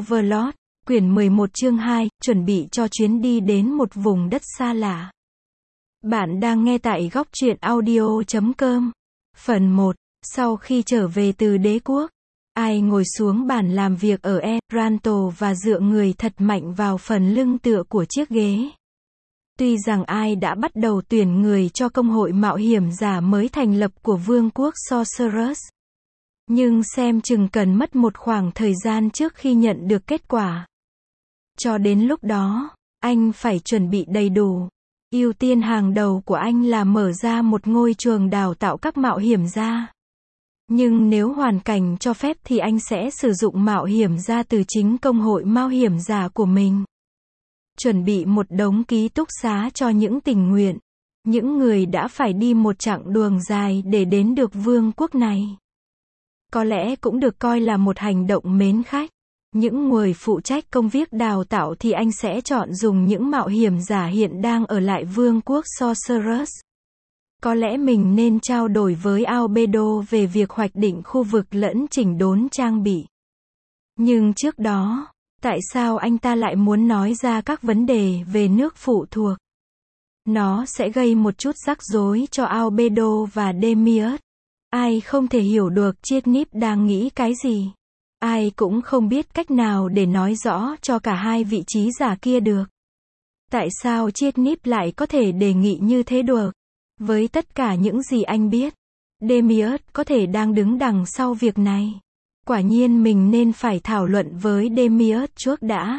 Overlord, quyển 11 chương 2, chuẩn bị cho chuyến đi đến một vùng đất xa lạ. Bạn đang nghe tại góc truyện audio.com. Phần 1. Sau khi trở về từ đế quốc, Ai ngồi xuống bàn làm việc ở Eranto và dựa người thật mạnh vào phần lưng tựa của chiếc ghế. Tuy rằng Ai đã bắt đầu tuyển người cho công hội mạo hiểm giả mới thành lập của vương quốc Sorcerers, nhưng xem chừng cần mất một khoảng thời gian trước khi nhận được kết quả. Cho đến lúc đó, anh phải chuẩn bị đầy đủ. Ưu tiên hàng đầu của anh là mở ra một ngôi trường đào tạo các mạo hiểm gia. Nhưng nếu hoàn cảnh cho phép thì anh sẽ sử dụng mạo hiểm gia từ chính công hội mạo hiểm giả của mình. Chuẩn bị một đống ký túc xá cho những tình nguyện, những người đã phải đi một chặng đường dài để đến được vương quốc này. Có lẽ cũng được coi là một hành động mến khách. Những người phụ trách công việc đào tạo thì anh sẽ chọn dùng những mạo hiểm giả hiện đang ở lại vương quốc Sorcerers. Có lẽ mình nên trao đổi với Albedo về việc hoạch định khu vực lẫn chỉnh đốn trang bị. Nhưng trước đó, tại sao anh ta lại muốn nói ra các vấn đề về nước phụ thuộc? Nó sẽ gây một chút rắc rối cho Albedo và Demiurge. Ai không thể hiểu được Chietnip đang nghĩ cái gì. Ai cũng không biết cách nào để nói rõ cho cả hai vị trí giả kia được. Tại sao Chietnip lại có thể đề nghị như thế được? Với tất cả những gì anh biết, Demiurge có thể đang đứng đằng sau việc này. Quả nhiên mình nên phải thảo luận với Demiurge trước đã.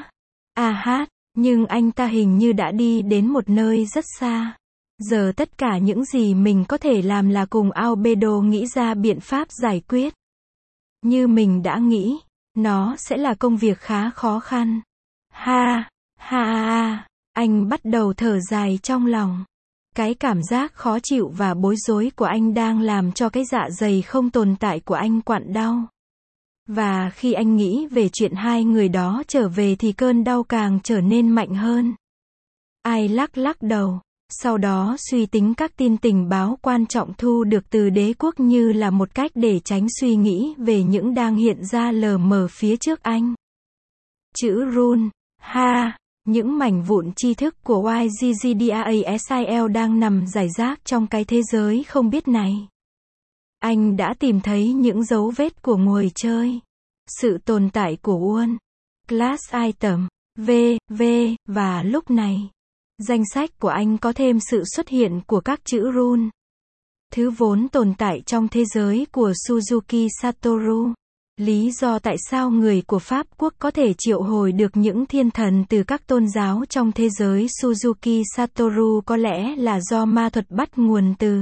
Nhưng anh ta hình như đã đi đến một nơi rất xa. Giờ tất cả những gì mình có thể làm là cùng Albedo nghĩ ra biện pháp giải quyết. Như mình đã nghĩ, nó sẽ là công việc khá khó khăn. Anh bắt đầu thở dài trong lòng. Cái cảm giác khó chịu và bối rối của anh đang làm cho cái dạ dày không tồn tại của anh quặn đau. Và khi anh nghĩ về chuyện hai người đó trở về thì cơn đau càng trở nên mạnh hơn. Ai lắc đầu. Sau đó suy tính các tin tình báo quan trọng thu được từ đế quốc như là một cách để tránh suy nghĩ về những đang hiện ra lờ mờ phía trước anh. Chữ rune. Những mảnh vụn tri thức của YGGDAASIL đang nằm rải rác trong cái thế giới không biết này. Anh đã tìm thấy những dấu vết của người chơi, sự tồn tại của Uôn, Class Item, và lúc này, danh sách của anh có thêm sự xuất hiện của các chữ rune. Thứ vốn tồn tại trong thế giới của Suzuki Satoru. Lý do tại sao người của Pháp quốc có thể triệu hồi được những thiên thần từ các tôn giáo trong thế giới Suzuki Satoru có lẽ là do ma thuật bắt nguồn từ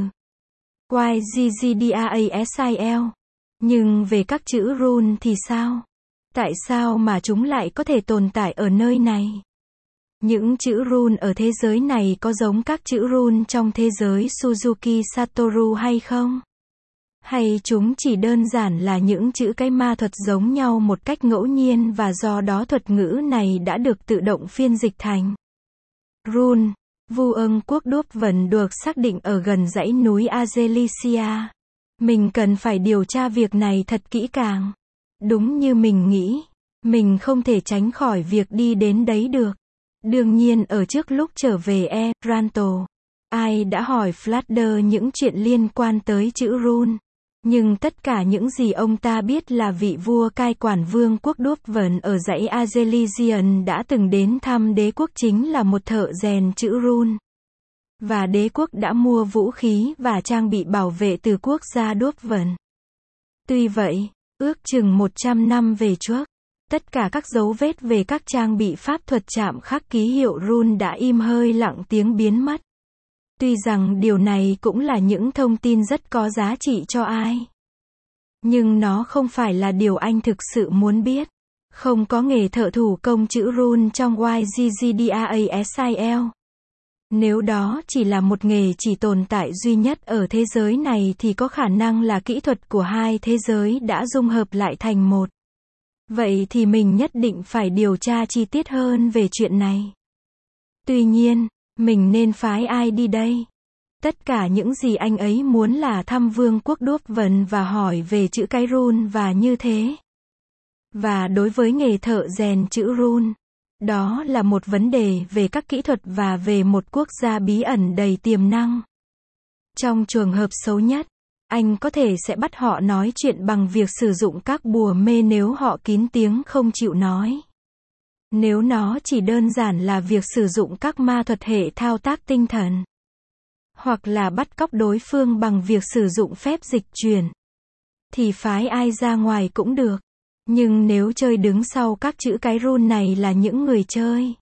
YGGDAASIL. Nhưng về các chữ rune thì sao? Tại sao mà chúng lại có thể tồn tại ở nơi này? Những chữ rune ở thế giới này có giống các chữ rune trong thế giới Suzuki Satoru hay không? Hay chúng chỉ đơn giản là những chữ cái ma thuật giống nhau một cách ngẫu nhiên và do đó thuật ngữ này đã được tự động phiên dịch thành rune. Vương quốc Đốp Vần được xác định ở gần dãy núi Azelicia. Mình cần phải điều tra việc này thật kỹ càng. Đúng như mình nghĩ, mình không thể tránh khỏi việc đi đến đấy được. Đương nhiên ở trước lúc trở về Eranto, Ai đã hỏi Fladder những chuyện liên quan tới chữ rune. Nhưng tất cả những gì ông ta biết là vị vua cai quản vương quốc Đốp Vần ở dãy Azelizian đã từng đến thăm đế quốc chính là một thợ rèn chữ rune. Và đế quốc đã mua vũ khí và trang bị bảo vệ từ quốc gia Đốp Vần. Tuy vậy, ước chừng 100 năm về trước, tất cả các dấu vết về các trang bị pháp thuật chạm khắc ký hiệu rune đã im hơi lặng tiếng biến mất. Tuy rằng điều này cũng là những thông tin rất có giá trị cho Ai. Nhưng nó không phải là điều anh thực sự muốn biết. Không có nghề thợ thủ công chữ rune trong YGGDAASIL. Nếu đó chỉ là một nghề chỉ tồn tại duy nhất ở thế giới này thì có khả năng là kỹ thuật của hai thế giới đã dung hợp lại thành một. Vậy thì mình nhất định phải điều tra chi tiết hơn về chuyện này. Tuy nhiên, mình nên phái Ai đi đây? Tất cả những gì anh ấy muốn là thăm vương quốc Đốp Vần và hỏi về chữ cái rune và như thế. Và đối với nghề thợ rèn chữ rune, đó là một vấn đề về các kỹ thuật và về một quốc gia bí ẩn đầy tiềm năng. Trong trường hợp xấu nhất, anh có thể sẽ bắt họ nói chuyện bằng việc sử dụng các bùa mê nếu họ kín tiếng không chịu nói. Nếu nó chỉ đơn giản là việc sử dụng các ma thuật hệ thao tác tinh thần, hoặc là bắt cóc đối phương bằng việc sử dụng phép dịch chuyển, thì phái ai ra ngoài cũng được. Nhưng nếu chơi đứng sau các chữ cái rune này là những người chơi,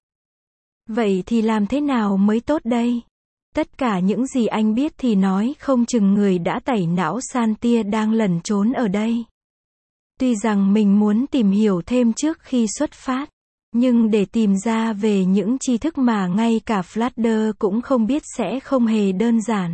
vậy thì làm thế nào mới tốt đây? Tất cả những gì anh biết thì nói không chừng người đã tẩy não Santia đang lẩn trốn ở đây. Tuy rằng mình muốn tìm hiểu thêm trước khi xuất phát, nhưng để tìm ra về những tri thức mà ngay cả Fladder cũng không biết sẽ không hề đơn giản.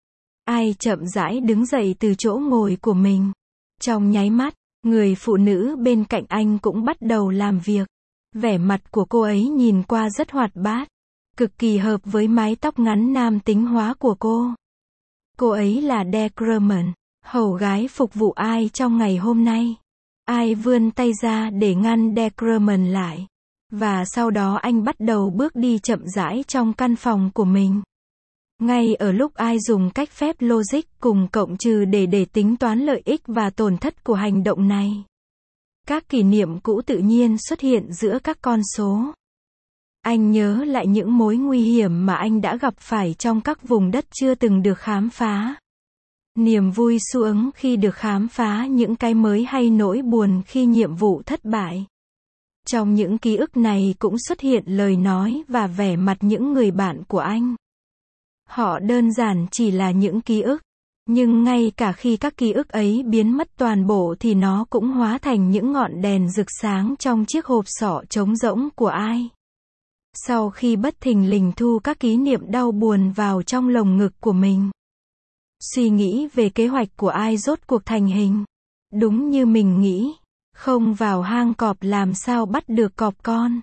Ai chậm rãi đứng dậy từ chỗ ngồi của mình. Trong nháy mắt, người phụ nữ bên cạnh anh cũng bắt đầu làm việc. Vẻ mặt của cô ấy nhìn qua rất hoạt bát, cực kỳ hợp với mái tóc ngắn nam tính hóa của cô. Cô ấy là Deckerman, hầu gái phục vụ Ai trong ngày hôm nay. Ai vươn tay ra để ngăn Deckerman lại. Và sau đó anh bắt đầu bước đi chậm rãi trong căn phòng của mình. Ngay ở lúc Ai dùng cách phép logic cùng cộng trừ để tính toán lợi ích và tổn thất của hành động này, các kỷ niệm cũ tự nhiên xuất hiện giữa các con số. Anh nhớ lại những mối nguy hiểm mà anh đã gặp phải trong các vùng đất chưa từng được khám phá. Niềm vui xu ứng khi được khám phá những cái mới hay nỗi buồn khi nhiệm vụ thất bại. Trong những ký ức này cũng xuất hiện lời nói và vẻ mặt những người bạn của anh. Họ đơn giản chỉ là những ký ức, nhưng ngay cả khi các ký ức ấy biến mất toàn bộ thì nó cũng hóa thành những ngọn đèn rực sáng trong chiếc hộp sọ trống rỗng của Ai. Sau khi bất thình lình thu các kỷ niệm đau buồn vào trong lồng ngực của mình, suy nghĩ về kế hoạch của Ai rốt cuộc thành hình. Đúng như mình nghĩ, không vào hang cọp làm sao bắt được cọp con.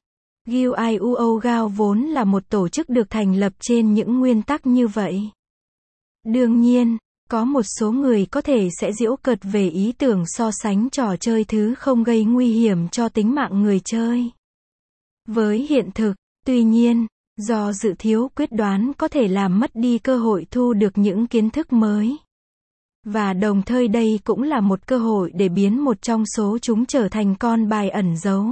Guild vốn là một tổ chức được thành lập trên những nguyên tắc như vậy. Đương nhiên, có một số người có thể sẽ giễu cợt về ý tưởng so sánh trò chơi thứ không gây nguy hiểm cho tính mạng người chơi với hiện thực. Tuy nhiên, do dự thiếu quyết đoán có thể làm mất đi cơ hội thu được những kiến thức mới. Và đồng thời đây cũng là một cơ hội để biến một trong số chúng trở thành con bài ẩn giấu.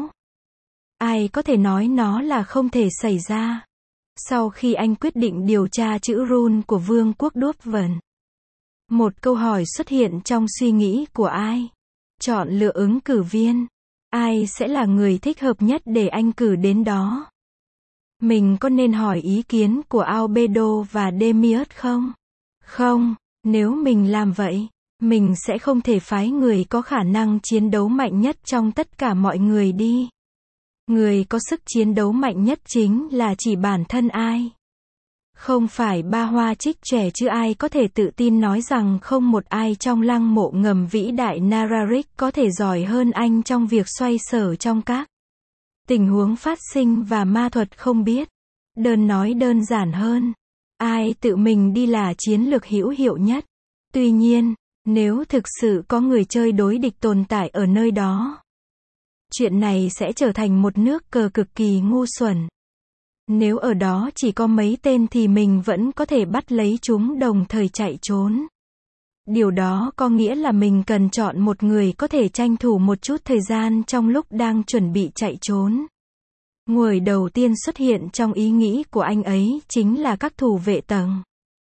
Ai có thể nói nó là không thể xảy ra. Sau khi anh quyết định điều tra chữ rune của Vương quốc Đuốc Vần, một câu hỏi xuất hiện trong suy nghĩ của Ai. Chọn lựa ứng cử viên. Ai sẽ là người thích hợp nhất để anh cử đến đó? Mình có nên hỏi ý kiến của Albedo và Demius không? Không, nếu mình làm vậy, mình sẽ không thể phái người có khả năng chiến đấu mạnh nhất trong tất cả mọi người đi. Người có sức chiến đấu mạnh nhất chính là chỉ bản thân Ai. Không phải ba hoa trích trẻ chứ Ai có thể tự tin nói rằng không một ai trong lăng mộ ngầm vĩ đại Nararic có thể giỏi hơn anh trong việc xoay sở trong các tình huống phát sinh và ma thuật không biết. Nói đơn giản hơn, Ai tự mình đi là chiến lược hữu hiệu nhất. Tuy nhiên, nếu thực sự có người chơi đối địch tồn tại ở nơi đó, chuyện này sẽ trở thành một nước cờ cực kỳ ngu xuẩn. Nếu ở đó chỉ có mấy tên thì mình vẫn có thể bắt lấy chúng đồng thời chạy trốn. Điều đó có nghĩa là mình cần chọn một người có thể tranh thủ một chút thời gian trong lúc đang chuẩn bị chạy trốn. Người đầu tiên xuất hiện trong ý nghĩ của anh ấy chính là các thủ vệ tầng.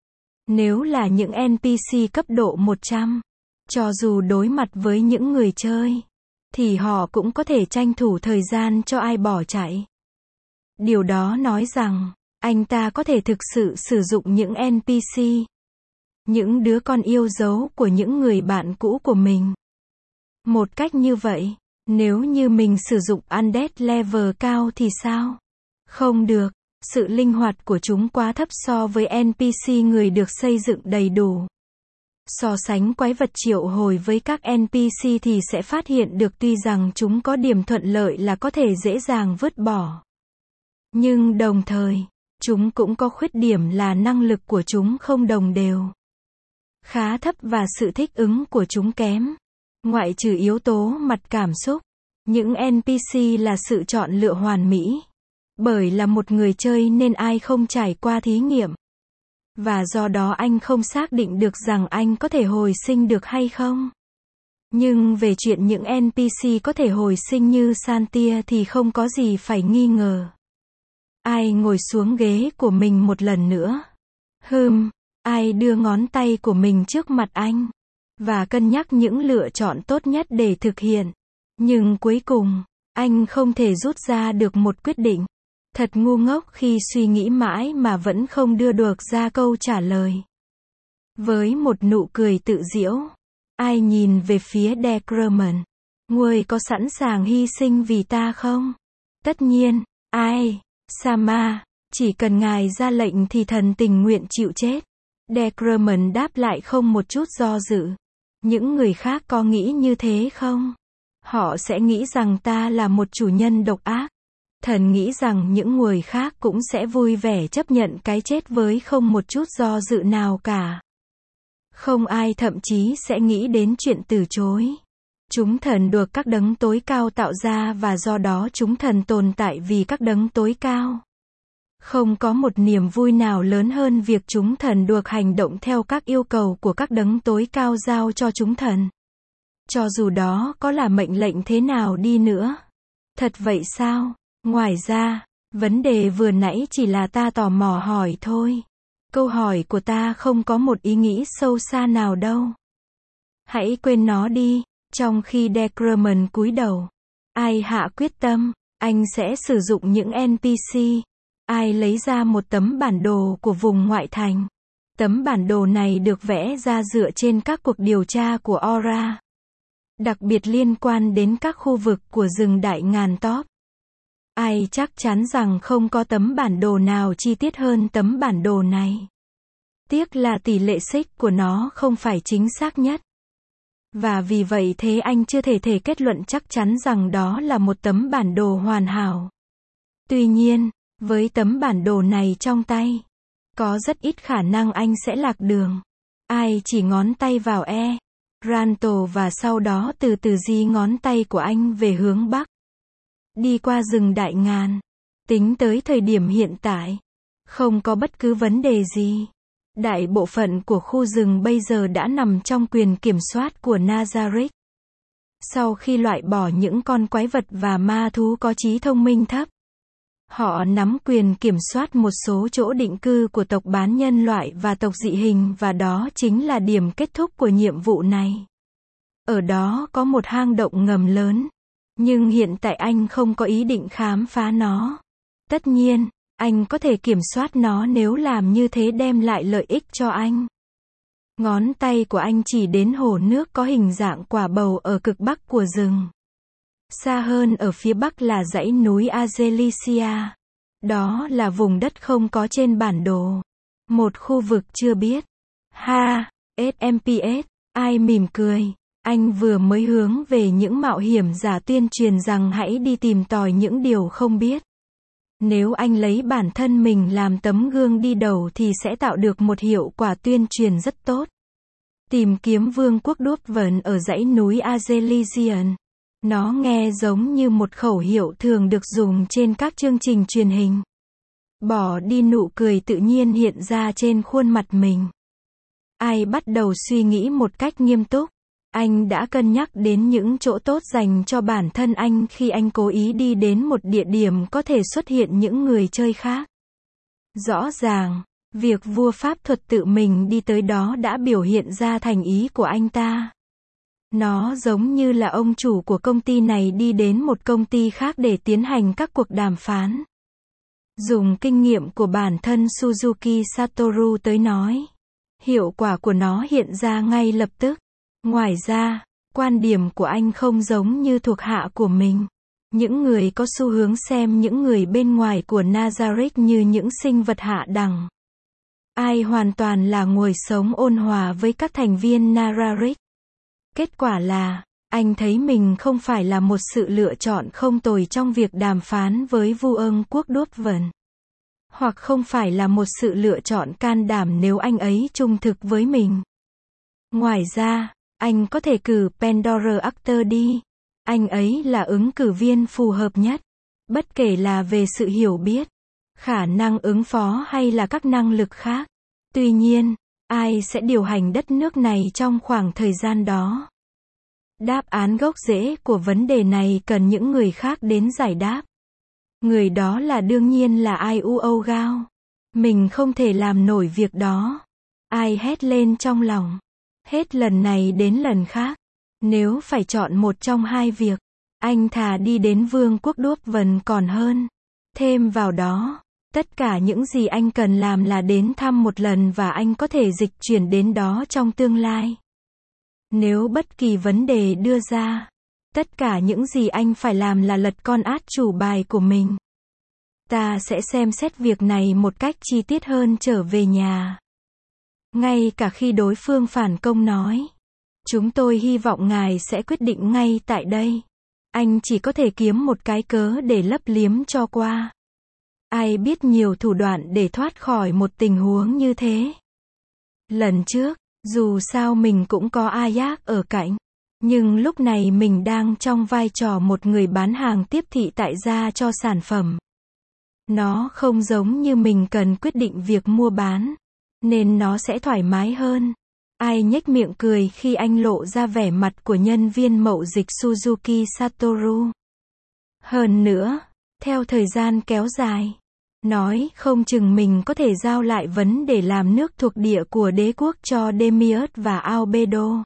Nếu là những NPC cấp độ 100, cho dù đối mặt với những người chơi, thì họ cũng có thể tranh thủ thời gian cho Ai bỏ chạy. Điều đó nói rằng, anh ta có thể thực sự sử dụng những NPC, những đứa con yêu dấu của những người bạn cũ của mình. Một cách như vậy, nếu như mình sử dụng Undead level cao thì sao? Không được, sự linh hoạt của chúng quá thấp so với NPC người được xây dựng đầy đủ. So sánh quái vật triệu hồi với các NPC thì sẽ phát hiện được tuy rằng chúng có điểm thuận lợi là có thể dễ dàng vứt bỏ. Nhưng đồng thời, chúng cũng có khuyết điểm là năng lực của chúng không đồng đều, khá thấp và sự thích ứng của chúng kém. Ngoại trừ yếu tố mặt cảm xúc, Những NPC là sự chọn lựa hoàn mỹ. Bởi là một người chơi nên ai không trải qua thí nghiệm. Và do đó anh không xác định được rằng anh có thể hồi sinh được hay không. Nhưng về chuyện những NPC có thể hồi sinh như Santia thì không có gì phải nghi ngờ. Ai ngồi xuống ghế của mình một lần nữa? Ai đưa ngón tay của mình trước mặt anh? Và cân nhắc những lựa chọn tốt nhất để thực hiện. Nhưng cuối cùng, anh không thể rút ra được một quyết định. Thật ngu ngốc khi suy nghĩ mãi mà vẫn không đưa được ra câu trả lời. Với một nụ cười tự giễu, ai nhìn về phía Deckerman. Ngươi có sẵn sàng hy sinh vì ta không? Tất nhiên, ai? Sama, chỉ cần ngài ra lệnh thì thần tình nguyện chịu chết. Deckerman đáp lại không một chút do dự. Những người khác có nghĩ như thế không? Họ sẽ nghĩ rằng ta là một chủ nhân độc ác. Thần nghĩ rằng những người khác cũng sẽ vui vẻ chấp nhận cái chết với không một chút do dự nào cả. Không ai thậm chí sẽ nghĩ đến chuyện từ chối. Chúng thần được các đấng tối cao tạo ra và do đó chúng thần tồn tại vì các đấng tối cao. Không có một niềm vui nào lớn hơn việc chúng thần được hành động theo các yêu cầu của các đấng tối cao giao cho chúng thần. Cho dù đó có là mệnh lệnh thế nào đi nữa. Thật vậy sao? Ngoài ra, vấn đề vừa nãy chỉ là ta tò mò hỏi thôi. Câu hỏi của ta không có một ý nghĩ sâu xa nào đâu. Hãy quên nó đi. Trong khi Deckerman cúi đầu, ai hạ quyết tâm, anh sẽ sử dụng những NPC. Ai lấy ra một tấm bản đồ của vùng ngoại thành. Tấm bản đồ này được vẽ ra dựa trên các cuộc điều tra của Aura. Đặc biệt liên quan đến các khu vực của rừng Đại Ngàn Top. Ai chắc chắn rằng không có tấm bản đồ nào chi tiết hơn tấm bản đồ này. Tiếc là tỷ lệ xích của nó không phải chính xác nhất. Và vì vậy thế anh chưa thể kết luận chắc chắn rằng đó là một tấm bản đồ hoàn hảo. Tuy nhiên, với tấm bản đồ này trong tay, có rất ít khả năng anh sẽ lạc đường. Ai chỉ ngón tay vào Ranto và sau đó từ từ di ngón tay của anh về hướng bắc. Đi qua rừng Đại Ngàn. Tính tới thời điểm hiện tại, không có bất cứ vấn đề gì. Đại bộ phận của khu rừng bây giờ đã nằm trong quyền kiểm soát của Nazarick. Sau khi loại bỏ những con quái vật và ma thú có trí thông minh thấp, họ nắm quyền kiểm soát một số chỗ định cư của tộc bán nhân loại và tộc dị hình và đó chính là điểm kết thúc của nhiệm vụ này. Ở đó có một hang động ngầm lớn. Nhưng hiện tại anh không có ý định khám phá nó. Tất nhiên, anh có thể kiểm soát nó nếu làm như thế đem lại lợi ích cho anh. Ngón tay của anh chỉ đến hồ nước có hình dạng quả bầu ở cực bắc của rừng. Xa hơn ở phía bắc là dãy núi Azelicia. Đó là vùng đất không có trên bản đồ. Một khu vực chưa biết. SMPS, ai mỉm cười. Anh vừa mới hướng về những mạo hiểm giả tuyên truyền rằng hãy đi tìm tòi những điều không biết. Nếu anh lấy bản thân mình làm tấm gương đi đầu thì sẽ tạo được một hiệu quả tuyên truyền rất tốt. Tìm kiếm vương quốc đốt vần ở dãy núi Azelizian. Nó nghe giống như một khẩu hiệu thường được dùng trên các chương trình truyền hình. Bỏ đi nụ cười tự nhiên hiện ra trên khuôn mặt mình. Ai bắt đầu suy nghĩ một cách nghiêm túc. Anh đã cân nhắc đến những chỗ tốt dành cho bản thân anh khi anh cố ý đi đến một địa điểm có thể xuất hiện những người chơi khác. Rõ ràng, việc vua pháp thuật tự mình đi tới đó đã biểu hiện ra thành ý của anh ta. Nó giống như là ông chủ của công ty này đi đến một công ty khác để tiến hành các cuộc đàm phán. Dùng kinh nghiệm của bản thân Suzuki Satoru tới nói. Hiệu quả của nó hiện ra ngay lập tức. Ngoài ra, quan điểm của anh không giống như thuộc hạ của mình. Những người có xu hướng xem những người bên ngoài của Nazarick như những sinh vật hạ đẳng. Ai hoàn toàn là ngồi sống ôn hòa với các thành viên Nazarick. Kết quả là, anh thấy mình không phải là một sự lựa chọn không tồi trong việc đàm phán với vua quốc đốt vần. Hoặc không phải là một sự lựa chọn can đảm nếu anh ấy trung thực với mình. Ngoài ra, anh có thể cử Pandora Actor đi. Anh ấy là ứng cử viên phù hợp nhất. Bất kể là về sự hiểu biết, khả năng ứng phó hay là các năng lực khác. Tuy nhiên, ai sẽ điều hành đất nước này trong khoảng thời gian đó? Đáp án gốc rễ của vấn đề này cần những người khác đến giải đáp. Người đó là đương nhiên là Ai Uo Gao. Mình không thể làm nổi việc đó. Ai hét lên trong lòng. Hết lần này đến lần khác. Nếu phải chọn một trong hai việc, anh thà đi đến Vương quốc Đuốc Vần còn hơn. Thêm vào đó, tất cả những gì anh cần làm là đến thăm một lần và anh có thể dịch chuyển đến đó trong tương lai. Nếu bất kỳ vấn đề đưa ra, tất cả những gì anh phải làm là lật con át chủ bài của mình. Ta sẽ xem xét việc này một cách chi tiết hơn trở về nhà. Ngay cả khi đối phương phản công nói, chúng tôi hy vọng ngài sẽ quyết định ngay tại đây. Anh chỉ có thể kiếm một cái cớ để lấp liếm cho qua. Ai biết nhiều thủ đoạn để thoát khỏi một tình huống như thế. Lần trước, dù sao mình cũng có Ayak ở cạnh. Nhưng lúc này mình đang trong vai trò một người bán hàng tiếp thị tại gia cho sản phẩm. Nó không giống như mình cần quyết định việc mua bán. Nên nó sẽ thoải mái hơn. Ai nhếch miệng cười khi anh lộ ra vẻ mặt của nhân viên mậu dịch Suzuki Satoru. Hơn nữa, theo thời gian kéo dài, nói không chừng mình có thể giao lại vấn đề làm nước thuộc địa của đế quốc cho Demiurge và Albedo.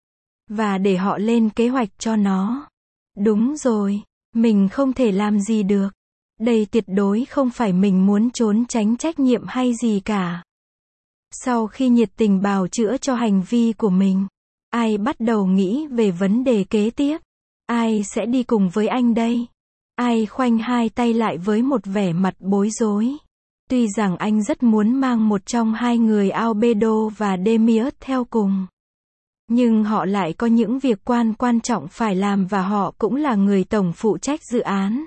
Và để họ lên kế hoạch cho nó. Đúng rồi, mình không thể làm gì được. Đây tuyệt đối không phải mình muốn trốn tránh trách nhiệm hay gì cả. Sau khi nhiệt tình bào chữa cho hành vi của mình, Ai bắt đầu nghĩ về vấn đề kế tiếp. Ai sẽ đi cùng với anh đây? Ai khoanh hai tay lại với một vẻ mặt bối rối. Tuy rằng anh rất muốn mang một trong hai người Albedo và Demiurge theo cùng. Nhưng họ lại có những việc quan trọng phải làm và họ cũng là người tổng phụ trách dự án.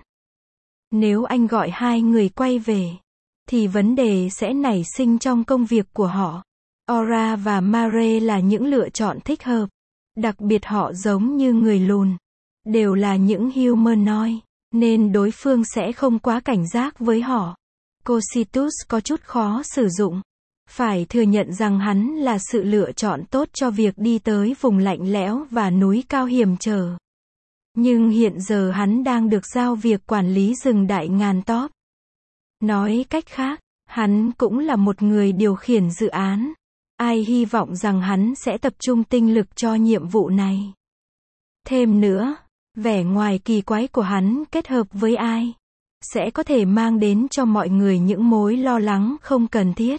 Nếu anh gọi hai người quay về, thì vấn đề sẽ nảy sinh trong công việc của họ. Aura và Mare là những lựa chọn thích hợp. Đặc biệt họ giống như người lùn. Đều là những humanoid, nên đối phương sẽ không quá cảnh giác với họ. Cositus có chút khó sử dụng. Phải thừa nhận rằng hắn là sự lựa chọn tốt cho việc đi tới vùng lạnh lẽo và núi cao hiểm trở. Nhưng hiện giờ hắn đang được giao việc quản lý rừng đại ngàn top. Nói cách khác, hắn cũng là một người điều khiển dự án. Ai hy vọng rằng hắn sẽ tập trung tinh lực cho nhiệm vụ này. Thêm nữa, vẻ ngoài kỳ quái của hắn kết hợp với Ai sẽ có thể mang đến cho mọi người những mối lo lắng không cần thiết.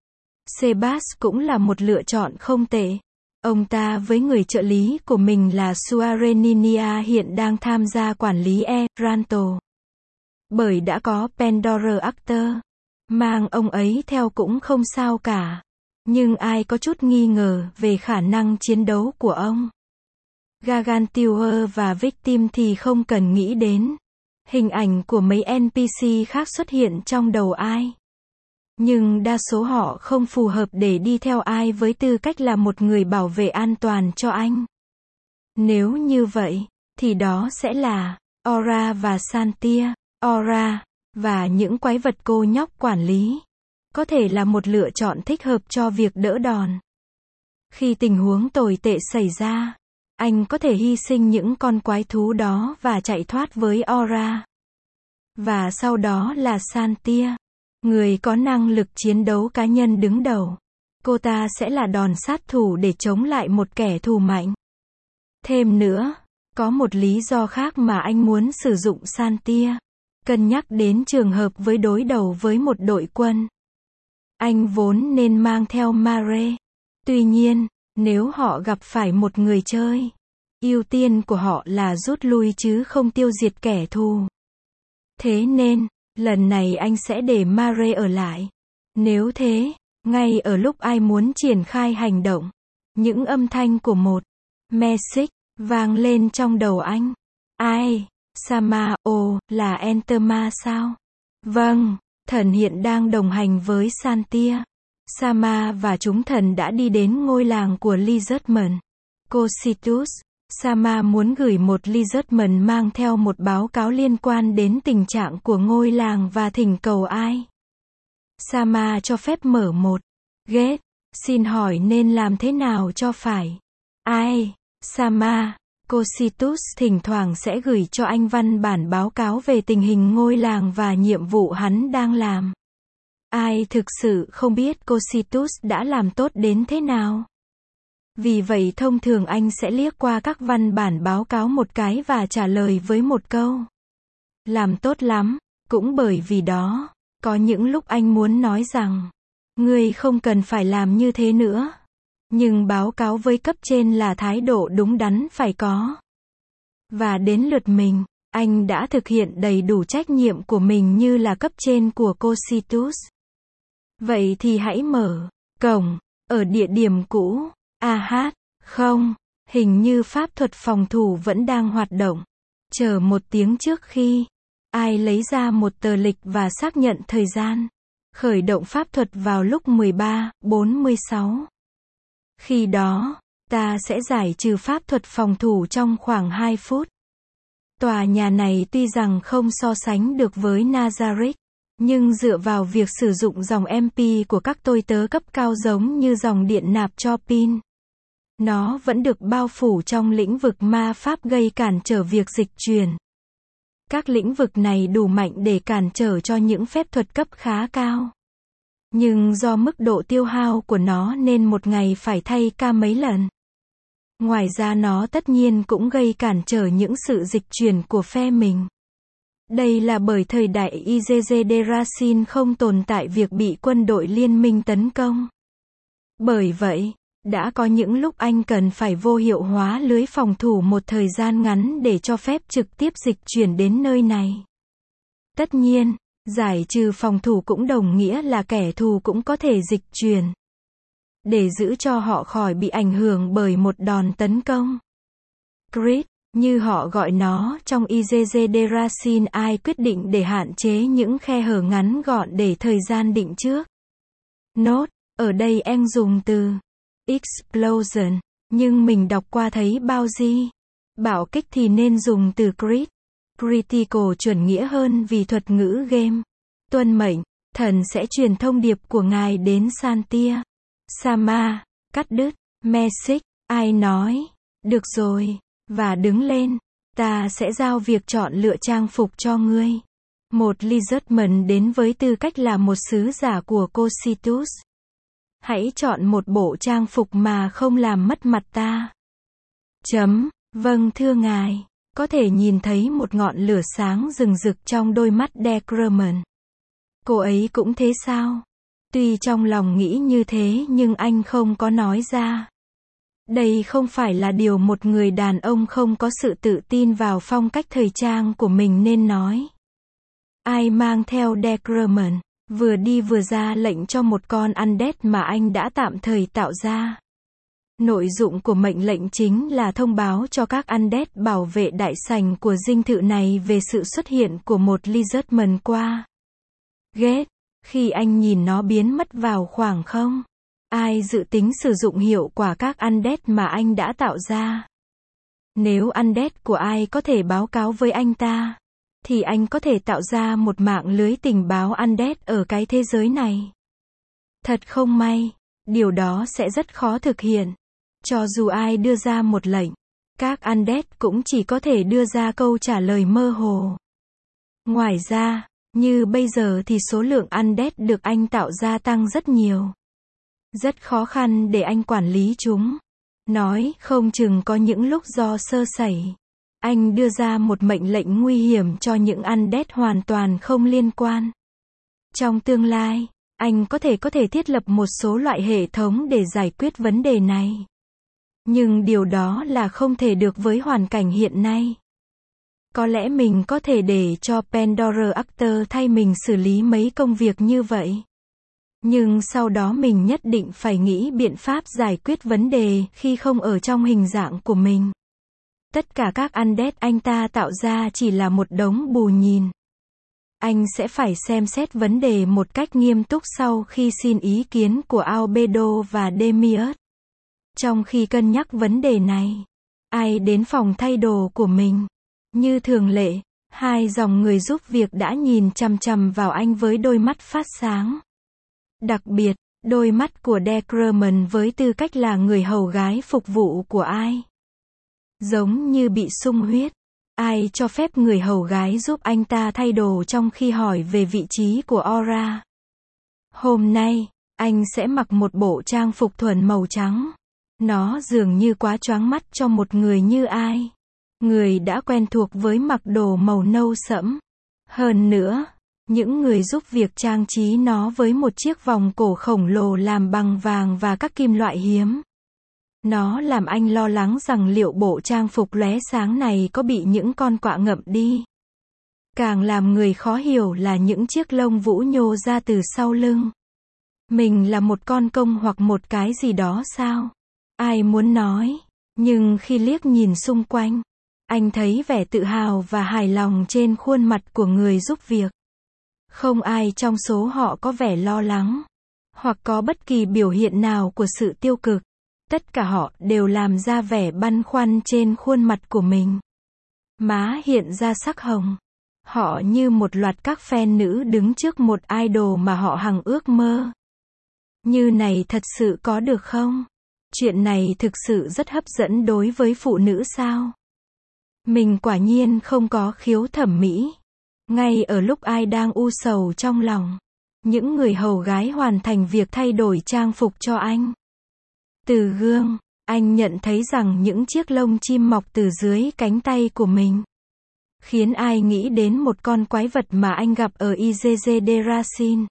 Sebas cũng là một lựa chọn không tệ. Ông ta với người trợ lý của mình là Suareninia hiện đang tham gia quản lý Ranto. Bởi đã có Pandora Actor. Mang ông ấy theo cũng không sao cả. Nhưng Ai có chút nghi ngờ về khả năng chiến đấu của ông. Gargantua và Victim thì không cần nghĩ đến. Hình ảnh của mấy NPC khác xuất hiện trong đầu Ai. Nhưng đa số họ không phù hợp để đi theo Ai với tư cách là một người bảo vệ an toàn cho anh. Nếu như vậy, thì đó sẽ là Aura và Santia. Aura và những quái vật cô nhóc quản lý có thể là một lựa chọn thích hợp cho việc đỡ đòn. Khi tình huống tồi tệ xảy ra, anh có thể hy sinh những con quái thú đó và chạy thoát với Aura. Và sau đó là Santia, người có năng lực chiến đấu cá nhân đứng đầu. Cô ta sẽ là đòn sát thủ để chống lại một kẻ thù mạnh. Thêm nữa, có một lý do khác mà anh muốn sử dụng Santia. Cân nhắc đến trường hợp với đối đầu với một đội quân. Anh vốn nên mang theo Mare. Tuy nhiên, nếu họ gặp phải một người chơi, ưu tiên của họ là rút lui chứ không tiêu diệt kẻ thù. Thế nên, lần này anh sẽ để Mare ở lại. Nếu thế, ngay ở lúc Ai muốn triển khai hành động, những âm thanh của một message vang lên trong đầu anh. Ai? Sama, là Entema sao? Vâng, thần hiện đang đồng hành với Santia. Sama và chúng thần đã đi đến ngôi làng của Lizardman. Cositus, Sama muốn gửi một Lizardman mang theo một báo cáo liên quan đến tình trạng của ngôi làng và thỉnh cầu ai. Sama cho phép mở một gate. Xin hỏi nên làm thế nào cho phải. Ai? Sama. Cositus thỉnh thoảng sẽ gửi cho anh văn bản báo cáo về tình hình ngôi làng và nhiệm vụ hắn đang làm. Ai thực sự không biết Cositus đã làm tốt đến thế nào. Vì vậy thông thường anh sẽ liếc qua các văn bản báo cáo một cái và trả lời với một câu. Làm tốt lắm. Cũng bởi vì đó, có những lúc anh muốn nói rằng, ngươi không cần phải làm như thế nữa. Nhưng báo cáo với cấp trên là thái độ đúng đắn phải có. Và đến lượt mình, anh đã thực hiện đầy đủ trách nhiệm của mình như là cấp trên của Cositus. Vậy thì hãy mở cổng ở địa điểm cũ. Không, hình như pháp thuật phòng thủ vẫn đang hoạt động. Chờ một tiếng trước khi ai lấy ra một tờ lịch và xác nhận thời gian. Khởi động pháp thuật vào lúc 13:46. Khi đó, ta sẽ giải trừ pháp thuật phòng thủ trong khoảng 2 phút. Tòa nhà này tuy rằng không so sánh được với Nazareth, nhưng dựa vào việc sử dụng dòng MP của các tôi tớ cấp cao giống như dòng điện nạp cho pin, nó vẫn được bao phủ trong lĩnh vực ma pháp gây cản trở việc dịch chuyển. Các lĩnh vực này đủ mạnh để cản trở cho những phép thuật cấp khá cao. Nhưng do mức độ tiêu hao của nó nên một ngày phải thay ca mấy lần. Ngoài ra nó tất nhiên cũng gây cản trở những sự dịch chuyển của phe mình. Đây là bởi thời đại Izezederasin không tồn tại việc bị quân đội liên minh tấn công. Bởi vậy, đã có những lúc anh cần phải vô hiệu hóa lưới phòng thủ một thời gian ngắn để cho phép trực tiếp dịch chuyển đến nơi này. Tất nhiên, giải trừ phòng thủ cũng đồng nghĩa là kẻ thù cũng có thể dịch chuyển. Để giữ cho họ khỏi bị ảnh hưởng bởi một đòn tấn công. Crit, như họ gọi nó trong Izezederasin, ai quyết định để hạn chế những khe hở ngắn gọn để thời gian định trước. Nốt, ở đây anh dùng từ explosion, nhưng mình đọc qua thấy bao di. Bạo kích thì nên dùng từ crit. Critical chuẩn nghĩa hơn vì thuật ngữ game. Tuân mệnh, thần sẽ truyền thông điệp của ngài đến Santia. Sama, cắt đứt, message, ai nói, được rồi, và đứng lên, ta sẽ giao việc chọn lựa trang phục cho ngươi. Một Lizardman đến với tư cách là một sứ giả của Cositus. Hãy chọn một bộ trang phục mà không làm mất mặt ta. Vâng thưa ngài. Có thể nhìn thấy một ngọn lửa sáng rừng rực trong đôi mắt Deckerman. Cô ấy cũng thế sao? Tuy trong lòng nghĩ như thế nhưng anh không có nói ra. Đây không phải là điều một người đàn ông không có sự tự tin vào phong cách thời trang của mình nên nói. Ai mang theo Deckerman, vừa đi vừa ra lệnh cho một con undead mà anh đã tạm thời tạo ra. Nội dụng của mệnh lệnh chính là thông báo cho các undead bảo vệ đại sảnh của dinh thự này về sự xuất hiện của một Lizardman qua gate. Khi anh nhìn nó biến mất vào khoảng không, ai dự tính sử dụng hiệu quả các undead mà anh đã tạo ra. Nếu undead của ai có thể báo cáo với anh ta, thì anh có thể tạo ra một mạng lưới tình báo undead ở cái thế giới này. Thật không may, điều đó sẽ rất khó thực hiện. Cho dù ai đưa ra một lệnh, các undead cũng chỉ có thể đưa ra câu trả lời mơ hồ. Ngoài ra, như bây giờ thì số lượng undead được anh tạo ra tăng rất nhiều. Rất khó khăn để anh quản lý chúng. Nói không chừng có những lúc do sơ sẩy, anh đưa ra một mệnh lệnh nguy hiểm cho những undead hoàn toàn không liên quan. Trong tương lai, anh có thể thiết lập một số loại hệ thống để giải quyết vấn đề này. Nhưng điều đó là không thể được với hoàn cảnh hiện nay. Có lẽ mình có thể để cho Pandora Actor thay mình xử lý mấy công việc như vậy. Nhưng sau đó mình nhất định phải nghĩ biện pháp giải quyết vấn đề khi không ở trong hình dạng của mình. Tất cả các undead anh ta tạo ra chỉ là một đống bù nhìn. Anh sẽ phải xem xét vấn đề một cách nghiêm túc sau khi xin ý kiến của Albedo và Demiurge. Trong khi cân nhắc vấn đề này, ai đến phòng thay đồ của mình. Như thường lệ, hai dòng người giúp việc đã nhìn chằm chằm vào anh với đôi mắt phát sáng. Đặc biệt, đôi mắt của Deckerman với tư cách là người hầu gái phục vụ của ai. Giống như bị sung huyết. Ai cho phép người hầu gái giúp anh ta thay đồ trong khi hỏi về vị trí của Aura. Hôm nay, anh sẽ mặc một bộ trang phục thuần màu trắng. Nó dường như quá choáng mắt cho một người như ai. Người đã quen thuộc với mặc đồ màu nâu sẫm. Hơn nữa, những người giúp việc trang trí nó với một chiếc vòng cổ khổng lồ làm bằng vàng và các kim loại hiếm. Nó làm anh lo lắng rằng liệu bộ trang phục lóe sáng này có bị những con quạ ngậm đi. Càng làm người khó hiểu là những chiếc lông vũ nhô ra từ sau lưng. Mình là một con công hoặc một cái gì đó sao? Ai muốn nói. Nhưng khi liếc nhìn xung quanh, anh thấy vẻ tự hào và hài lòng trên khuôn mặt của người giúp việc. Không ai trong số họ có vẻ lo lắng, hoặc có bất kỳ biểu hiện nào của sự tiêu cực. Tất cả họ đều làm ra vẻ băn khoăn trên khuôn mặt của mình. Má hiện ra sắc hồng. Họ như một loạt các fan nữ đứng trước một idol mà họ hằng ước mơ. Như này thật sự có được không? Chuyện này thực sự rất hấp dẫn đối với phụ nữ sao? Mình quả nhiên không có khiếu thẩm mỹ. Ngay ở lúc ai đang u sầu trong lòng, những người hầu gái hoàn thành việc thay đổi trang phục cho anh. Từ gương, anh nhận thấy rằng những chiếc lông chim mọc từ dưới cánh tay của mình, khiến ai nghĩ đến một con quái vật mà anh gặp ở Izeze-Derasin.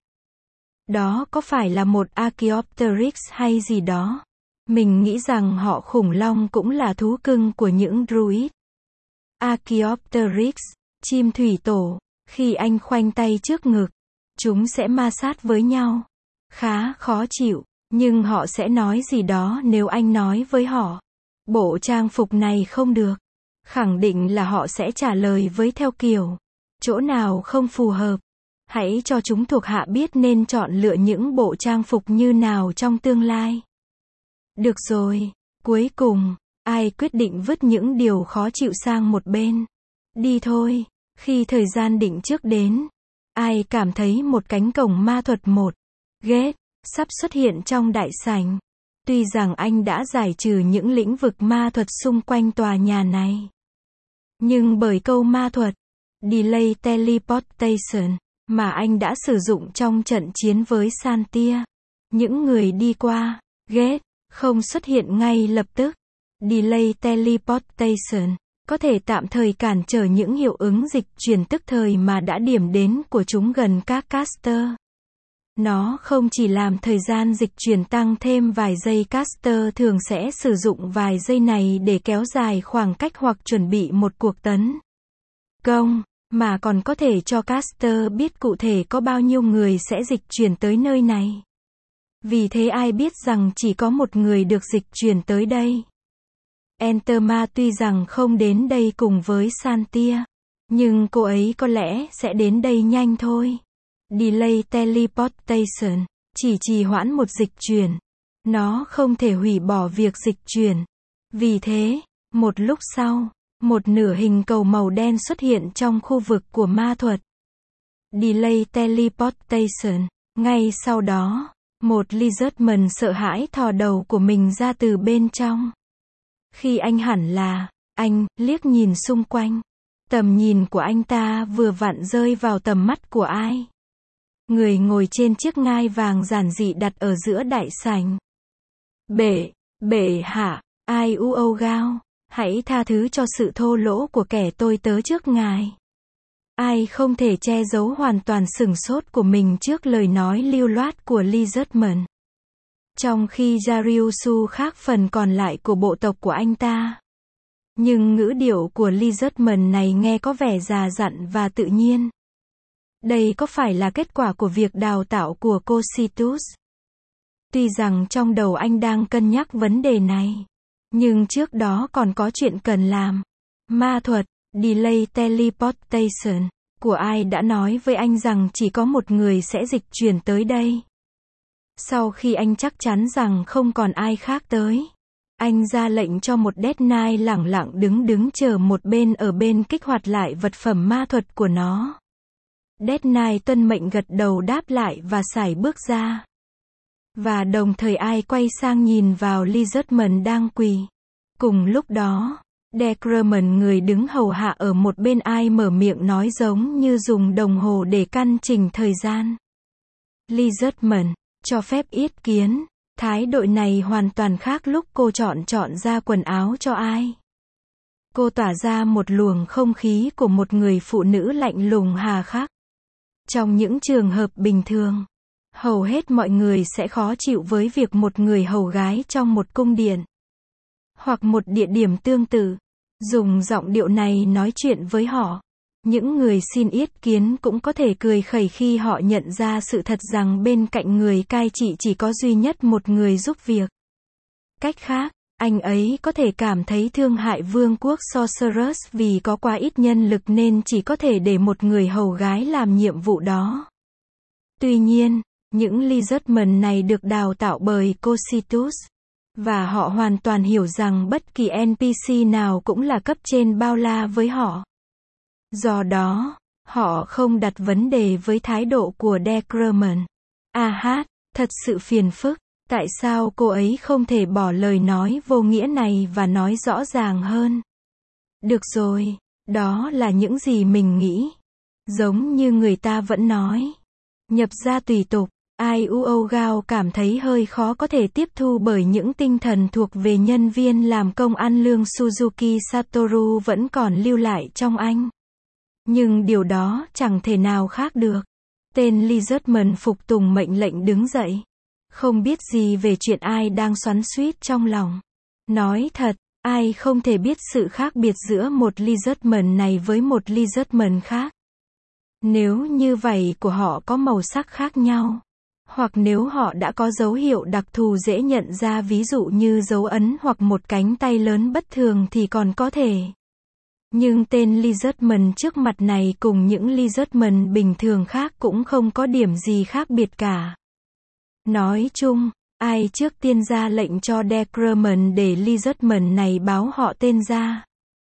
Đó có phải là một Archaeopteryx hay gì đó? Mình nghĩ rằng họ khủng long cũng là thú cưng của những druid. Archaeopteryx, chim thủy tổ, khi anh khoanh tay trước ngực, chúng sẽ ma sát với nhau. Khá khó chịu, nhưng họ sẽ nói gì đó nếu anh nói với họ. Bộ trang phục này không được. Khẳng định là họ sẽ trả lời với theo kiểu, chỗ nào không phù hợp. Hãy cho chúng thuộc hạ biết nên chọn lựa những bộ trang phục như nào trong tương lai. Được rồi, cuối cùng, ai quyết định vứt những điều khó chịu sang một bên. Đi thôi, khi thời gian định trước đến, ai cảm thấy một cánh cổng ma thuật một ghét sắp xuất hiện trong đại sảnh. Tuy rằng anh đã giải trừ những lĩnh vực ma thuật xung quanh tòa nhà này, nhưng bởi câu ma thuật Delay Teleportation mà anh đã sử dụng trong trận chiến với Santia, những người đi qua ghét không xuất hiện ngay lập tức. Delay Teleportation có thể tạm thời cản trở những hiệu ứng dịch chuyển tức thời mà đã điểm đến của chúng gần các caster. Nó không chỉ làm thời gian dịch chuyển tăng thêm vài giây, caster thường sẽ sử dụng vài giây này để kéo dài khoảng cách hoặc chuẩn bị một cuộc tấn công, mà còn có thể cho caster biết cụ thể có bao nhiêu người sẽ dịch chuyển tới nơi này. Vì thế ai biết rằng chỉ có một người được dịch chuyển tới đây. Enterma tuy rằng không đến đây cùng với Santia, nhưng cô ấy có lẽ sẽ đến đây nhanh thôi. Delay Teleportation chỉ trì hoãn một dịch chuyển. Nó không thể hủy bỏ việc dịch chuyển. Vì thế, một lúc sau, một nửa hình cầu màu đen xuất hiện trong khu vực của ma thuật. Delay Teleportation. Ngay sau đó, một Lizardman sợ hãi thò đầu của mình ra từ bên trong. Khi anh hẳn là, anh liếc nhìn xung quanh. Tầm nhìn của anh ta vừa vặn rơi vào tầm mắt của ai? Người ngồi trên chiếc ngai vàng giản dị đặt ở giữa đại sảnh. Bệ hạ, ai Uogao, hãy tha thứ cho sự thô lỗ của kẻ tôi tớ trước ngài. Ai không thể che giấu hoàn toàn sửng sốt của mình trước lời nói lưu loát của Lizardman. Trong khi Jariusu khác phần còn lại của bộ tộc của anh ta. Nhưng ngữ điệu của Lizardman này nghe có vẻ già dặn và tự nhiên. Đây có phải là kết quả của việc đào tạo của Cositus? Tuy rằng trong đầu anh đang cân nhắc vấn đề này, nhưng trước đó còn có chuyện cần làm. Ma thuật, Delay Teleportation, của ai đã nói với anh rằng chỉ có một người sẽ dịch chuyển tới đây. Sau khi anh chắc chắn rằng không còn ai khác tới, Anh ra lệnh cho một Death Knight lẳng lặng đứng chờ một bên ở bên kích hoạt lại vật phẩm ma thuật của nó. Death Knight tuân mệnh gật đầu đáp lại và sải bước ra. Và đồng thời ai quay sang nhìn vào Lizardman đang quỳ. Cùng lúc đó, Deckerman người đứng hầu hạ ở một bên ai mở miệng nói giống như dùng đồng hồ để căn chỉnh thời gian. Lizardman, cho phép yết kiến. Thái độ này hoàn toàn khác lúc cô chọn ra quần áo cho ai. Cô tỏa ra một luồng không khí của một người phụ nữ lạnh lùng hà khắc. Trong những trường hợp bình thường, hầu hết mọi người sẽ khó chịu với việc một người hầu gái trong một cung điện hoặc một địa điểm tương tự dùng giọng điệu này nói chuyện với họ. Những người xin yết kiến cũng có thể cười khẩy khi họ nhận ra sự thật rằng bên cạnh người cai trị chỉ có duy nhất một người giúp việc. Cách khác, anh ấy có thể cảm thấy thương hại vương quốc Sorceress vì có quá ít nhân lực nên chỉ có thể để một người hầu gái làm nhiệm vụ đó. Tuy nhiên, những Lizardmen này được đào tạo bởi Cocytus, và họ hoàn toàn hiểu rằng bất kỳ NPC nào cũng là cấp trên bao la với họ. Do đó, họ không đặt vấn đề với thái độ của Deckerman. Thật sự phiền phức, tại sao cô ấy không thể bỏ lời nói vô nghĩa này và nói rõ ràng hơn? Được rồi, đó là những gì mình nghĩ. Giống như người ta vẫn nói. Nhập gia tùy tục, Iuogao cảm thấy hơi khó có thể tiếp thu bởi những tinh thần thuộc về nhân viên làm công ăn lương Suzuki Satoru vẫn còn lưu lại trong anh. Nhưng điều đó chẳng thể nào khác được. Tên Lizardman phục tùng mệnh lệnh đứng dậy. Không biết gì về chuyện ai đang xoắn xuýt trong lòng. Nói thật, ai không thể biết sự khác biệt giữa một Lizardman này với một Lizardman khác. Nếu như vảy của họ có màu sắc khác nhau, hoặc nếu họ đã có dấu hiệu đặc thù dễ nhận ra ví dụ như dấu ấn hoặc một cánh tay lớn bất thường thì còn có thể. Nhưng tên Lizardman trước mặt này cùng những Lizardman bình thường khác cũng không có điểm gì khác biệt cả. Nói chung, ai trước tiên ra lệnh cho Deckerman để Lizardman này báo họ tên ra?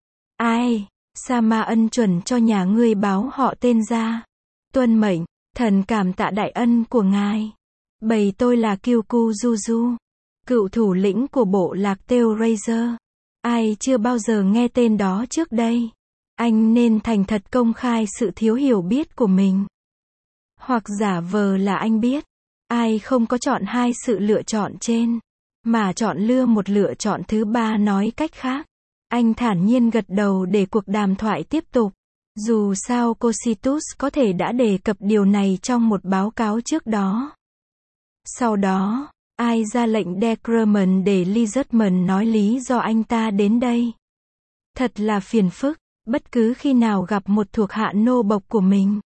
Ai? Sama ân chuẩn cho nhà ngươi báo họ tên ra. Tuân mệnh, thần cảm tạ đại ân của ngài. Bầy tôi là Kyukujuju, cựu thủ lĩnh của bộ lạc Teorazer. Ai chưa bao giờ nghe tên đó trước đây? Anh nên thành thật công khai sự thiếu hiểu biết của mình. Hoặc giả vờ là anh biết. Ai không có chọn hai sự lựa chọn trên, mà chọn lựa một lựa chọn thứ ba. Nói cách khác, anh thản nhiên gật đầu để cuộc đàm thoại tiếp tục. Dù sao Cocytus có thể đã đề cập điều này trong một báo cáo trước đó. Sau đó, ai ra lệnh Deckerman để Lizardman nói lý do anh ta đến đây. Thật là phiền phức, bất cứ khi nào gặp một thuộc hạ nô bộc của mình,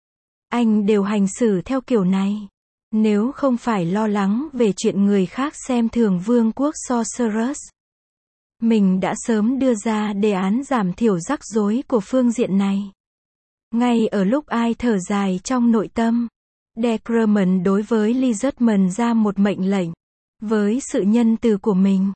anh đều hành xử theo kiểu này. Nếu không phải lo lắng về chuyện người khác xem thường vương quốc Sorceress, mình đã sớm đưa ra đề án giảm thiểu rắc rối của phương diện này. Ngay ở lúc ai thở dài trong nội tâm, Deckerman đối với Lizardman ra một mệnh lệnh. Với sự nhân từ của mình,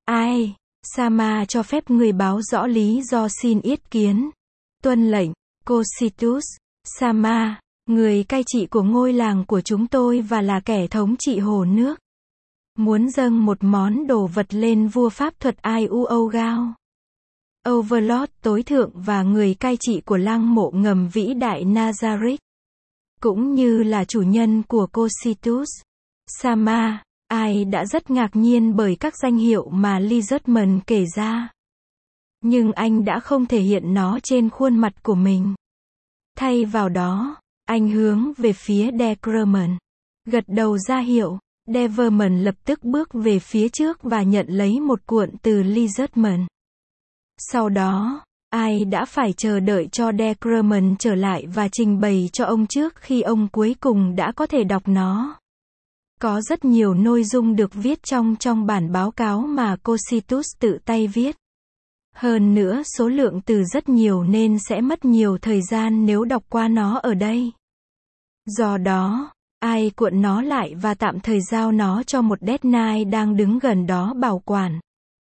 Sama cho phép người báo rõ lý do xin yết kiến. Tuân lệnh, Cocytus. Sama, người cai trị của ngôi làng của chúng tôi và là kẻ thống trị hồ nước, muốn dâng một món đồ vật lên vua pháp thuật Iuogao, Overlord tối thượng và người cai trị của lăng mộ ngầm vĩ đại Nazarick, cũng như là chủ nhân của Cocytus. Sama, ai đã rất ngạc nhiên bởi các danh hiệu mà Lizardman kể ra. Nhưng anh đã không thể hiện nó trên khuôn mặt của mình. Thay vào đó, anh hướng về phía Deckerman, gật đầu ra hiệu. Deckerman lập tức bước về phía trước và nhận lấy một cuộn từ Lizardman. Sau đó, ai đã phải chờ đợi cho Deckerman trở lại và trình bày cho ông trước khi ông cuối cùng đã có thể đọc nó. Có rất nhiều nội dung được viết trong bản báo cáo mà Cocytus tự tay viết. Hơn nữa số lượng từ rất nhiều nên sẽ mất nhiều thời gian nếu đọc qua nó ở đây. Do đó, ai cuộn nó lại và tạm thời giao nó cho một Death Knight đang đứng gần đó bảo quản.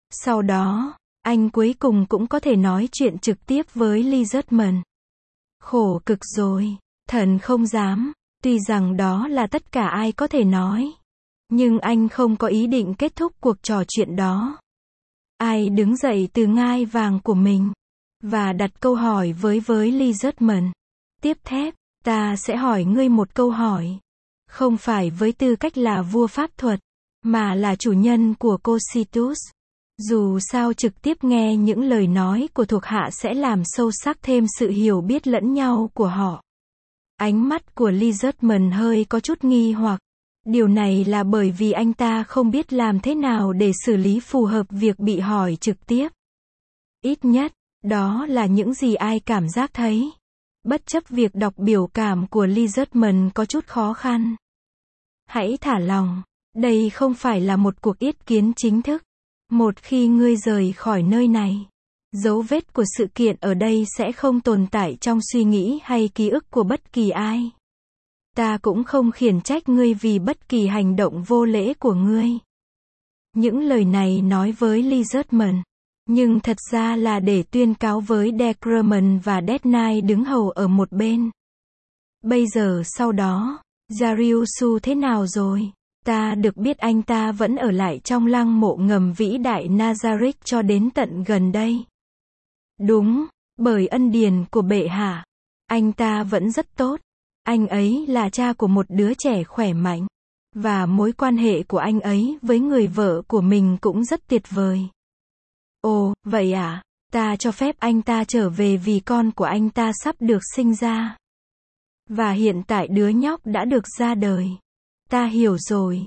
Sau đó, anh cuối cùng cũng có thể nói chuyện trực tiếp với Lee Judgment. Khổ cực rồi, thần không dám, tuy rằng đó là tất cả ai có thể nói. Nhưng anh không có ý định kết thúc cuộc trò chuyện đó. Ai đứng dậy từ ngai vàng của mình, và đặt câu hỏi với Lee Judgment. Tiếp thép, ta sẽ hỏi ngươi một câu hỏi. Không phải với tư cách là vua pháp thuật, mà là chủ nhân của Cocytus. Dù sao trực tiếp nghe những lời nói của thuộc hạ sẽ làm sâu sắc thêm sự hiểu biết lẫn nhau của họ. Ánh mắt của Lee Judgment hơi có chút nghi hoặc. Điều này là bởi vì anh ta không biết làm thế nào để xử lý phù hợp việc bị hỏi trực tiếp. Ít nhất, đó là những gì ai cảm giác thấy. Bất chấp việc đọc biểu cảm của Lee Judgment có chút khó khăn. Hãy thả lòng, đây không phải là một cuộc yết kiến chính thức. Một khi ngươi rời khỏi nơi này, dấu vết của sự kiện ở đây sẽ không tồn tại trong suy nghĩ hay ký ức của bất kỳ ai. Ta cũng không khiển trách ngươi vì bất kỳ hành động vô lễ của ngươi. Những lời này nói với Lee Judgment, nhưng thật ra là để tuyên cáo với Decrement và Death Knight đứng hầu ở một bên. Bây giờ sau đó, Dariusu thế nào rồi? Ta được biết anh ta vẫn ở lại trong lăng mộ ngầm vĩ đại Nazarick cho đến tận gần đây. Đúng, bởi ân điển của bệ hạ, anh ta vẫn rất tốt. Anh ấy là cha của một đứa trẻ khỏe mạnh, và mối quan hệ của anh ấy với người vợ của mình cũng rất tuyệt vời. Ồ, vậy à, ta cho phép anh ta trở về vì con của anh ta sắp được sinh ra. Và hiện tại đứa nhóc đã được ra đời. Ta hiểu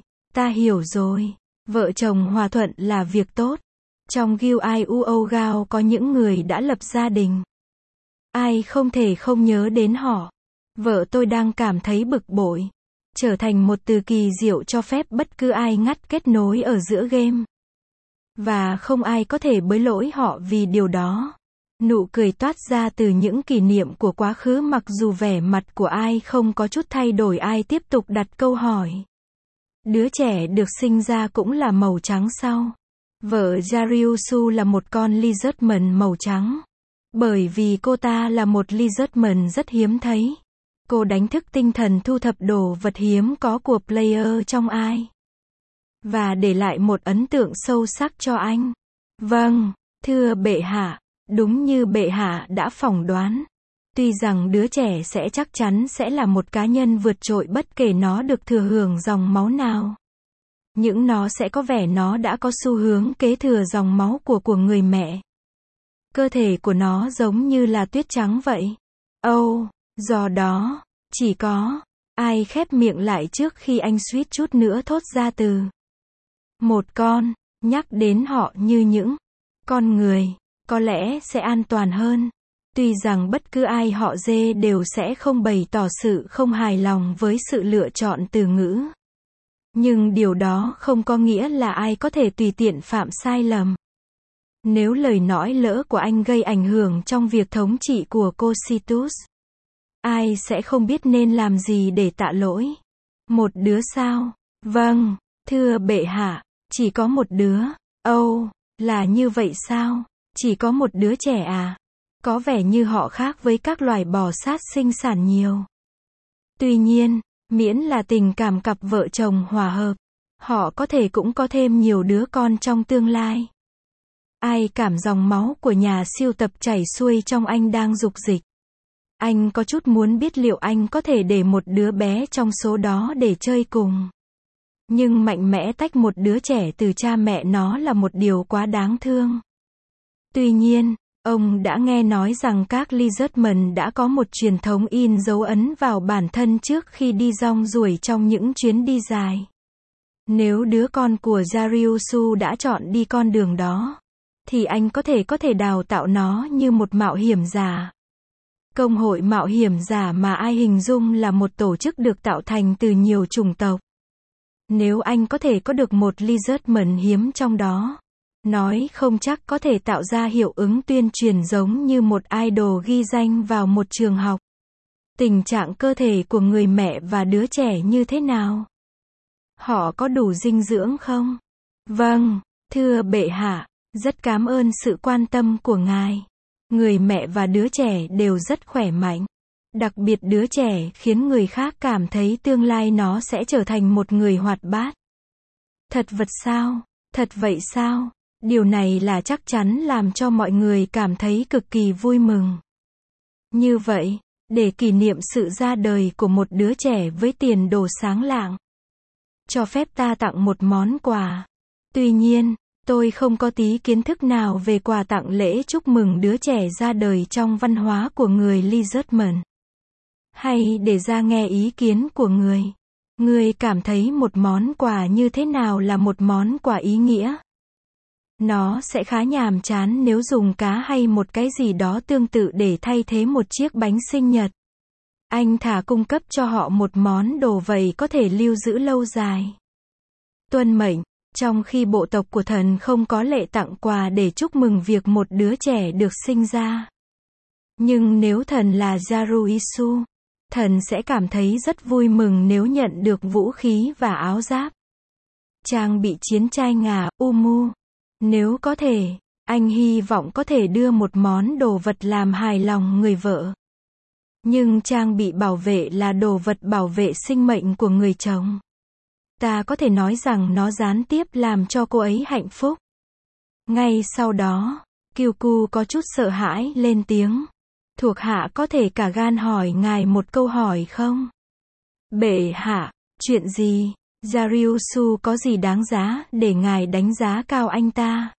rồi. Vợ chồng hòa thuận là việc tốt. Trong Gil-Iuogao có những người đã lập gia đình. Ai không thể không nhớ đến họ. Vợ tôi đang cảm thấy bực bội. Trở thành một từ kỳ diệu cho phép bất cứ ai ngắt kết nối ở giữa game. Và không ai có thể bới lỗi họ vì điều đó. Nụ cười toát ra từ những kỷ niệm của quá khứ mặc dù vẻ mặt của ai không có chút thay đổi. Ai tiếp tục đặt câu hỏi. Đứa trẻ được sinh ra cũng là màu trắng sao? Vợ Dariusu là một con Lee Judgment màu trắng. Bởi vì cô ta là một Lee Judgment rất hiếm thấy. Cô đánh thức tinh thần thu thập đồ vật hiếm có của player trong ai. Và để lại một ấn tượng sâu sắc cho anh. Vâng, thưa bệ hạ, đúng như bệ hạ đã phỏng đoán. Tuy rằng đứa trẻ sẽ chắc chắn sẽ là một cá nhân vượt trội bất kể nó được thừa hưởng dòng máu nào. Nhưng nó sẽ có vẻ nó đã có xu hướng kế thừa dòng máu của người mẹ. Cơ thể của nó giống như là tuyết trắng vậy. Do đó, chỉ có, ai khép miệng lại trước khi anh suýt chút nữa thốt ra từ. Một con, nhắc đến họ như những con người, có lẽ sẽ an toàn hơn. Tuy rằng bất cứ ai họ dê đều sẽ không bày tỏ sự không hài lòng với sự lựa chọn từ ngữ. Nhưng điều đó không có nghĩa là ai có thể tùy tiện phạm sai lầm. Nếu lời nói lỡ của anh gây ảnh hưởng trong việc thống trị của Cocytus, ai sẽ không biết nên làm gì để tạ lỗi? Một đứa sao? Vâng, thưa bệ hạ, chỉ có một đứa. Là như vậy sao? Chỉ có một đứa trẻ à? Có vẻ như họ khác với các loài bò sát sinh sản nhiều. Tuy nhiên, miễn là tình cảm cặp vợ chồng hòa hợp, họ có thể cũng có thêm nhiều đứa con trong tương lai. Ai cảm dòng máu của nhà siêu tập chảy xuôi trong anh đang dục dịch. Anh có chút muốn biết liệu anh có thể để một đứa bé trong số đó để chơi cùng. Nhưng mạnh mẽ tách một đứa trẻ từ cha mẹ nó là một điều quá đáng thương. Tuy nhiên, ông đã nghe nói rằng các Lee Judgment đã có một truyền thống in dấu ấn vào bản thân trước khi đi rong ruổi trong những chuyến đi dài. Nếu đứa con của Dariusu đã chọn đi con đường đó, thì anh có thể đào tạo nó như một mạo hiểm giả. Công hội mạo hiểm giả mà ai hình dung là một tổ chức được tạo thành từ nhiều chủng tộc. Nếu anh có được một Lee Judgment hiếm trong đó, nói không chắc có thể tạo ra hiệu ứng tuyên truyền giống như một idol ghi danh vào một trường học. Tình trạng cơ thể của người mẹ và đứa trẻ như thế nào? Họ có đủ dinh dưỡng không? Vâng, thưa bệ hạ, Rất cảm ơn sự quan tâm của ngài. Người mẹ và đứa trẻ đều rất khỏe mạnh. Đặc biệt đứa trẻ khiến người khác cảm thấy tương lai nó sẽ trở thành một người hoạt bát. Thật vật sao? Thật vậy sao? Điều này là chắc chắn làm cho mọi người cảm thấy cực kỳ vui mừng. Như vậy, để kỷ niệm sự ra đời của một đứa trẻ với tiền đồ sáng lạng, cho phép ta tặng một món quà. Tuy nhiên, tôi không có tí kiến thức nào về quà tặng lễ chúc mừng đứa trẻ ra đời trong văn hóa của người Lizardman. Hay để ra nghe ý kiến của người. Người cảm thấy một món quà như thế nào là một món quà ý nghĩa? Nó sẽ khá nhàm chán nếu dùng cá hay một cái gì đó tương tự để thay thế một chiếc bánh sinh nhật. Anh thà cung cấp cho họ một món đồ vậy có thể lưu giữ lâu dài. Tuân mệnh, trong khi bộ tộc của thần không có lệ tặng quà để chúc mừng việc một đứa trẻ được sinh ra. Nhưng nếu thần là Yaruisu, thần sẽ cảm thấy rất vui mừng nếu nhận được vũ khí và áo giáp. Trang bị chiến tranh Umu. Nếu có thể, anh hy vọng có thể đưa một món đồ vật làm hài lòng người vợ. Nhưng trang bị bảo vệ là đồ vật bảo vệ sinh mệnh của người chồng. Ta có thể nói rằng nó gián tiếp làm cho cô ấy hạnh phúc. Ngay sau đó, Kyuku có chút sợ hãi lên tiếng. Thuộc hạ có thể cả gan hỏi ngài một câu hỏi không? Bệ hạ, chuyện gì? Yaruisu có gì đáng giá để ngài đánh giá cao anh ta?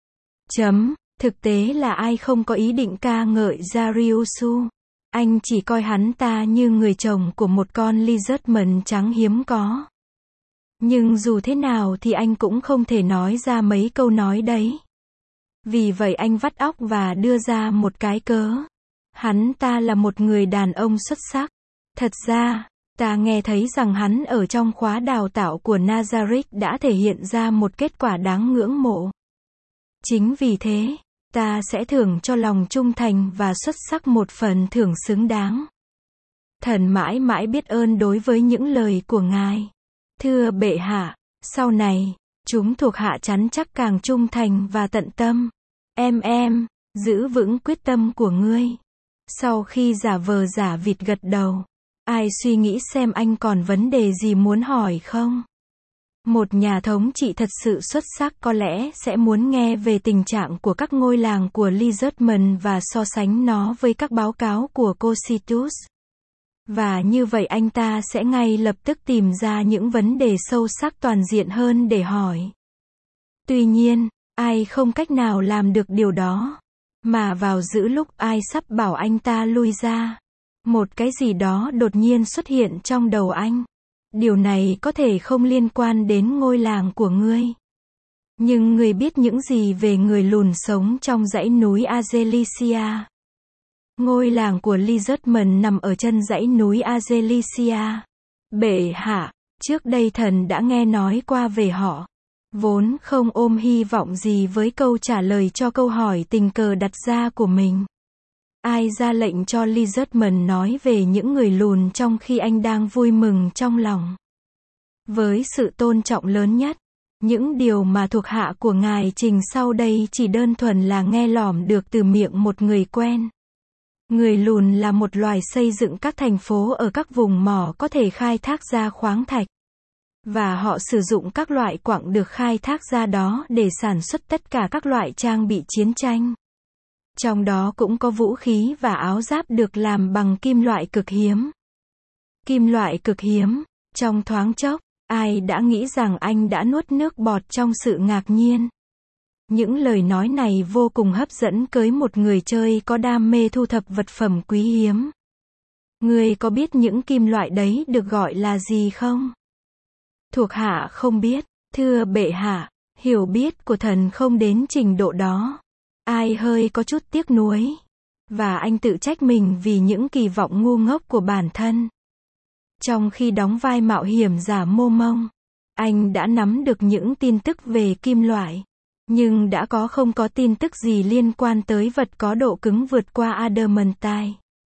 Thực tế là ai không có ý định ca ngợi Yaruisu. Anh chỉ coi hắn ta như người chồng của một con lizardman trắng hiếm có. Nhưng dù thế nào thì anh cũng không thể nói ra mấy câu nói đấy. Vì vậy anh vắt óc và đưa ra một cái cớ. Hắn ta là một người đàn ông xuất sắc. Thật ra, ta nghe thấy rằng hắn ở trong khóa đào tạo của Nazarick đã thể hiện ra một kết quả đáng ngưỡng mộ. Chính vì thế, ta sẽ thưởng cho lòng trung thành và xuất sắc một phần thưởng xứng đáng. Thần mãi mãi biết ơn đối với những lời của ngài. Thưa bệ hạ, sau này, chúng thuộc hạ chắn chắc càng trung thành và tận tâm. Em, giữ vững quyết tâm của ngươi. Sau khi giả vờ giả vịt gật đầu, ai suy nghĩ xem anh còn vấn đề gì muốn hỏi không? Một nhà thống trị thật sự xuất sắc có lẽ sẽ muốn nghe về tình trạng của các ngôi làng của Lizardman và so sánh nó với các báo cáo của Cocytus. Và như vậy anh ta sẽ ngay lập tức tìm ra những vấn đề sâu sắc toàn diện hơn để hỏi. Tuy nhiên, ai không cách nào làm được điều đó. Mà vào giữa lúc ai sắp bảo anh ta lui ra, một cái gì đó đột nhiên xuất hiện trong đầu anh. Điều này có thể không liên quan đến ngôi làng của ngươi. Nhưng ngươi biết những gì về người lùn sống trong dãy núi Azelicia? Ngôi làng của Lizardman nằm ở chân dãy núi Azelicia. Bệ hạ, trước đây thần đã nghe nói qua về họ. Vốn không ôm hy vọng gì với câu trả lời cho câu hỏi tình cờ đặt ra của mình. Ai ra lệnh cho Lizardman nói về những người lùn trong khi anh đang vui mừng trong lòng? Với sự tôn trọng lớn nhất, những điều mà thuộc hạ của ngài trình sau đây chỉ đơn thuần là nghe lỏm được từ miệng một người quen. Người lùn là một loài xây dựng các thành phố ở các vùng mỏ có thể khai thác ra khoáng thạch. Và họ sử dụng các loại quặng được khai thác ra đó để sản xuất tất cả các loại trang bị chiến tranh. Trong đó cũng có vũ khí và áo giáp được làm bằng kim loại cực hiếm. Kim loại cực hiếm, trong thoáng chốc, ai đã nghĩ rằng anh đã nuốt nước bọt trong sự ngạc nhiên. Những lời nói này vô cùng hấp dẫn với một người chơi có đam mê thu thập vật phẩm quý hiếm. Ngươi có biết những kim loại đấy được gọi là gì không? Thuộc hạ không biết, thưa bệ hạ, hiểu biết của thần không đến trình độ đó. Ai hơi có chút tiếc nuối. Và anh tự trách mình vì những kỳ vọng ngu ngốc của bản thân. Trong khi đóng vai mạo hiểm giả Mô Mông, anh đã nắm được những tin tức về kim loại. Nhưng đã không có tin tức gì liên quan tới vật có độ cứng vượt qua adamantite.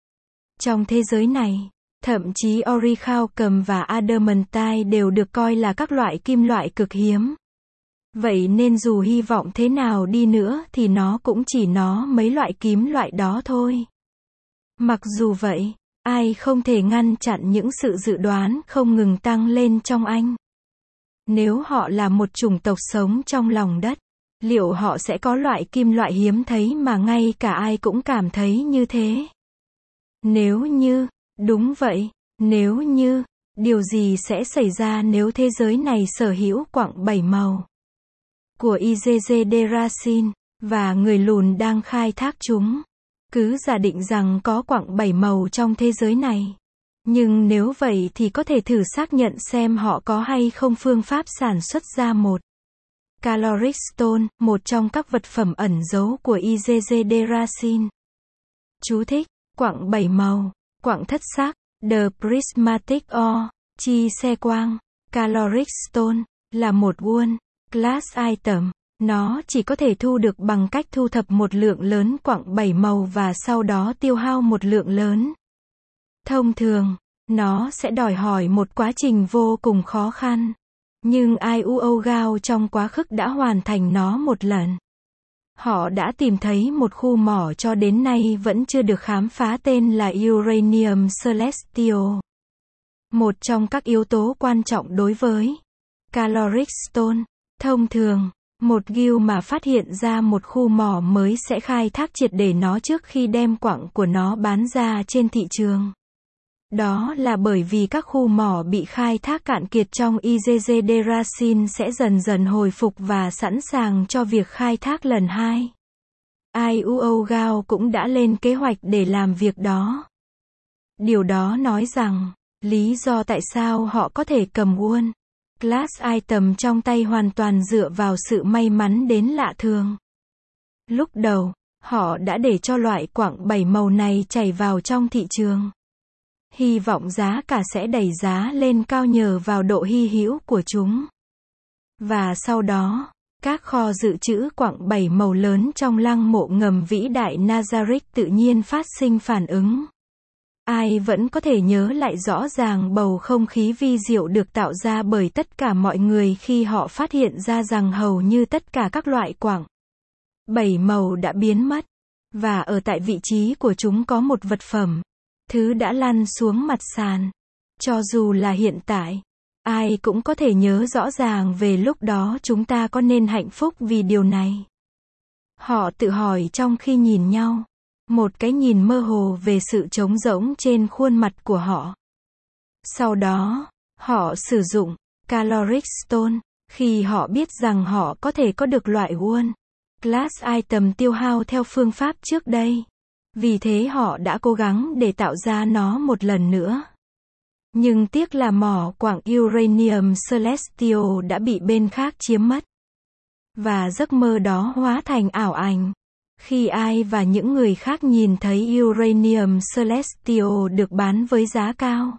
Trong thế giới này, thậm chí orichalcum và adamantite đều được coi là các loại kim loại cực hiếm. Vậy nên dù hy vọng thế nào đi nữa thì nó cũng chỉ nó mấy loại kiếm loại đó thôi. Mặc dù vậy, ai không thể ngăn chặn những sự dự đoán không ngừng tăng lên trong anh. Nếu họ là một chủng tộc sống trong lòng đất, liệu họ sẽ có loại kim loại hiếm thấy mà ngay cả ai cũng cảm thấy như thế? Nếu như, đúng vậy, nếu như, điều gì sẽ xảy ra nếu thế giới này sở hữu quặng 7 màu của Izeze-Derasin, và người lùn đang khai thác chúng? Cứ giả định rằng có quặng 7 màu trong thế giới này. Nhưng nếu vậy thì có thể thử xác nhận xem họ có hay không phương pháp sản xuất ra một caloric stone, một trong các vật phẩm ẩn giấu của Izeze-Derasin. Chú thích: quặng 7 màu, quặng thất sắc, The Prismatic Ore, chi xe quang, caloric stone, là một world class item. Nó chỉ có thể thu được bằng cách thu thập một lượng lớn quặng 7 màu và sau đó tiêu hao một lượng lớn. Thông thường, nó sẽ đòi hỏi một quá trình vô cùng khó khăn. Nhưng IUOGAO trong quá khứ đã hoàn thành nó một lần. Họ đã tìm thấy một khu mỏ cho đến nay vẫn chưa được khám phá tên là Uranium Celestial. Một trong các yếu tố quan trọng đối với caloric stone. Thông thường, một guild mà phát hiện ra một khu mỏ mới sẽ khai thác triệt để nó trước khi đem quặng của nó bán ra trên thị trường. Đó là bởi vì các khu mỏ bị khai thác cạn kiệt trong Izeze-Derasin sẽ dần dần hồi phục và sẵn sàng cho việc khai thác lần 2. IUOGAO cũng đã lên kế hoạch để làm việc đó. Điều đó nói rằng, lý do tại sao họ có thể cầm world class item trong tay hoàn toàn dựa vào sự may mắn đến lạ thường. Lúc đầu, họ đã để cho loại quặng 7 màu này chảy vào trong thị trường. Hy vọng giá cả sẽ đẩy giá lên cao nhờ vào độ hy hữu của chúng. Và sau đó, các kho dự trữ quặng 7 màu lớn trong lăng mộ ngầm vĩ đại Nazareth tự nhiên phát sinh phản ứng. Ai vẫn có thể nhớ lại rõ ràng bầu không khí vi diệu được tạo ra bởi tất cả mọi người khi họ phát hiện ra rằng hầu như tất cả các loại quặng 7 màu đã biến mất. Và ở tại vị trí của chúng có một vật phẩm. Thứ đã lăn xuống mặt sàn. Cho dù là hiện tại, ai cũng có thể nhớ rõ ràng về lúc đó chúng ta có nên hạnh phúc vì điều này. Họ tự hỏi trong khi nhìn nhau. Một cái nhìn mơ hồ về sự trống rỗng trên khuôn mặt của họ. Sau đó, họ sử dụng caloric stone khi họ biết rằng họ có thể có được loại world class item tiêu hao theo phương pháp trước đây. Vì thế họ đã cố gắng để tạo ra nó một lần nữa. Nhưng tiếc là mỏ quặng Uranium Celestial đã bị bên khác chiếm mất. Và giấc mơ đó hóa thành ảo ảnh. Khi ai và những người khác nhìn thấy Uranium Celestial được bán với giá cao.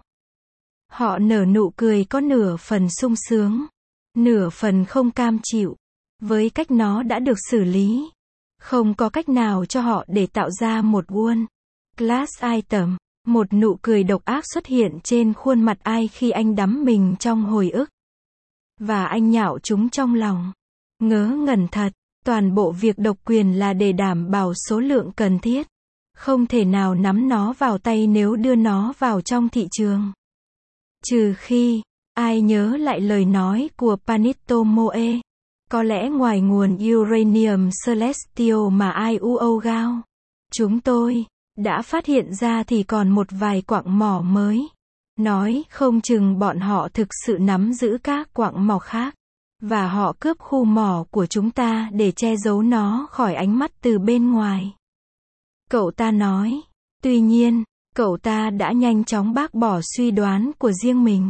Họ nở nụ cười có nửa phần sung sướng, nửa phần không cam chịu, với cách nó đã được xử lý. Không có cách nào cho họ để tạo ra một world class item. Một nụ cười độc ác xuất hiện trên khuôn mặt ai khi anh đắm mình trong hồi ức. Và anh nhạo chúng trong lòng. Ngớ ngẩn thật. Toàn bộ việc độc quyền là để đảm bảo số lượng cần thiết. Không thể nào nắm nó vào tay nếu đưa nó vào trong thị trường. Trừ khi, ai nhớ lại lời nói của Panito Moe. Có lẽ ngoài nguồn Uranium Celestial mà IUOGAO, chúng tôi đã phát hiện ra thì còn một vài quặng mỏ mới. Nói không chừng bọn họ thực sự nắm giữ các quặng mỏ khác. Và họ cướp khu mỏ của chúng ta để che giấu nó khỏi ánh mắt từ bên ngoài. Cậu ta nói. Tuy nhiên, cậu ta đã nhanh chóng bác bỏ suy đoán của riêng mình.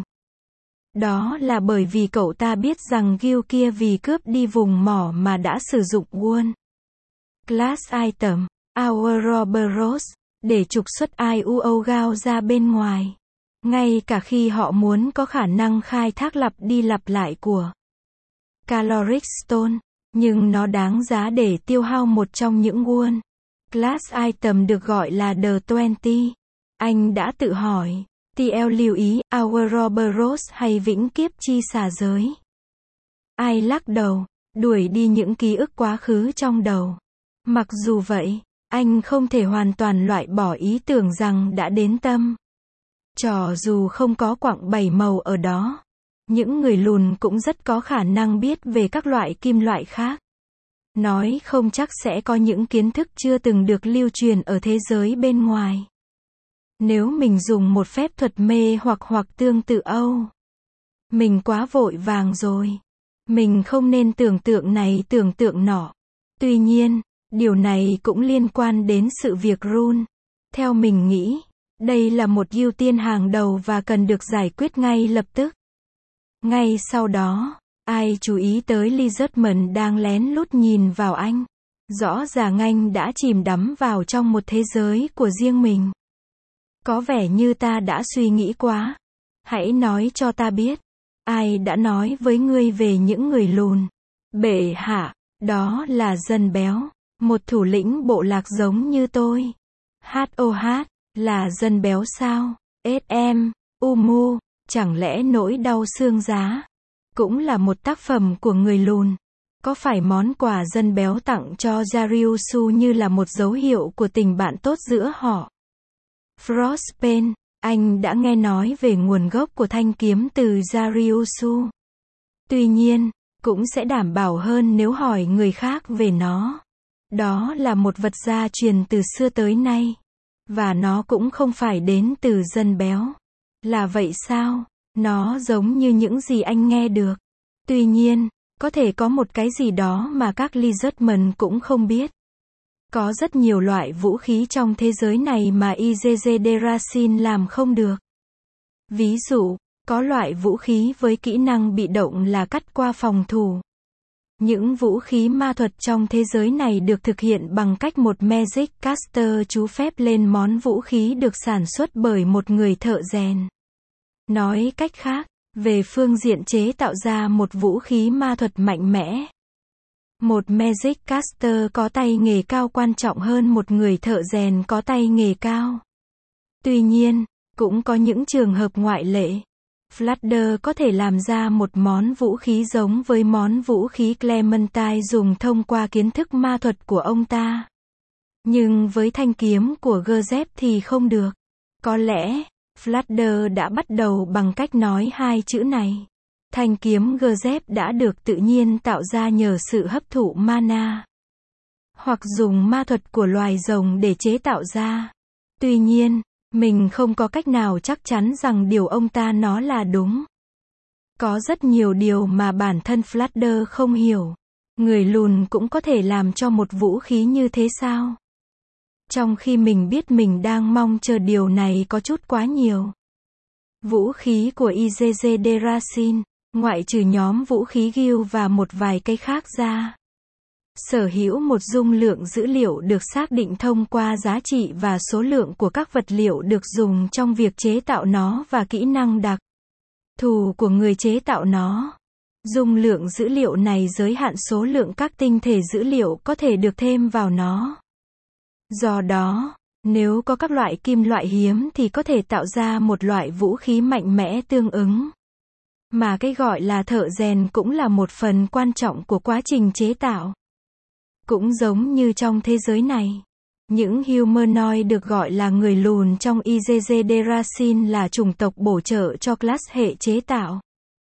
Đó là bởi vì cậu ta biết rằng guild kia vì cướp đi vùng mỏ mà đã sử dụng world class item, Ouroboros, để trục xuất IUOGAO ra bên ngoài. Ngay cả khi họ muốn có khả năng khai thác lặp đi lặp lại của caloric stone, nhưng nó đáng giá để tiêu hao một trong những world class item được gọi là The 20. Anh đã tự hỏi, TL lưu ý Ouroboros hay vĩnh kiếp chi xả giới? Ai lắc đầu, đuổi đi những ký ức quá khứ trong đầu. Mặc dù vậy, anh không thể hoàn toàn loại bỏ ý tưởng rằng đã đến tâm trò dù không có quặng bảy màu ở đó. Những người lùn cũng rất có khả năng biết về các loại kim loại khác. Nói không chắc sẽ có những kiến thức chưa từng được lưu truyền ở thế giới bên ngoài. Nếu mình dùng một phép thuật mê hoặc tương tự mình quá vội vàng rồi. Mình không nên tưởng tượng này tưởng tượng nọ. Tuy nhiên, điều này cũng liên quan đến sự việc run. Theo mình nghĩ, đây là một ưu tiên hàng đầu và cần được giải quyết ngay lập tức. Ngay sau đó, ai chú ý tới Lizardman đang lén lút nhìn vào anh. Rõ ràng anh đã chìm đắm vào trong một thế giới của riêng mình. Có vẻ như ta đã suy nghĩ quá. Hãy nói cho ta biết. Ai đã nói với ngươi về những người lùn? Bệ hạ, đó là dân béo. Một thủ lĩnh bộ lạc giống như tôi. HOH, là dân béo sao? SM, Umu, chẳng lẽ nỗi đau xương giá cũng là một tác phẩm của người lùn? Có phải món quà dân béo tặng cho Jariusu như là một dấu hiệu của tình bạn tốt giữa họ? Frostbane, anh đã nghe nói về nguồn gốc của thanh kiếm từ Jariusu. Tuy nhiên, cũng sẽ đảm bảo hơn nếu hỏi người khác về nó. Đó là một vật gia truyền từ xưa tới nay. Và nó cũng không phải đến từ dân béo. Là vậy sao? Nó giống như những gì anh nghe được. Tuy nhiên, có thể có một cái gì đó mà các Lizardmen cũng không biết. Có rất nhiều loại vũ khí trong thế giới này mà IZZ Derasin làm không được. Ví dụ, có loại vũ khí với kỹ năng bị động là cắt qua phòng thủ. Những vũ khí ma thuật trong thế giới này được thực hiện bằng cách một Magic Caster chú phép lên món vũ khí được sản xuất bởi một người thợ rèn. Nói cách khác, về phương diện chế tạo ra một vũ khí ma thuật mạnh mẽ, một Magic Caster có tay nghề cao quan trọng hơn một người thợ rèn có tay nghề cao. Tuy nhiên, cũng có những trường hợp ngoại lệ. Fludder có thể làm ra một món vũ khí giống với món vũ khí Clementine dùng thông qua kiến thức ma thuật của ông ta. Nhưng với thanh kiếm của Gazep thì không được. Có lẽ, Fludder đã bắt đầu bằng cách nói hai chữ này. Thanh kiếm Gazep đã được tự nhiên tạo ra nhờ sự hấp thụ mana. Hoặc dùng ma thuật của loài rồng để chế tạo ra. Tuy nhiên, mình không có cách nào chắc chắn rằng điều ông ta nói là đúng. Có rất nhiều điều mà bản thân Fludder không hiểu. Người lùn cũng có thể làm cho một vũ khí như thế sao? Trong khi mình biết mình đang mong chờ điều này có chút quá nhiều. Vũ khí của IZZ Derasin, ngoại trừ nhóm vũ khí Gil và một vài cây khác ra, sở hữu một dung lượng dữ liệu được xác định thông qua giá trị và số lượng của các vật liệu được dùng trong việc chế tạo nó và kỹ năng đặc thù của người chế tạo nó. Dung lượng dữ liệu này giới hạn số lượng các tinh thể dữ liệu có thể được thêm vào nó. Do đó, nếu có các loại kim loại hiếm thì có thể tạo ra một loại vũ khí mạnh mẽ tương ứng. Mà cái gọi là thợ rèn cũng là một phần quan trọng của quá trình chế tạo. Cũng giống như trong thế giới này, những humanoid được gọi là người lùn trong IZZ Derasin là chủng tộc bổ trợ cho class hệ chế tạo.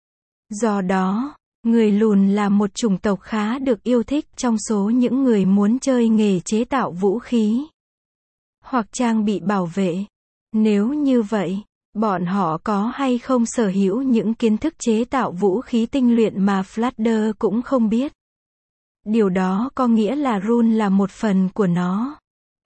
Do đó, người lùn là một chủng tộc khá được yêu thích trong số những người muốn chơi nghề chế tạo vũ khí hoặc trang bị bảo vệ. Nếu như vậy, bọn họ có hay không sở hữu những kiến thức chế tạo vũ khí tinh luyện mà Fludder cũng không biết? Điều đó có nghĩa là run là một phần của nó.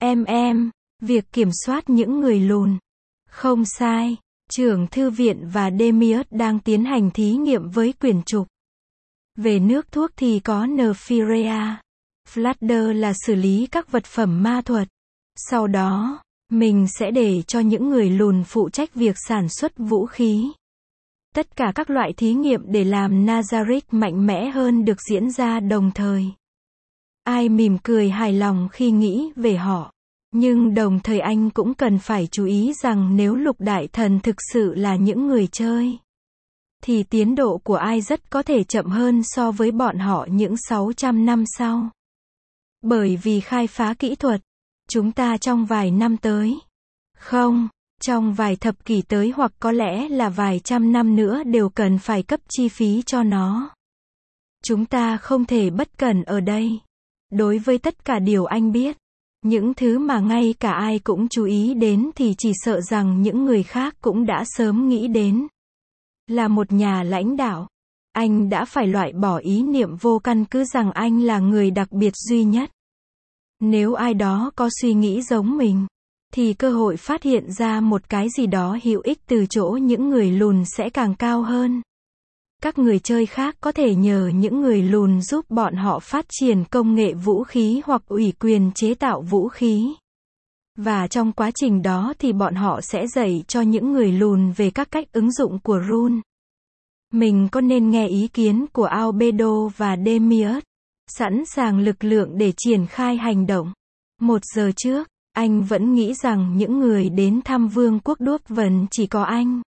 Việc kiểm soát những người lùn. Không sai, trưởng thư viện và Demius đang tiến hành thí nghiệm với quyển trục. Về nước thuốc thì có Nephirea. Fludder là xử lý các vật phẩm ma thuật. Sau đó, mình sẽ để cho những người lùn phụ trách việc sản xuất vũ khí. Tất cả các loại thí nghiệm để làm Nazarick mạnh mẽ hơn được diễn ra đồng thời. Ai mỉm cười hài lòng khi nghĩ về họ. Nhưng đồng thời anh cũng cần phải chú ý rằng nếu lục đại thần thực sự là những người chơi thì tiến độ của ai rất có thể chậm hơn so với bọn họ những 600 năm sau. Bởi vì khai phá kỹ thuật, chúng ta trong vài năm tới, không, trong vài thập kỷ tới hoặc có lẽ là vài trăm năm nữa đều cần phải cấp chi phí cho nó. Chúng ta không thể bất cẩn ở đây. Đối với tất cả điều anh biết, những thứ mà ngay cả ai cũng chú ý đến thì chỉ sợ rằng những người khác cũng đã sớm nghĩ đến. Là một nhà lãnh đạo, anh đã phải loại bỏ ý niệm vô căn cứ rằng anh là người đặc biệt duy nhất. Nếu ai đó có suy nghĩ giống mình, thì cơ hội phát hiện ra một cái gì đó hữu ích từ chỗ những người lùn sẽ càng cao hơn. Các người chơi khác có thể nhờ những người lùn giúp bọn họ phát triển công nghệ vũ khí hoặc ủy quyền chế tạo vũ khí. Và trong quá trình đó thì bọn họ sẽ dạy cho những người lùn về các cách ứng dụng của rune. Mình có nên nghe ý kiến của Albedo và Demius, sẵn sàng lực lượng để triển khai hành động. 1 giờ trước, anh vẫn nghĩ rằng những người đến thăm Vương quốc Đuốc Vần chỉ có anh,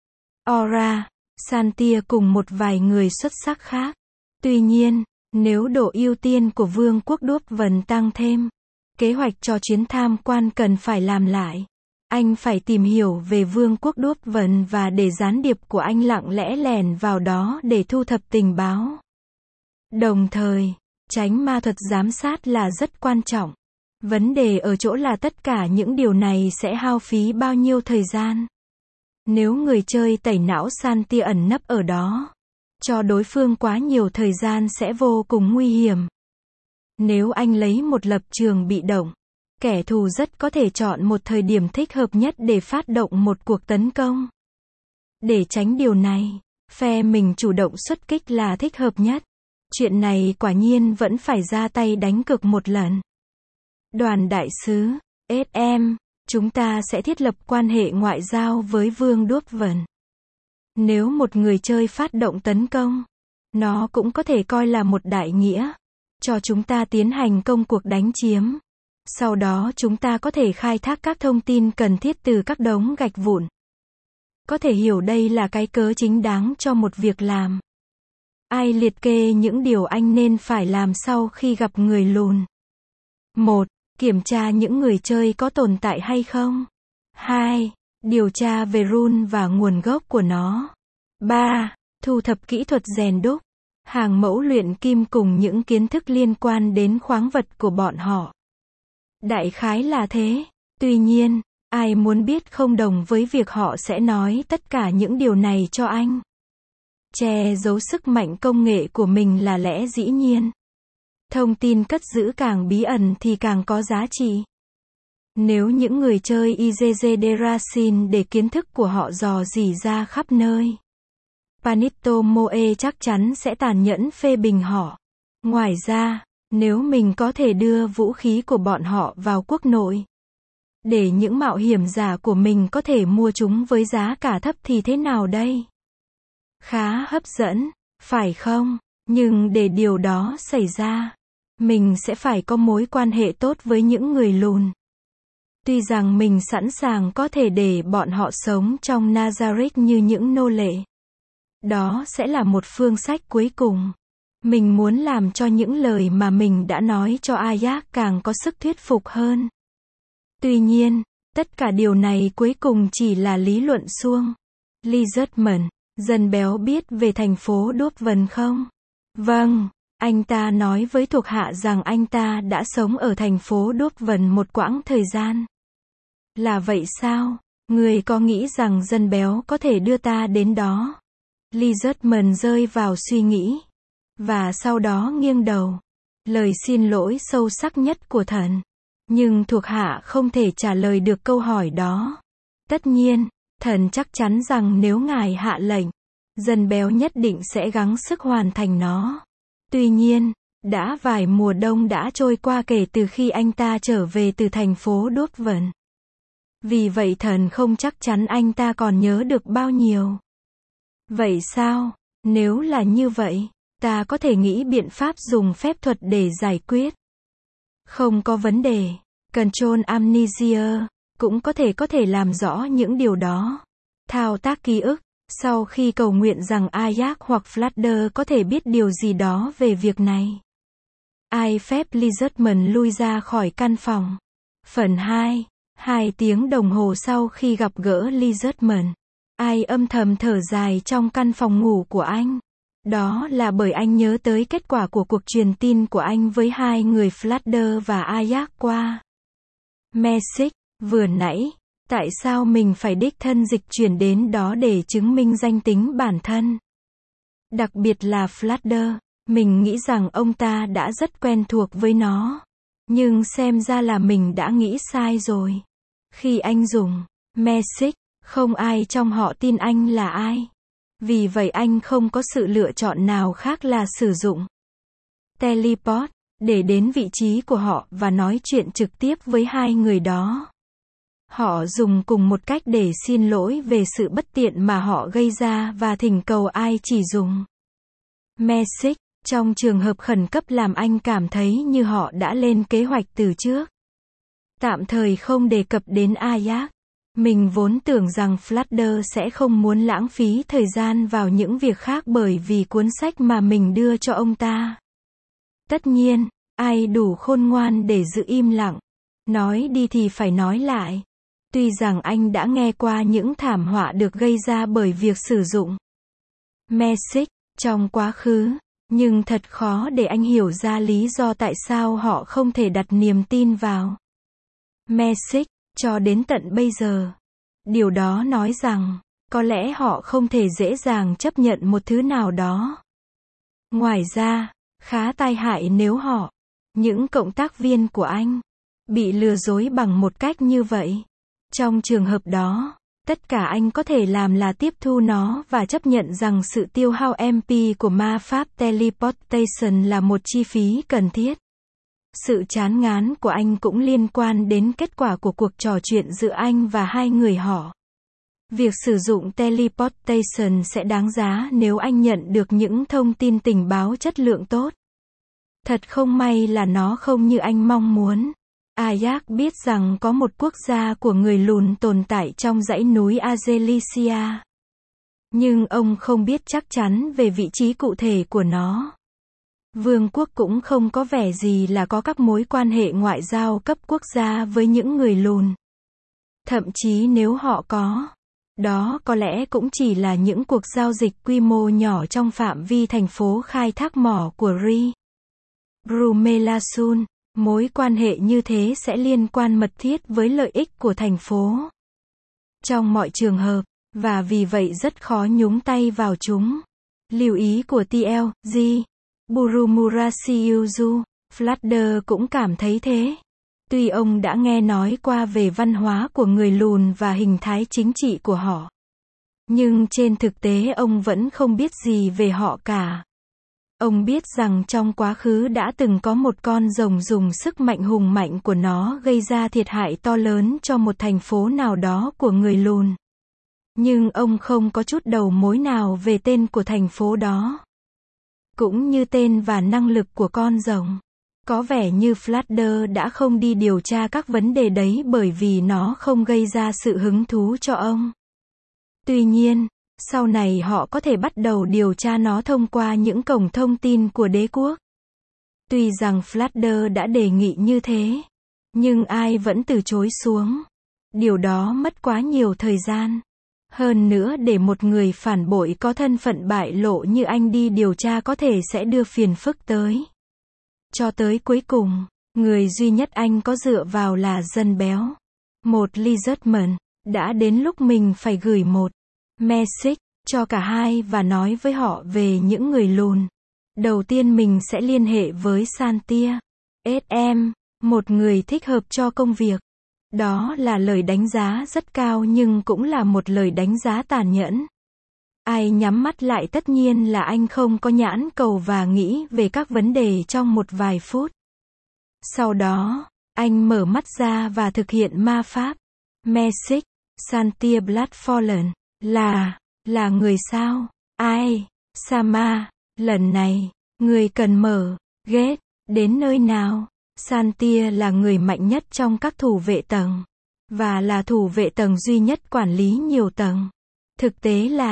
Aura, Santia cùng một vài người xuất sắc khác. Tuy nhiên, nếu độ ưu tiên của Vương quốc Đuốc Vần tăng thêm, kế hoạch cho chuyến tham quan cần phải làm lại. Anh phải tìm hiểu về Vương quốc Đuốc Vần và để gián điệp của anh lặng lẽ lẻn vào đó để thu thập tình báo. Đồng thời, tránh ma thuật giám sát là rất quan trọng. Vấn đề ở chỗ là tất cả những điều này sẽ hao phí bao nhiêu thời gian. Nếu người chơi tẩy não Santia ẩn nấp ở đó, cho đối phương quá nhiều thời gian sẽ vô cùng nguy hiểm. Nếu anh lấy một lập trường bị động, kẻ thù rất có thể chọn một thời điểm thích hợp nhất để phát động một cuộc tấn công. Để tránh điều này, phe mình chủ động xuất kích là thích hợp nhất. Chuyện này quả nhiên vẫn phải ra tay đánh cược một lần. Đoàn đại sứ, SM, chúng ta sẽ thiết lập quan hệ ngoại giao với Vương Đuốc Vần. Nếu một người chơi phát động tấn công, nó cũng có thể coi là một đại nghĩa cho chúng ta tiến hành công cuộc đánh chiếm. Sau đó chúng ta có thể khai thác các thông tin cần thiết từ các đống gạch vụn. Có thể hiểu đây là cái cớ chính đáng cho một việc làm. Ai liệt kê những điều anh nên phải làm sau khi gặp người lùn? 1. Kiểm tra những người chơi có tồn tại hay không. 2. Điều tra về rune và nguồn gốc của nó. 3. Thu thập kỹ thuật rèn đúc, hàng mẫu luyện kim cùng những kiến thức liên quan đến khoáng vật của bọn họ. Đại khái là thế. Tuy nhiên, ai muốn biết không đồng với việc họ sẽ nói tất cả những điều này cho anh. Che giấu sức mạnh công nghệ của mình là lẽ dĩ nhiên. Thông tin cất giữ càng bí ẩn thì càng có giá trị. Nếu những người chơi IGG Derasin để kiến thức của họ dò dỉ ra khắp nơi, Panito Moe chắc chắn sẽ tàn nhẫn phê bình họ. Ngoài ra, nếu mình có thể đưa vũ khí của bọn họ vào quốc nội, để những mạo hiểm giả của mình có thể mua chúng với giá cả thấp thì thế nào đây? Khá hấp dẫn, phải không? Nhưng để điều đó xảy ra, mình sẽ phải có mối quan hệ tốt với những người lùn. Tuy rằng mình sẵn sàng có thể để bọn họ sống trong Nazareth như những nô lệ. Đó sẽ là một phương sách cuối cùng. Mình muốn làm cho những lời mà mình đã nói cho Ayak càng có sức thuyết phục hơn. Tuy nhiên, tất cả điều này cuối cùng chỉ là lý luận suông. Lizardman, dân béo biết về thành phố Đuốc Vần không? Vâng, anh ta nói với thuộc hạ rằng anh ta đã sống ở thành phố Đuốc Vần một quãng thời gian. Là vậy sao? Người có nghĩ rằng dân béo có thể đưa ta đến đó? Lizardman rơi vào suy nghĩ. Và sau đó nghiêng đầu. Lời xin lỗi sâu sắc nhất của thần. Nhưng thuộc hạ không thể trả lời được câu hỏi đó. Tất nhiên, thần chắc chắn rằng nếu ngài hạ lệnh, dân béo nhất định sẽ gắng sức hoàn thành nó. Tuy nhiên, đã vài mùa đông đã trôi qua kể từ khi anh ta trở về từ thành phố Đuốc Vần. Vì vậy thần không chắc chắn anh ta còn nhớ được bao nhiêu. Vậy sao? Nếu là như vậy, ta có thể nghĩ biện pháp dùng phép thuật để giải quyết. Không có vấn đề. Control Amnesia cũng có thể làm rõ những điều đó. Thao tác ký ức, Sau khi cầu nguyện rằng Ajax hoặc Fladder có thể biết điều gì đó về việc này, ai phép Lizardman lui ra khỏi căn phòng. Phần 2. 2 tiếng đồng hồ sau khi gặp gỡ Lizardman, ai âm thầm thở dài trong căn phòng ngủ của anh. Đó là bởi anh nhớ tới kết quả của cuộc truyền tin của anh với hai người Fladder và Ajax qua Message vừa nãy. Tại sao mình phải đích thân dịch chuyển đến đó để chứng minh danh tính bản thân? Đặc biệt là Fladder. Mình nghĩ rằng ông ta đã rất quen thuộc với nó. Nhưng xem ra là mình đã nghĩ sai rồi. Khi anh dùng Message, không ai trong họ tin anh là ai. Vì vậy anh không có sự lựa chọn nào khác là sử dụng Teleport để đến vị trí của họ và nói chuyện trực tiếp với hai người đó. Họ dùng cùng một cách để xin lỗi về sự bất tiện mà họ gây ra và thỉnh cầu ai chỉ dùng Message trong trường hợp khẩn cấp làm anh cảm thấy như họ đã lên kế hoạch từ trước. Tạm thời không đề cập đến Ajax. Mình vốn tưởng rằng Fladder sẽ không muốn lãng phí thời gian vào những việc khác bởi vì cuốn sách mà mình đưa cho ông ta. Tất nhiên, ai đủ khôn ngoan để giữ im lặng. Nói đi thì phải nói lại. Tuy rằng anh đã nghe qua những thảm họa được gây ra bởi việc sử dụng Message trong quá khứ, nhưng thật khó để anh hiểu ra lý do tại sao họ không thể đặt niềm tin vào Message cho đến tận bây giờ. Điều đó nói rằng, có lẽ họ không thể dễ dàng chấp nhận một thứ nào đó. Ngoài ra, khá tai hại nếu họ, những cộng tác viên của anh, bị lừa dối bằng một cách như vậy. Trong trường hợp đó, tất cả anh có thể làm là tiếp thu nó và chấp nhận rằng sự tiêu hao MP của ma pháp Teleportation là một chi phí cần thiết. Sự chán ngán của anh cũng liên quan đến kết quả của cuộc trò chuyện giữa anh và hai người họ. Việc sử dụng Teleportation sẽ đáng giá nếu anh nhận được những thông tin tình báo chất lượng tốt. Thật không may là nó không như anh mong muốn. Ajax biết rằng có một quốc gia của người lùn tồn tại trong dãy núi Azelicia. Nhưng ông không biết chắc chắn về vị trí cụ thể của nó. Vương quốc cũng không có vẻ gì là có các mối quan hệ ngoại giao cấp quốc gia với những người lùn. Thậm chí nếu họ có, đó có lẽ cũng chỉ là những cuộc giao dịch quy mô nhỏ trong phạm vi thành phố khai thác mỏ của Ri Brumelasun. Mối quan hệ như thế sẽ liên quan mật thiết với lợi ích của thành phố trong mọi trường hợp, và vì vậy rất khó nhúng tay vào chúng. Lưu ý của TLG Burumurasiuzu, Fladder cũng cảm thấy thế. Tuy ông đã nghe nói qua về văn hóa của người lùn và hình thái chính trị của họ, nhưng trên thực tế ông vẫn không biết gì về họ cả. Ông biết rằng trong quá khứ đã từng có một con rồng dùng sức mạnh hùng mạnh của nó gây ra thiệt hại to lớn cho một thành phố nào đó của người lùn. Nhưng ông không có chút đầu mối nào về tên của thành phố đó, cũng như tên và năng lực của con rồng. Có vẻ như Fladder đã không đi điều tra các vấn đề đấy bởi vì nó không gây ra sự hứng thú cho ông. Tuy nhiên, sau này họ có thể bắt đầu điều tra nó thông qua những cổng thông tin của đế quốc. Tuy rằng Fladder đã đề nghị như thế, nhưng ai vẫn từ chối xuống. Điều đó mất quá nhiều thời gian. Hơn nữa để một người phản bội có thân phận bại lộ như anh đi điều tra có thể sẽ đưa phiền phức tới. Cho tới cuối cùng, người duy nhất anh có dựa vào là dân béo. Một Lizardman. Đã đến lúc mình phải gửi một message cho cả hai và nói với họ về những người lùn. Đầu tiên mình sẽ liên hệ với Santia SM, một người thích hợp cho công việc. Đó là lời đánh giá rất cao nhưng cũng là một lời đánh giá tàn nhẫn. Ai nhắm mắt lại tất nhiên là anh không có nhãn cầu và nghĩ về các vấn đề trong một vài phút. Sau đó, anh mở mắt ra và thực hiện ma pháp. Message, Santia Bloodfallen, là người sao? Ai? Sama, lần này, người cần mở, gate, đến nơi nào? Santia là người mạnh nhất trong các thủ vệ tầng, và là thủ vệ tầng duy nhất quản lý nhiều tầng. Thực tế là,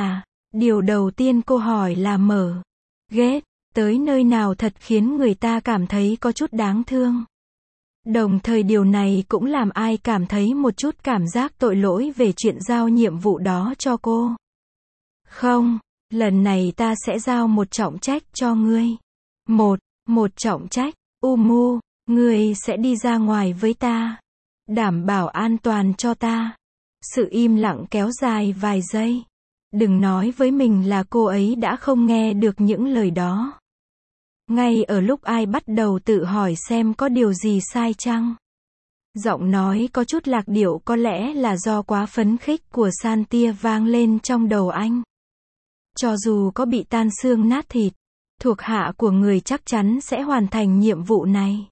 Điều đầu tiên cô hỏi là ghét tới nơi nào thật khiến người ta cảm thấy có chút đáng thương. Đồng thời điều này cũng làm ai cảm thấy một chút cảm giác tội lỗi về chuyện giao nhiệm vụ đó cho cô. Không, lần này ta sẽ giao một trọng trách cho ngươi. Một trọng trách, Umu, ngươi sẽ đi ra ngoài với ta. Đảm bảo an toàn cho ta. Sự im lặng kéo dài vài giây. Đừng nói với mình là cô ấy đã không nghe được những lời đó. Ngay ở lúc ai bắt đầu tự hỏi xem có điều gì sai chăng. Giọng nói có chút lạc điệu có lẽ là do quá phấn khích của Santia vang lên trong đầu anh. Cho dù có bị tan xương nát thịt, thuộc hạ của người chắc chắn sẽ hoàn thành nhiệm vụ này.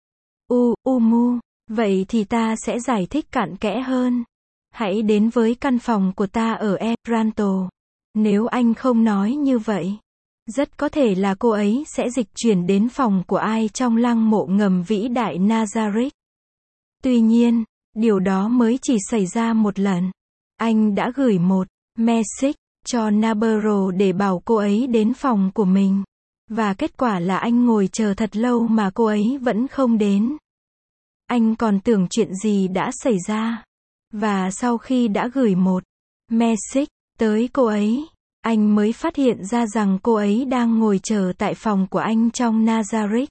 Umu, vậy thì ta sẽ giải thích cặn kẽ hơn. Hãy đến với căn phòng của ta ở Eranto. Nếu anh không nói như vậy, rất có thể là cô ấy sẽ dịch chuyển đến phòng của ai trong lăng mộ ngầm vĩ đại Nazareth. Tuy nhiên, điều đó mới chỉ xảy ra một lần. Anh đã gửi một message cho Navarro để bảo cô ấy đến phòng của mình. Và kết quả là anh ngồi chờ thật lâu mà cô ấy vẫn không đến. Anh còn tưởng chuyện gì đã xảy ra. Và sau khi đã gửi một message tới cô ấy, anh mới phát hiện ra rằng cô ấy đang ngồi chờ tại phòng của anh trong Nazareth.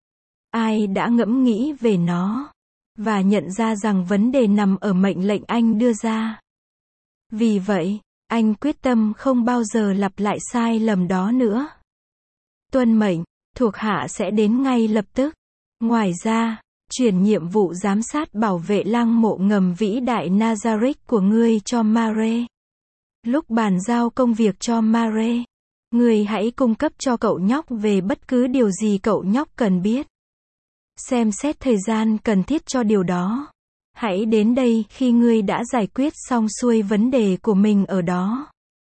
Ai đã ngẫm nghĩ về nó và nhận ra rằng vấn đề nằm ở mệnh lệnh anh đưa ra. Vì vậy, anh quyết tâm không bao giờ lặp lại sai lầm đó nữa. Tuân mệnh, thuộc hạ sẽ đến ngay lập tức. Ngoài ra, chuyển nhiệm vụ giám sát bảo vệ lăng mộ ngầm vĩ đại Nazareth của ngươi cho Mare. Lúc bàn giao công việc cho Mare, ngươi hãy cung cấp cho cậu nhóc về bất cứ điều gì cậu nhóc cần biết. Xem xét thời gian cần thiết cho điều đó. Hãy đến đây khi ngươi đã giải quyết xong xuôi vấn đề của mình ở đó.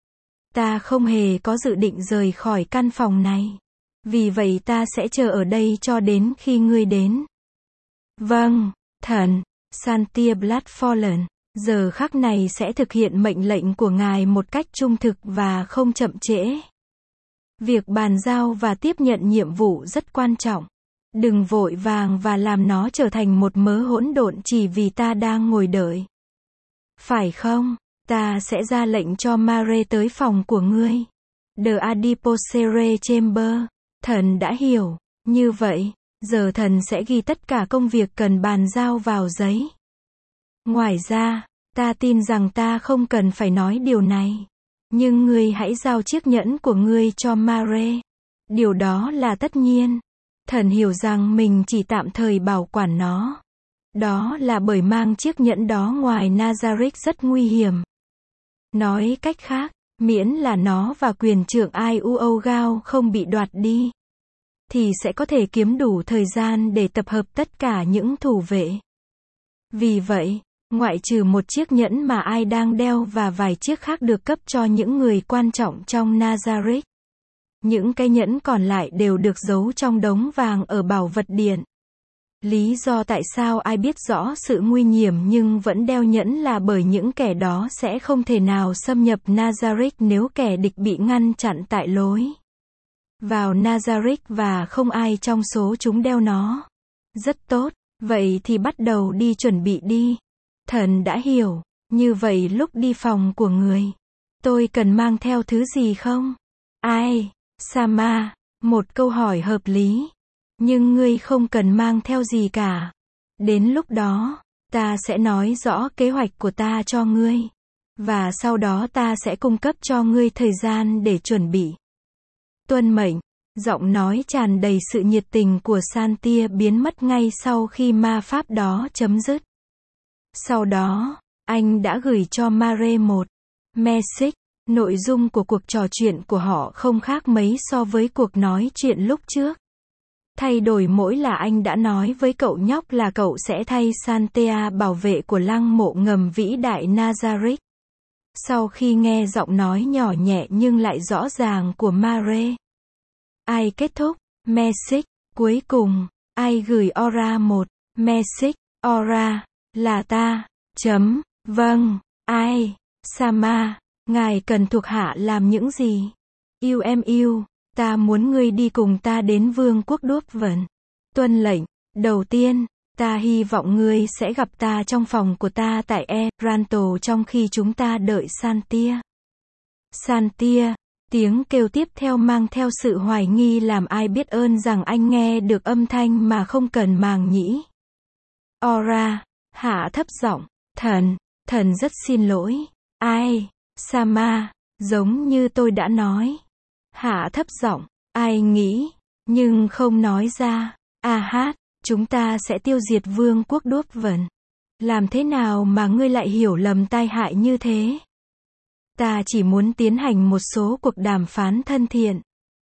Ta không hề có dự định rời khỏi căn phòng này. Vì vậy ta sẽ chờ ở đây cho đến khi ngươi đến. Vâng, thần, Santia Bloodfallen, giờ khắc này sẽ thực hiện mệnh lệnh của ngài một cách trung thực và không chậm trễ. Việc bàn giao và tiếp nhận nhiệm vụ rất quan trọng. Đừng vội vàng và làm nó trở thành một mớ hỗn độn chỉ vì ta đang ngồi đợi. Phải không? Ta sẽ ra lệnh cho Mare tới phòng của ngươi. The Adiposere Chamber. Thần đã hiểu. Như vậy, giờ thần sẽ ghi tất cả công việc cần bàn giao vào giấy. Ngoài ra, ta tin rằng ta không cần phải nói điều này. Nhưng ngươi hãy giao chiếc nhẫn của ngươi cho Mare. Điều đó là tất nhiên. Thần hiểu rằng mình chỉ tạm thời bảo quản nó. Đó là bởi mang chiếc nhẫn đó ngoài Nazareth rất nguy hiểm. Nói cách khác, miễn là nó và quyền trưởng Iuogao không bị đoạt đi, thì sẽ có thể kiếm đủ thời gian để tập hợp tất cả những thủ vệ. Vì vậy, ngoại trừ một chiếc nhẫn mà ai đang đeo và vài chiếc khác được cấp cho những người quan trọng trong Nazareth, những cái nhẫn còn lại đều được giấu trong đống vàng ở bảo vật điện. Lý do tại sao ai biết rõ sự nguy hiểm nhưng vẫn đeo nhẫn là bởi những kẻ đó sẽ không thể nào xâm nhập Nazareth nếu kẻ địch bị ngăn chặn tại lối vào Nazareth và không ai trong số chúng đeo nó. Rất tốt, vậy thì bắt đầu đi chuẩn bị đi. Thần đã hiểu, như vậy lúc đi phòng của người, tôi cần mang theo thứ gì không? Ai? Sama, một câu hỏi hợp lý. Nhưng ngươi không cần mang theo gì cả. Đến lúc đó, ta sẽ nói rõ kế hoạch của ta cho ngươi. Và sau đó ta sẽ cung cấp cho ngươi thời gian để chuẩn bị. Tuân mệnh, giọng nói tràn đầy sự nhiệt tình của Santia biến mất ngay sau khi ma pháp đó chấm dứt. Sau đó, anh đã gửi cho Mare một message. Nội dung của cuộc trò chuyện của họ không khác mấy so với cuộc nói chuyện lúc trước. Thay đổi mỗi là anh đã nói với cậu nhóc là cậu sẽ thay Santia bảo vệ của lăng mộ ngầm vĩ đại Nazareth. Sau khi nghe giọng nói nhỏ nhẹ nhưng lại rõ ràng của Mare, ai kết thúc message. Cuối cùng, ai gửi Ora một message. Ora, là ta. Vâng, ai, Sama. Ngài cần thuộc hạ làm những gì? Yêu em yêu, ta muốn ngươi đi cùng ta đến vương quốc Đốp Vần. Tuân lệnh. Đầu tiên, ta hy vọng ngươi sẽ gặp ta trong phòng của ta tại Eranto trong khi chúng ta đợi Santia. Santia, tiếng kêu tiếp theo mang theo sự hoài nghi làm ai biết ơn rằng anh nghe được âm thanh mà không cần màng nhĩ. Aura, hạ thấp giọng, thần rất xin lỗi. Ai, Sama, giống như tôi đã nói. Hạ thấp giọng, ai nghĩ, nhưng không nói ra. Chúng ta sẽ tiêu diệt vương quốc Đốp Vần. Làm thế nào mà ngươi lại hiểu lầm tai hại như thế? Ta chỉ muốn tiến hành một số cuộc đàm phán thân thiện.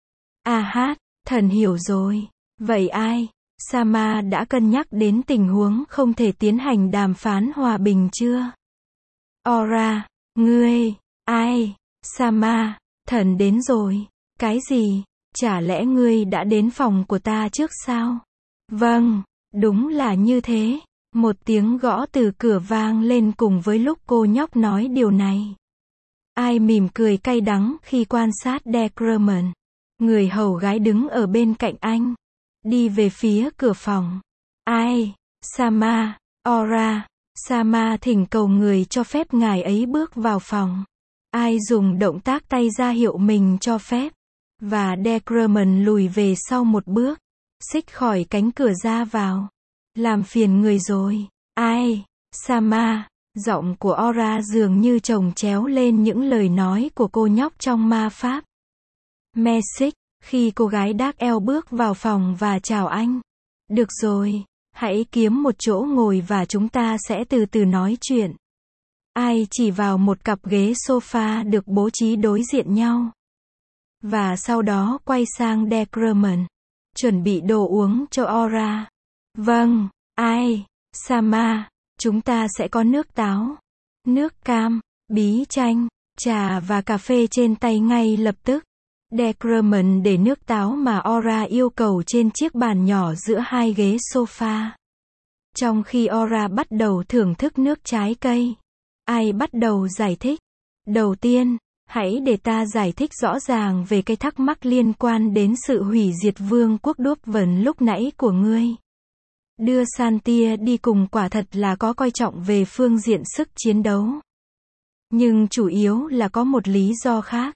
Thần hiểu rồi. Vậy ai? Sama đã cân nhắc đến tình huống không thể tiến hành đàm phán hòa bình chưa? Aura, ngươi, ai? Sama, thần đến rồi. Cái gì? Chả lẽ ngươi đã đến phòng của ta trước sao? Vâng, đúng là như thế. Một tiếng gõ từ cửa vang lên cùng với lúc cô nhóc nói điều này. Ai mỉm cười cay đắng khi quan sát Deckerman. Người hầu gái đứng ở bên cạnh anh. Đi về phía cửa phòng. Ai? Sama, Aura. Sama thỉnh cầu người cho phép ngài ấy bước vào phòng. Ai dùng động tác tay ra hiệu mình cho phép. Và Deckerman lùi về sau một bước. Xích khỏi cánh cửa ra vào. Làm phiền người rồi. Ai? Sama. Giọng của Aura dường như chồng chéo lên những lời nói của cô nhóc trong ma pháp. Message, khi cô gái Dark Elf bước vào phòng và chào anh. Được rồi, hãy kiếm một chỗ ngồi và chúng ta sẽ từ từ nói chuyện. Ai chỉ vào một cặp ghế sofa được bố trí đối diện nhau. Và sau đó quay sang Deckerman. Chuẩn bị đồ uống cho Aura. Vâng, ai? Sama. Chúng ta sẽ có nước táo, nước cam, bí chanh, trà và cà phê trên tay ngay lập tức. Deckerman để nước táo mà Aura yêu cầu trên chiếc bàn nhỏ giữa hai ghế sofa. Trong khi Aura bắt đầu thưởng thức nước trái cây, ai bắt đầu giải thích. Đầu tiên, hãy để ta giải thích rõ ràng về cái thắc mắc liên quan đến sự hủy diệt vương quốc Đốp Vần lúc nãy của ngươi. Đưa Santia đi cùng quả thật là có coi trọng về phương diện sức chiến đấu. Nhưng chủ yếu là có một lý do khác.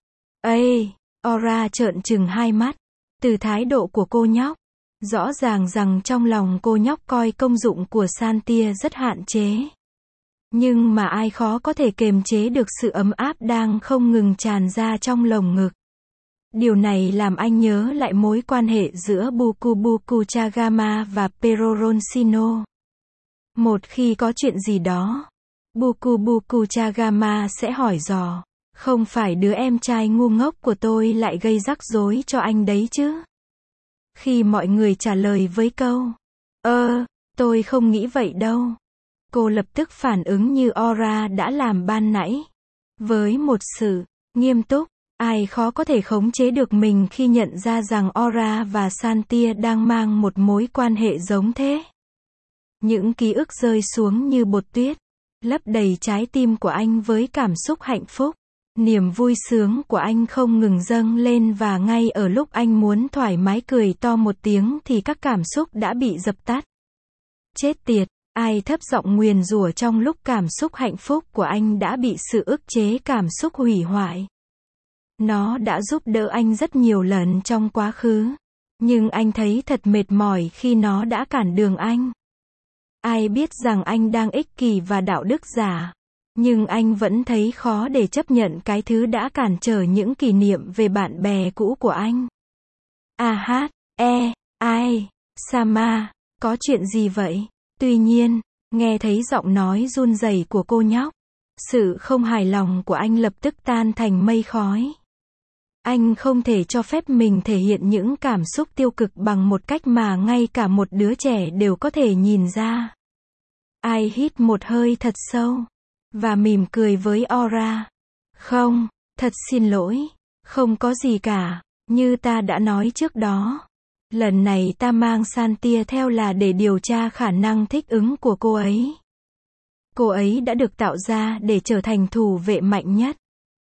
Aura trợn trừng hai mắt. Từ thái độ của cô nhóc, rõ ràng rằng trong lòng cô nhóc coi công dụng của Santia rất hạn chế. Nhưng mà ai khó có thể kiềm chế được sự ấm áp đang không ngừng tràn ra trong lồng ngực. Điều này làm anh nhớ lại mối quan hệ giữa Buku Buku Chagama và Pero Roncino. Một khi có chuyện gì đó, Buku Buku Chagama sẽ hỏi dò, không phải đứa em trai ngu ngốc của tôi lại gây rắc rối cho anh đấy chứ? Khi mọi người trả lời với câu, tôi không nghĩ vậy đâu. Cô lập tức phản ứng như Aura đã làm ban nãy. Với một sự nghiêm túc. Ai khó có thể khống chế được mình khi nhận ra rằng Aura và Santia đang mang một mối quan hệ giống thế. Những ký ức rơi xuống như bột tuyết, lấp đầy trái tim của anh với cảm xúc hạnh phúc. Niềm vui sướng của anh không ngừng dâng lên và ngay ở lúc anh muốn thoải mái cười to một tiếng thì các cảm xúc đã bị dập tắt. Chết tiệt, ai thấp giọng nguyền rủa trong lúc cảm xúc hạnh phúc của anh đã bị sự ức chế cảm xúc hủy hoại. Nó đã giúp đỡ anh rất nhiều lần trong quá khứ. Nhưng anh thấy thật mệt mỏi khi nó đã cản đường anh. Ai biết rằng anh đang ích kỷ và đạo đức giả. Nhưng anh vẫn thấy khó để chấp nhận cái thứ đã cản trở những kỷ niệm về bạn bè cũ của anh. Sama, có chuyện gì vậy? Tuy nhiên, nghe thấy giọng nói run rẩy của cô nhóc. Sự không hài lòng của anh lập tức tan thành mây khói. Anh không thể cho phép mình thể hiện những cảm xúc tiêu cực bằng một cách mà ngay cả một đứa trẻ đều có thể nhìn ra. Ai hít một hơi thật sâu và mỉm cười với Aura. Không, thật xin lỗi, không có gì cả, như ta đã nói trước đó. Lần này ta mang Santia theo là để điều tra khả năng thích ứng của cô ấy. Cô ấy đã được tạo ra để trở thành thủ vệ mạnh nhất.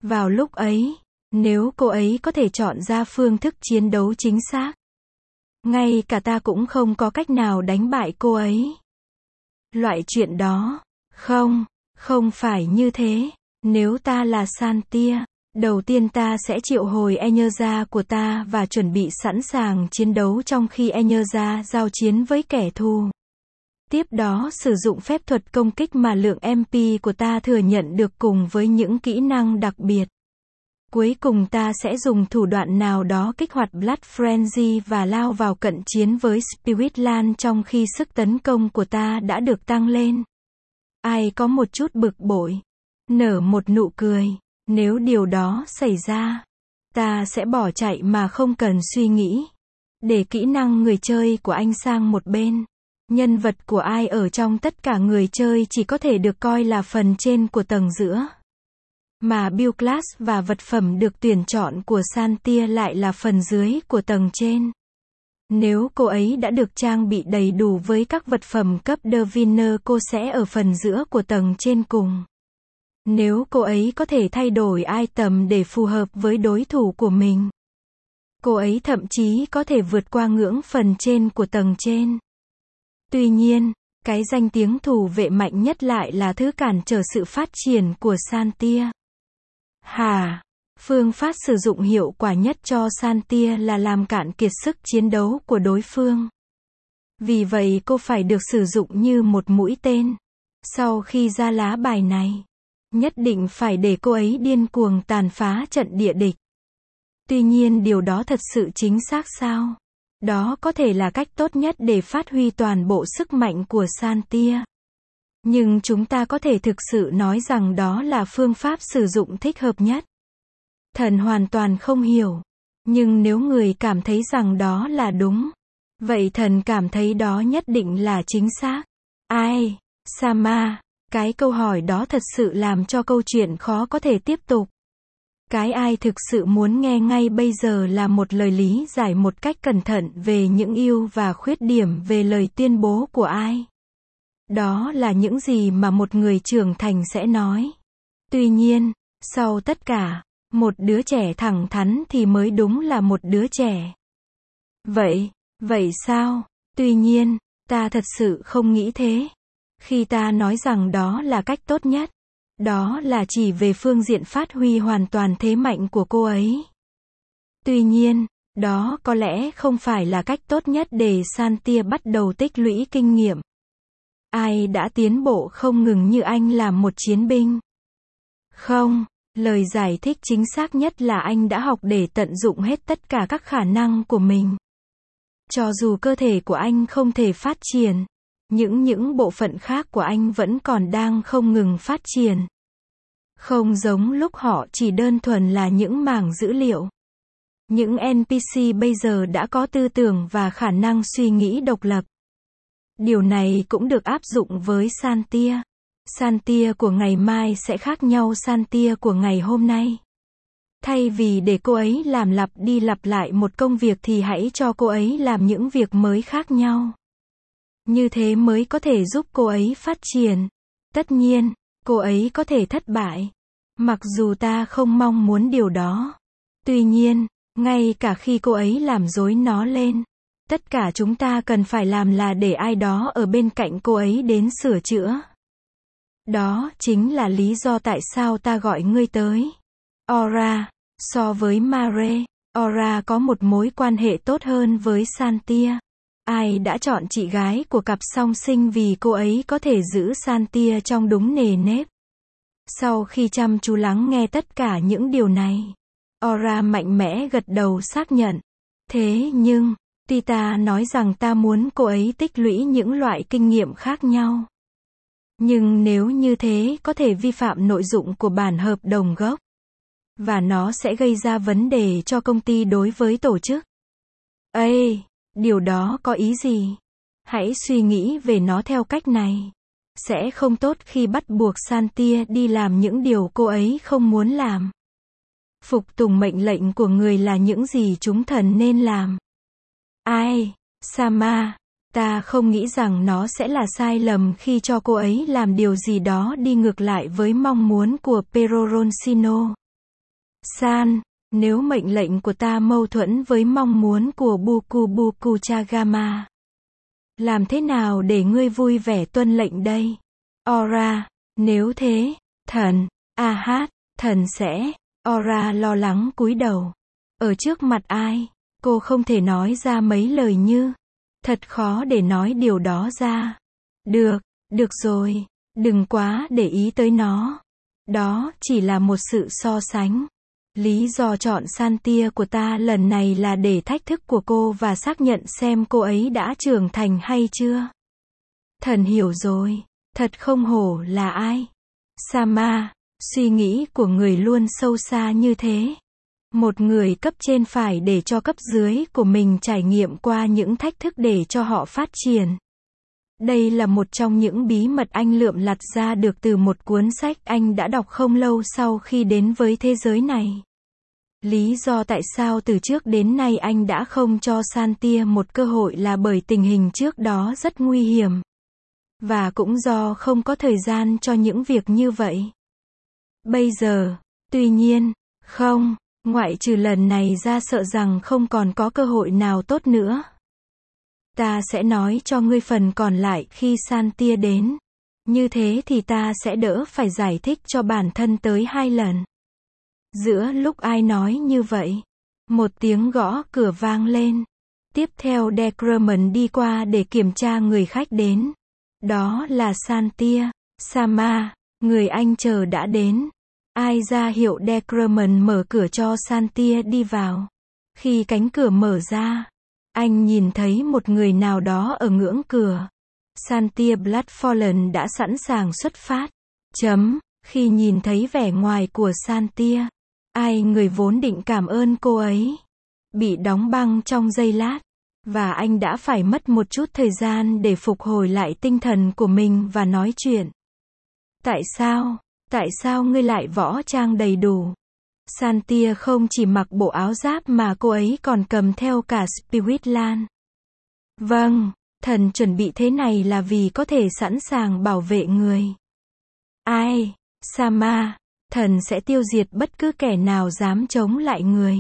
Vào lúc ấy, nếu cô ấy có thể chọn ra phương thức chiến đấu chính xác, ngay cả ta cũng không có cách nào đánh bại cô ấy. Loại chuyện đó, không phải như thế. Nếu ta là Santia, đầu tiên ta sẽ triệu hồi Enyerza của ta và chuẩn bị sẵn sàng chiến đấu trong khi Enyerza giao chiến với kẻ thù. Tiếp đó sử dụng phép thuật công kích mà lượng MP của ta thừa nhận được cùng với những kỹ năng đặc biệt. Cuối cùng ta sẽ dùng thủ đoạn nào đó kích hoạt Blood Frenzy và lao vào cận chiến với Spirit Land trong khi sức tấn công của ta đã được tăng lên. Ai có một chút bực bội, nở một nụ cười. Nếu điều đó xảy ra, ta sẽ bỏ chạy mà không cần suy nghĩ. Để kỹ năng người chơi của anh sang một bên. Nhân vật của ai ở trong tất cả người chơi chỉ có thể được coi là phần trên của tầng giữa. Mà build class và vật phẩm được tuyển chọn của Santia lại là phần dưới của tầng trên. Nếu cô ấy đã được trang bị đầy đủ với các vật phẩm cấp Diviner, cô sẽ ở phần giữa của tầng trên cùng. Nếu cô ấy có thể thay đổi item để phù hợp với đối thủ của mình, cô ấy thậm chí có thể vượt qua ngưỡng phần trên của tầng trên. Tuy nhiên, cái danh tiếng thủ vệ mạnh nhất lại là thứ cản trở sự phát triển của Santia. Phương pháp sử dụng hiệu quả nhất cho Santia là làm cạn kiệt sức chiến đấu của đối phương. Vì vậy cô phải được sử dụng như một mũi tên. Sau khi ra lá bài này, nhất định phải để cô ấy điên cuồng tàn phá trận địa địch. Tuy nhiên điều đó thật sự chính xác sao? Đó có thể là cách tốt nhất để phát huy toàn bộ sức mạnh của Santia. Nhưng chúng ta có thể thực sự nói rằng đó là phương pháp sử dụng thích hợp nhất. Thần hoàn toàn không hiểu. Nhưng nếu người cảm thấy rằng đó là đúng, vậy thần cảm thấy đó nhất định là chính xác. Ai? Sama. Cái câu hỏi đó thật sự làm cho câu chuyện khó có thể tiếp tục. Cái ai thực sự muốn nghe ngay bây giờ là một lời lý giải một cách cẩn thận về những ưu và khuyết điểm về lời tuyên bố của ai. Đó là những gì mà một người trưởng thành sẽ nói. Tuy nhiên, sau tất cả, một đứa trẻ thẳng thắn thì mới đúng là một đứa trẻ. Vậy sao? Tuy nhiên, ta thật sự không nghĩ thế. Khi ta nói rằng đó là cách tốt nhất, đó là chỉ về phương diện phát huy hoàn toàn thế mạnh của cô ấy. Tuy nhiên, đó có lẽ không phải là cách tốt nhất để Santia bắt đầu tích lũy kinh nghiệm. Ai đã tiến bộ không ngừng như anh làm một chiến binh? Không, lời giải thích chính xác nhất là anh đã học để tận dụng hết tất cả các khả năng của mình. Cho dù cơ thể của anh không thể phát triển, những bộ phận khác của anh vẫn còn đang không ngừng phát triển. Không giống lúc họ chỉ đơn thuần là những mảng dữ liệu. Những NPC bây giờ đã có tư tưởng và khả năng suy nghĩ độc lập. Điều này cũng được áp dụng với Santia. Santia của ngày mai sẽ khác nhau Santia của ngày hôm nay. Thay vì để cô ấy làm lặp đi lặp lại một công việc thì hãy cho cô ấy làm những việc mới khác nhau. Như thế mới có thể giúp cô ấy phát triển. Tất nhiên, cô ấy có thể thất bại. Mặc dù ta không mong muốn điều đó. Tuy nhiên, ngay cả khi cô ấy làm rối nó lên, tất cả chúng ta cần phải làm là để ai đó ở bên cạnh cô ấy đến sửa chữa. Đó chính là lý do tại sao ta gọi ngươi tới. Aura, so với Mare, Aura có một mối quan hệ tốt hơn với Santia. Ai đã chọn chị gái của cặp song sinh vì cô ấy có thể giữ Santia trong đúng nề nếp. Sau khi chăm chú lắng nghe tất cả những điều này, Aura mạnh mẽ gật đầu xác nhận. Thế nhưng, tuy ta nói rằng ta muốn cô ấy tích lũy những loại kinh nghiệm khác nhau. Nhưng nếu như thế có thể vi phạm nội dung của bản hợp đồng gốc. Và nó sẽ gây ra vấn đề cho công ty đối với tổ chức. Điều đó có ý gì? Hãy suy nghĩ về nó theo cách này. Sẽ không tốt khi bắt buộc Santia đi làm những điều cô ấy không muốn làm. Phục tùng mệnh lệnh của người là những gì chúng thần nên làm. Sama, ta không nghĩ rằng nó sẽ là sai lầm khi cho cô ấy làm điều gì đó đi ngược lại với mong muốn của Peroronsino. San, nếu mệnh lệnh của ta mâu thuẫn với mong muốn của Buku Buku Chagama, làm thế nào để ngươi vui vẻ tuân lệnh đây? Aura, nếu thế, thần, thần sẽ, Aura lo lắng cúi đầu. Ở trước mặt ai? Cô không thể nói ra mấy lời như, thật khó để nói điều đó ra. Được rồi, đừng quá để ý tới nó. Đó chỉ là một sự so sánh. Lý do chọn Santia của ta lần này là để thách thức của cô và xác nhận xem cô ấy đã trưởng thành hay chưa. Thần hiểu rồi, thật không hổ là ai. Sama, suy nghĩ của người luôn sâu xa như thế. Một người cấp trên phải để cho cấp dưới của mình trải nghiệm qua những thách thức để cho họ phát triển. Đây là một trong những bí mật anh lượm lặt ra được từ một cuốn sách anh đã đọc không lâu sau khi đến với thế giới này. Lý do tại sao từ trước đến nay anh đã không cho Santia một cơ hội là bởi tình hình trước đó rất nguy hiểm. Và cũng do không có thời gian cho những việc như vậy. Bây giờ, tuy nhiên, không, ngoại trừ lần này ra sợ rằng không còn có cơ hội nào tốt nữa. Ta sẽ nói cho ngươi phần còn lại khi Santia đến. Như thế thì ta sẽ đỡ phải giải thích cho bản thân tới 2 lần. Giữa lúc ai nói như vậy, một tiếng gõ cửa vang lên. Tiếp theo Deckerman đi qua để kiểm tra người khách đến. Đó là Santia. Sama, người anh chờ đã đến. Ai ra hiệu Deckerman mở cửa cho Santia đi vào. Khi cánh cửa mở ra, anh nhìn thấy một người nào đó ở ngưỡng cửa. Santia Bloodfallen đã sẵn sàng xuất phát. Khi nhìn thấy vẻ ngoài của Santia, người vốn định cảm ơn cô ấy, bị đóng băng trong giây lát. Và anh đã phải mất một chút thời gian để phục hồi lại tinh thần của mình và nói chuyện. Tại sao ngươi lại võ trang đầy đủ? Santia không chỉ mặc bộ áo giáp mà cô ấy còn cầm theo cả Spirit Lan. Vâng, thần chuẩn bị thế này là vì có thể sẵn sàng bảo vệ người. Sama, thần sẽ tiêu diệt bất cứ kẻ nào dám chống lại người.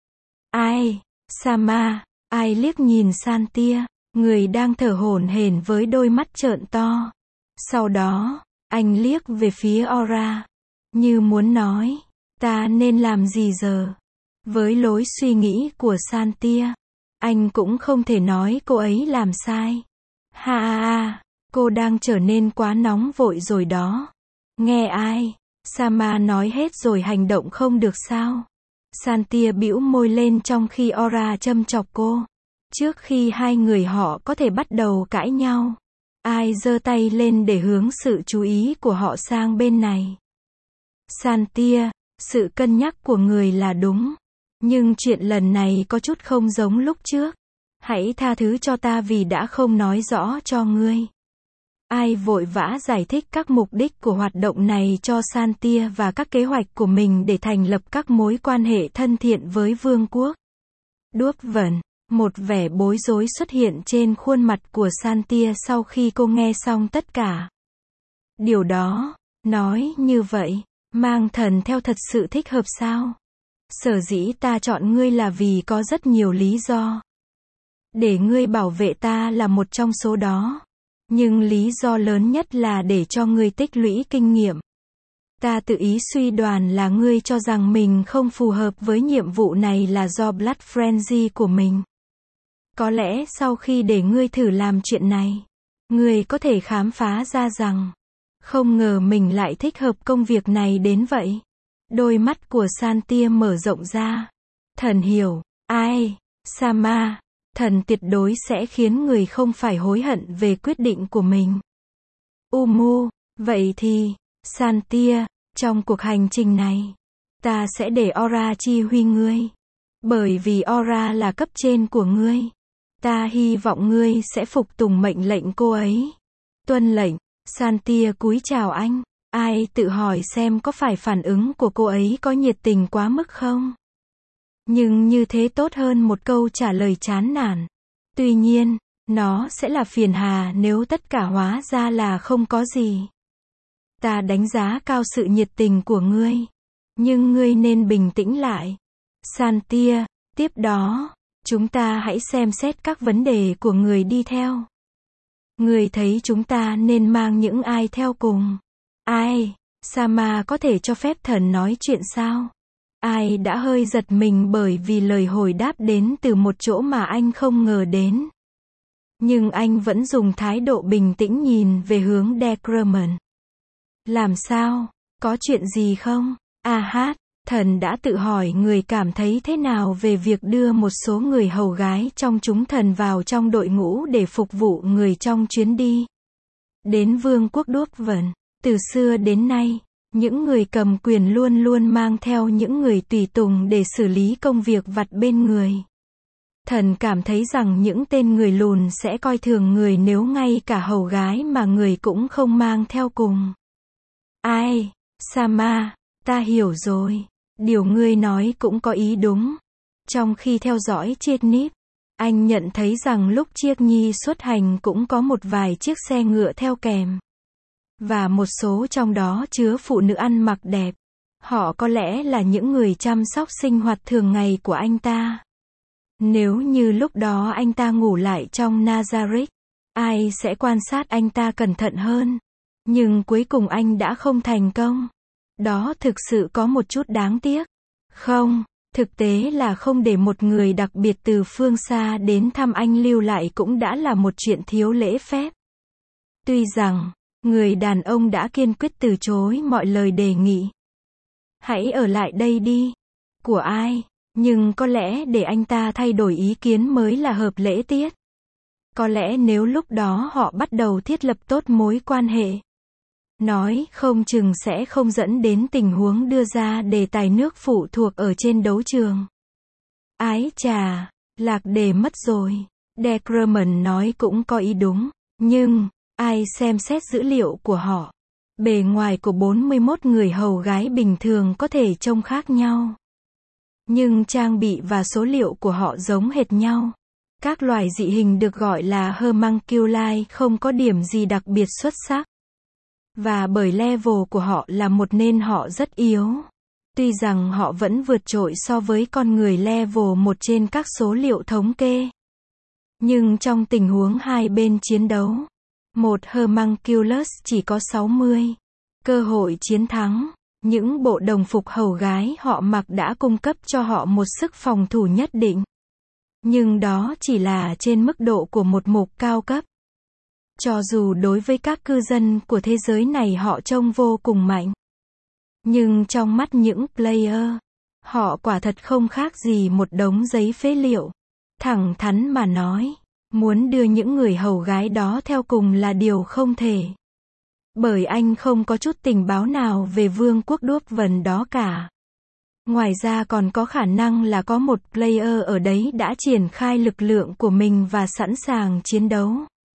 Sama, liếc nhìn Santia, người đang thở hổn hển với đôi mắt trợn to. Sau đó, anh liếc về phía Aura, như muốn nói, ta nên làm gì giờ? Với lối suy nghĩ của Santia, anh cũng không thể nói cô ấy làm sai. Cô đang trở nên quá nóng vội rồi đó. Nghe Sama nói hết rồi hành động không được sao? Santia bĩu môi lên trong khi Aura châm chọc cô. Trước khi hai người họ có thể bắt đầu cãi nhau, giơ tay lên để hướng sự chú ý của họ sang bên này. Santia, sự cân nhắc của người là đúng. Nhưng chuyện lần này có chút không giống lúc trước. Hãy tha thứ cho ta vì đã không nói rõ cho ngươi. Vội vã giải thích các mục đích của hoạt động này cho Santia và các kế hoạch của mình để thành lập các mối quan hệ thân thiện với vương quốc. Đuốc vẩn, một vẻ bối rối xuất hiện trên khuôn mặt của Santia sau khi cô nghe xong tất cả. Điều đó, nói như vậy, mang thần theo thật sự thích hợp sao? Sở dĩ ta chọn ngươi là vì có rất nhiều lý do. Để ngươi bảo vệ ta là một trong số đó. Nhưng lý do lớn nhất là để cho ngươi tích lũy kinh nghiệm. Ta tự ý suy đoán là ngươi cho rằng mình không phù hợp với nhiệm vụ này là do Blood Frenzy của mình. Có lẽ sau khi để ngươi thử làm chuyện này, ngươi có thể khám phá ra rằng, không ngờ mình lại thích hợp công việc này đến vậy. Đôi mắt của Santia mở rộng ra. Thần hiểu, Sama, thần tuyệt đối sẽ khiến người không phải hối hận về quyết định của mình. Vậy thì, Santia, trong cuộc hành trình này, ta sẽ để Aura chi huy ngươi. Bởi vì Aura là cấp trên của ngươi. Ta hy vọng ngươi sẽ phục tùng mệnh lệnh cô ấy. Tuân lệnh. Santia cúi chào anh. Tự hỏi xem có phải phản ứng của cô ấy có nhiệt tình quá mức không? Nhưng như thế tốt hơn một câu trả lời chán nản. Tuy nhiên, nó sẽ là phiền hà nếu tất cả hóa ra là không có gì. Ta đánh giá cao sự nhiệt tình của ngươi. Nhưng ngươi nên bình tĩnh lại. Santia, tiếp đó, chúng ta hãy xem xét các vấn đề của người đi theo. Ngươi thấy chúng ta nên mang những ai theo cùng? Ai? Sama có thể cho phép thần nói chuyện sao? Ai đã hơi giật mình bởi vì lời hồi đáp đến từ một chỗ mà anh không ngờ đến. Nhưng anh vẫn dùng thái độ bình tĩnh nhìn về hướng Deckerman. Làm sao? Có chuyện gì không? Thần đã tự hỏi người cảm thấy thế nào về việc đưa một số người hầu gái trong chúng thần vào trong đội ngũ để phục vụ người trong chuyến đi đến vương quốc Đốp Vần. Từ xưa đến nay, những người cầm quyền luôn luôn mang theo những người tùy tùng để xử lý công việc vặt bên người. Thần cảm thấy rằng những tên người lùn sẽ coi thường người nếu ngay cả hầu gái mà người cũng không mang theo cùng. Ai? Sama, ta hiểu rồi. Điều ngươi nói cũng có ý đúng. Trong khi theo dõi Triết Níp, anh nhận thấy rằng lúc Chiếc Nhi xuất hành cũng có một vài chiếc xe ngựa theo kèm. Và một số trong đó chứa phụ nữ ăn mặc đẹp. Họ có lẽ là những người chăm sóc sinh hoạt thường ngày của anh ta. Nếu như lúc đó anh ta ngủ lại trong Nazareth, ai sẽ quan sát anh ta cẩn thận hơn. Nhưng cuối cùng anh đã không thành công. Đó thực sự có một chút đáng tiếc. Không, thực tế là không để một người đặc biệt từ phương xa đến thăm anh lưu lại cũng đã là một chuyện thiếu lễ phép. Tuy rằng, người đàn ông đã kiên quyết từ chối mọi lời đề nghị. Hãy ở lại đây đi. Của ai? Nhưng có lẽ để anh ta thay đổi ý kiến mới là hợp lễ tiết. Có lẽ nếu lúc đó họ bắt đầu thiết lập tốt mối quan hệ, nói không chừng sẽ không dẫn đến tình huống đưa ra đề tài nước phụ thuộc ở trên đấu trường. Ái chà, lạc đề mất rồi. Deckerman nói cũng có ý đúng. Nhưng, ai xem xét dữ liệu của họ? Bề ngoài của 41 người hầu gái bình thường có thể trông khác nhau. Nhưng trang bị và số liệu của họ giống hệt nhau. Các loài dị hình được gọi là homunculi không có điểm gì đặc biệt xuất sắc. Và bởi level của họ là 1 nên họ rất yếu. Tuy rằng họ vẫn vượt trội so với con người level 1 trên các số liệu thống kê. Nhưng trong tình huống hai bên chiến đấu, một homunculus chỉ có 60 cơ hội chiến thắng. Những bộ đồng phục hầu gái họ mặc đã cung cấp cho họ một sức phòng thủ nhất định. Nhưng đó chỉ là trên mức độ của một mục cao cấp. Cho dù đối với các cư dân của thế giới này họ trông vô cùng mạnh. Nhưng trong mắt những player, họ quả thật không khác gì một đống giấy phế liệu. Thẳng thắn mà nói, muốn đưa những người hầu gái đó theo cùng là điều không thể. Bởi anh không có chút tình báo nào về vương quốc Đốp Vần đó cả. Ngoài ra còn có khả năng là có một player ở đấy đã triển khai lực lượng của mình và sẵn sàng chiến đấu.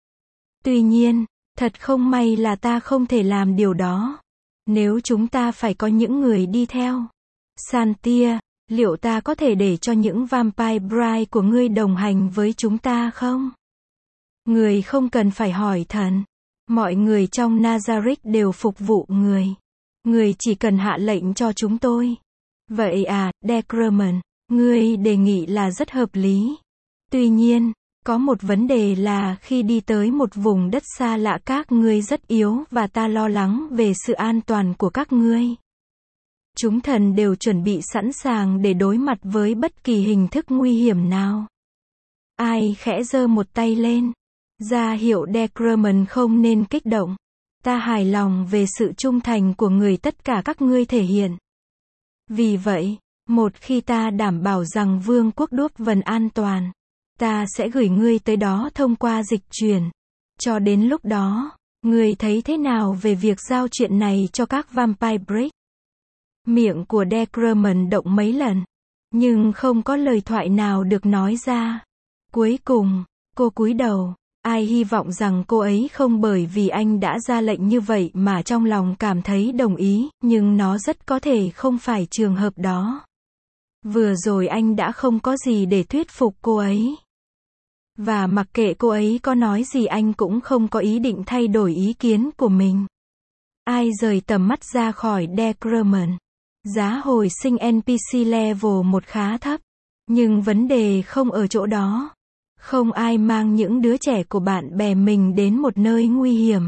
Tuy nhiên, thật không may là ta không thể làm điều đó. Nếu chúng ta phải có những người đi theo. Santia, liệu ta có thể để cho những Vampire Bride của ngươi đồng hành với chúng ta không? Người không cần phải hỏi thần. Mọi người trong Nazareth đều phục vụ người. Người chỉ cần hạ lệnh cho chúng tôi. Vậy à, Deckerman, ngươi đề nghị là rất hợp lý. Tuy nhiên, có một vấn đề là khi đi tới một vùng đất xa lạ các ngươi rất yếu và ta lo lắng về sự an toàn của các ngươi. Chúng thần đều chuẩn bị sẵn sàng để đối mặt với bất kỳ hình thức nguy hiểm nào. Ai khẽ giơ một tay lên. Ra hiệu Deckerman không nên kích động. Ta hài lòng về sự trung thành của người tất cả các ngươi thể hiện. Vì vậy, một khi ta đảm bảo rằng vương quốc Đốp Vần an toàn, ta sẽ gửi ngươi tới đó thông qua dịch chuyển. Cho đến lúc đó, ngươi thấy thế nào về việc giao chuyện này cho các Vampire Break? Miệng của Deckerman động mấy lần, nhưng không có lời thoại nào được nói ra. Cuối cùng, cô cúi đầu. Ai hy vọng rằng cô ấy không bởi vì anh đã ra lệnh như vậy mà trong lòng cảm thấy đồng ý, nhưng nó rất có thể không phải trường hợp đó. Vừa rồi anh đã không có gì để thuyết phục cô ấy. Và mặc kệ cô ấy có nói gì anh cũng không có ý định thay đổi ý kiến của mình. Ai rời tầm mắt ra khỏi Deckerman. Giá hồi sinh NPC level 1 khá thấp. Nhưng vấn đề không ở chỗ đó. Không ai mang những đứa trẻ của bạn bè mình đến một nơi nguy hiểm.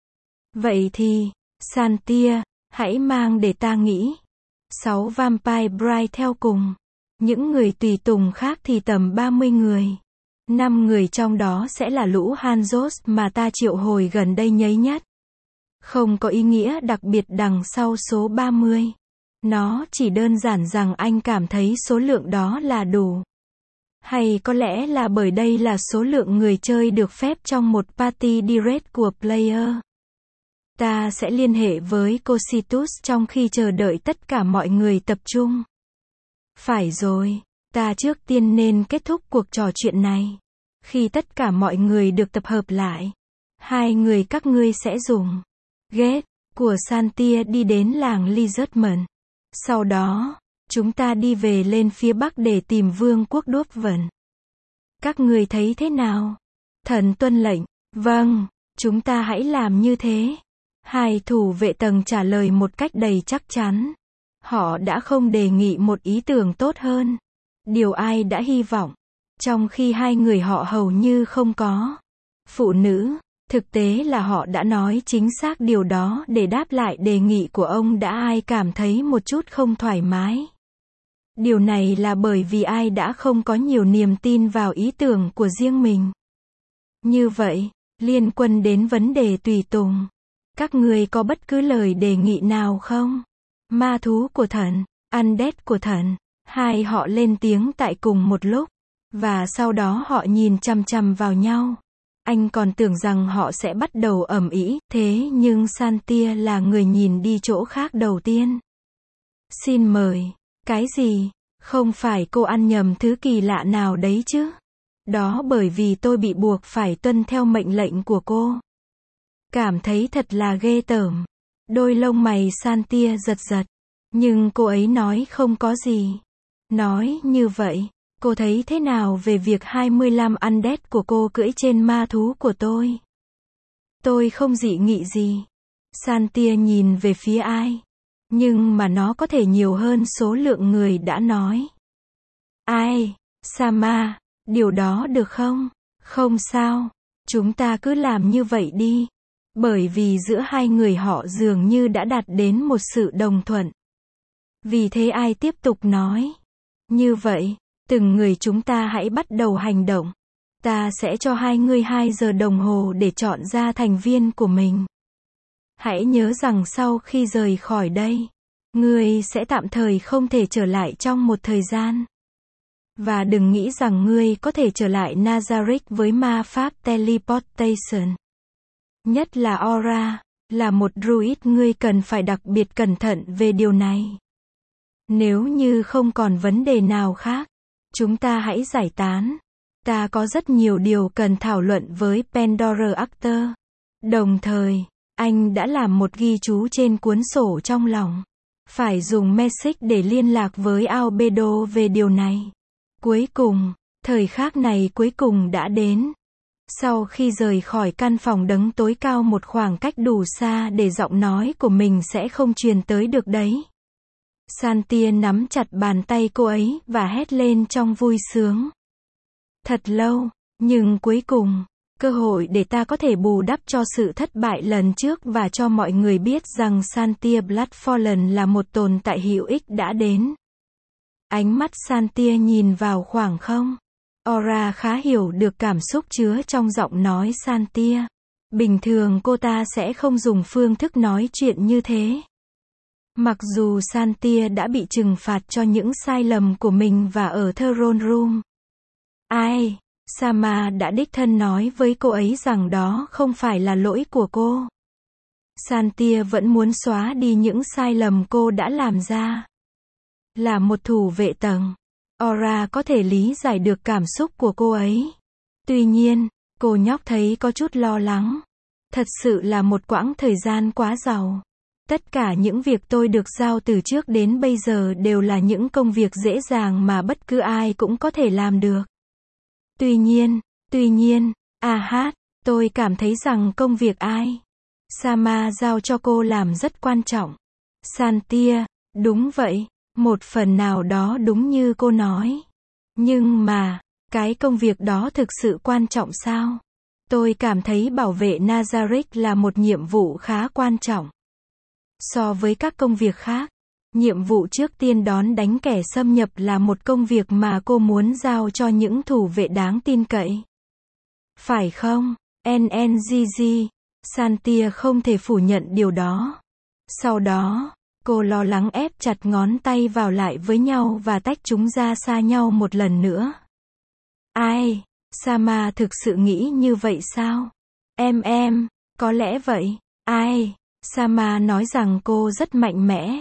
Vậy thì, Santia, hãy mang để ta nghĩ. 6 Vampire Bride theo cùng. Những người tùy tùng khác thì tầm 30 người. 5 người trong đó sẽ là lũ Hanzos mà ta triệu hồi gần đây nhấy nhất. Không có ý nghĩa đặc biệt đằng sau số 30. Nó chỉ đơn giản rằng anh cảm thấy số lượng đó là đủ. Hay có lẽ là bởi đây là số lượng người chơi được phép trong một party direct của player. Ta sẽ liên hệ với Cositus trong khi chờ đợi tất cả mọi người tập trung. Phải rồi, ta trước tiên nên kết thúc cuộc trò chuyện này. Khi tất cả mọi người được tập hợp lại, 2 người các ngươi sẽ dùng Gate của Santia đi đến làng Lizardman. Sau đó, chúng ta đi về lên phía bắc để tìm vương quốc Đốp Vần. Các ngươi thấy thế nào? Thần tuân lệnh. Vâng, chúng ta hãy làm như thế. 2 thủ vệ tầng trả lời một cách đầy chắc chắn. Họ đã không đề nghị một ý tưởng tốt hơn. Điều ai đã hy vọng. Trong khi 2 người họ hầu như không có. Phụ nữ, thực tế là họ đã nói chính xác điều đó để đáp lại đề nghị của ông đã ai cảm thấy một chút không thoải mái. Điều này là bởi vì ai đã không có nhiều niềm tin vào ý tưởng của riêng mình. Như vậy, liên quan đến vấn đề tùy tùng. Các người có bất cứ lời đề nghị nào không? Ma thú của thần, undead của thần. 2 họ lên tiếng tại cùng một lúc. Và sau đó họ nhìn chằm chằm vào nhau. Anh còn tưởng rằng họ sẽ bắt đầu ầm ĩ, thế nhưng Santia là người nhìn đi chỗ khác đầu tiên. Xin mời. Cái gì? Không phải cô ăn nhầm thứ kỳ lạ nào đấy chứ? Đó bởi vì tôi bị buộc phải tuân theo mệnh lệnh của cô. Cảm thấy thật là ghê tởm. Đôi lông mày Santia giật giật. Nhưng cô ấy nói không có gì. Nói như vậy, cô thấy thế nào về việc 25 undead của cô cưỡi trên ma thú của tôi? Tôi không dị nghị gì. Santia nhìn về phía ai. Nhưng mà nó có thể nhiều hơn số lượng người đã nói. Ai? Sama, điều đó được không? Không sao. Chúng ta cứ làm như vậy đi. Bởi vì giữa 2 người họ dường như đã đạt đến một sự đồng thuận. Vì thế ai tiếp tục nói. Như vậy, từng người chúng ta hãy bắt đầu hành động. Ta sẽ cho 2 người 2 giờ đồng hồ để chọn ra thành viên của mình. Hãy nhớ rằng sau khi rời khỏi đây, ngươi sẽ tạm thời không thể trở lại trong một thời gian. Và đừng nghĩ rằng ngươi có thể trở lại Nazarick với ma pháp teleportation. Nhất là Aura, là một druid ngươi cần phải đặc biệt cẩn thận về điều này. Nếu như không còn vấn đề nào khác, chúng ta hãy giải tán. Ta có rất nhiều điều cần thảo luận với Pandora Actor. Đồng thời, anh đã làm một ghi chú trên cuốn sổ trong lòng. Phải dùng message để liên lạc với Albedo về điều này. Cuối cùng, thời khắc này cuối cùng đã đến. Sau khi rời khỏi căn phòng đấng tối cao một khoảng cách đủ xa để giọng nói của mình sẽ không truyền tới được đấy. Santia nắm chặt bàn tay cô ấy và hét lên trong vui sướng. Thật lâu, nhưng cuối cùng, cơ hội để ta có thể bù đắp cho sự thất bại lần trước và cho mọi người biết rằng Santia Bloodfallen là một tồn tại hữu ích đã đến. Ánh mắt Santia nhìn vào khoảng không. Aura khá hiểu được cảm xúc chứa trong giọng nói Santia. Bình thường cô ta sẽ không dùng phương thức nói chuyện như thế. Mặc dù Santia đã bị trừng phạt cho những sai lầm của mình và ở Throne Room. Ai? Sama đã đích thân nói với cô ấy rằng đó không phải là lỗi của cô. Santia vẫn muốn xóa đi những sai lầm cô đã làm ra. Là một thủ vệ tầng, Aura có thể lý giải được cảm xúc của cô ấy. Tuy nhiên, cô nhóc thấy có chút lo lắng. Thật sự là một quãng thời gian quá giàu. Tất cả những việc tôi được giao từ trước đến bây giờ đều là những công việc dễ dàng mà bất cứ ai cũng có thể làm được. Tuy nhiên, tôi cảm thấy rằng công việc ai Sama giao cho cô làm rất quan trọng. Santia, Đúng vậy, một phần nào đó đúng như cô nói. Nhưng mà, cái công việc đó thực sự quan trọng sao? Tôi cảm thấy bảo vệ Nazareth là một nhiệm vụ khá quan trọng. So với các công việc khác, nhiệm vụ trước tiên đón đánh kẻ xâm nhập là một công việc mà cô muốn giao cho những thủ vệ đáng tin cậy. Phải không? NNGG. Santia không thể phủ nhận điều đó. Sau đó, cô lo lắng ép chặt ngón tay vào lại với nhau và tách chúng ra xa nhau một lần nữa. Ai? Sama thực sự nghĩ như vậy sao? Em, có lẽ vậy. Ai? Sama nói rằng cô rất mạnh mẽ.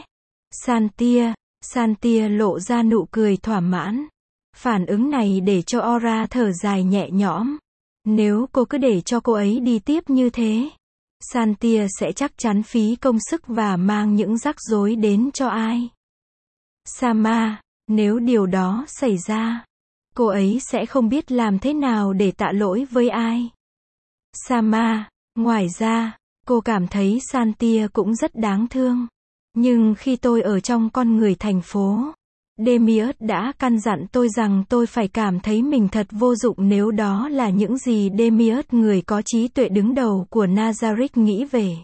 Santia lộ ra nụ cười thỏa mãn. Phản ứng này để cho Aura thở dài nhẹ nhõm. Nếu cô cứ để cho cô ấy đi tiếp như thế, Santia sẽ chắc chắn phí công sức và mang những rắc rối đến cho ai. Sama, nếu điều đó xảy ra, cô ấy sẽ không biết làm thế nào để tạ lỗi với ai. Sama, ngoài ra, cô cảm thấy Santia cũng rất đáng thương. Nhưng khi tôi ở trong con người thành phố, Demiurge đã căn dặn tôi rằng tôi phải cảm thấy mình thật vô dụng nếu đó là những gì Demiurge, người có trí tuệ đứng đầu của Nazareth, nghĩ về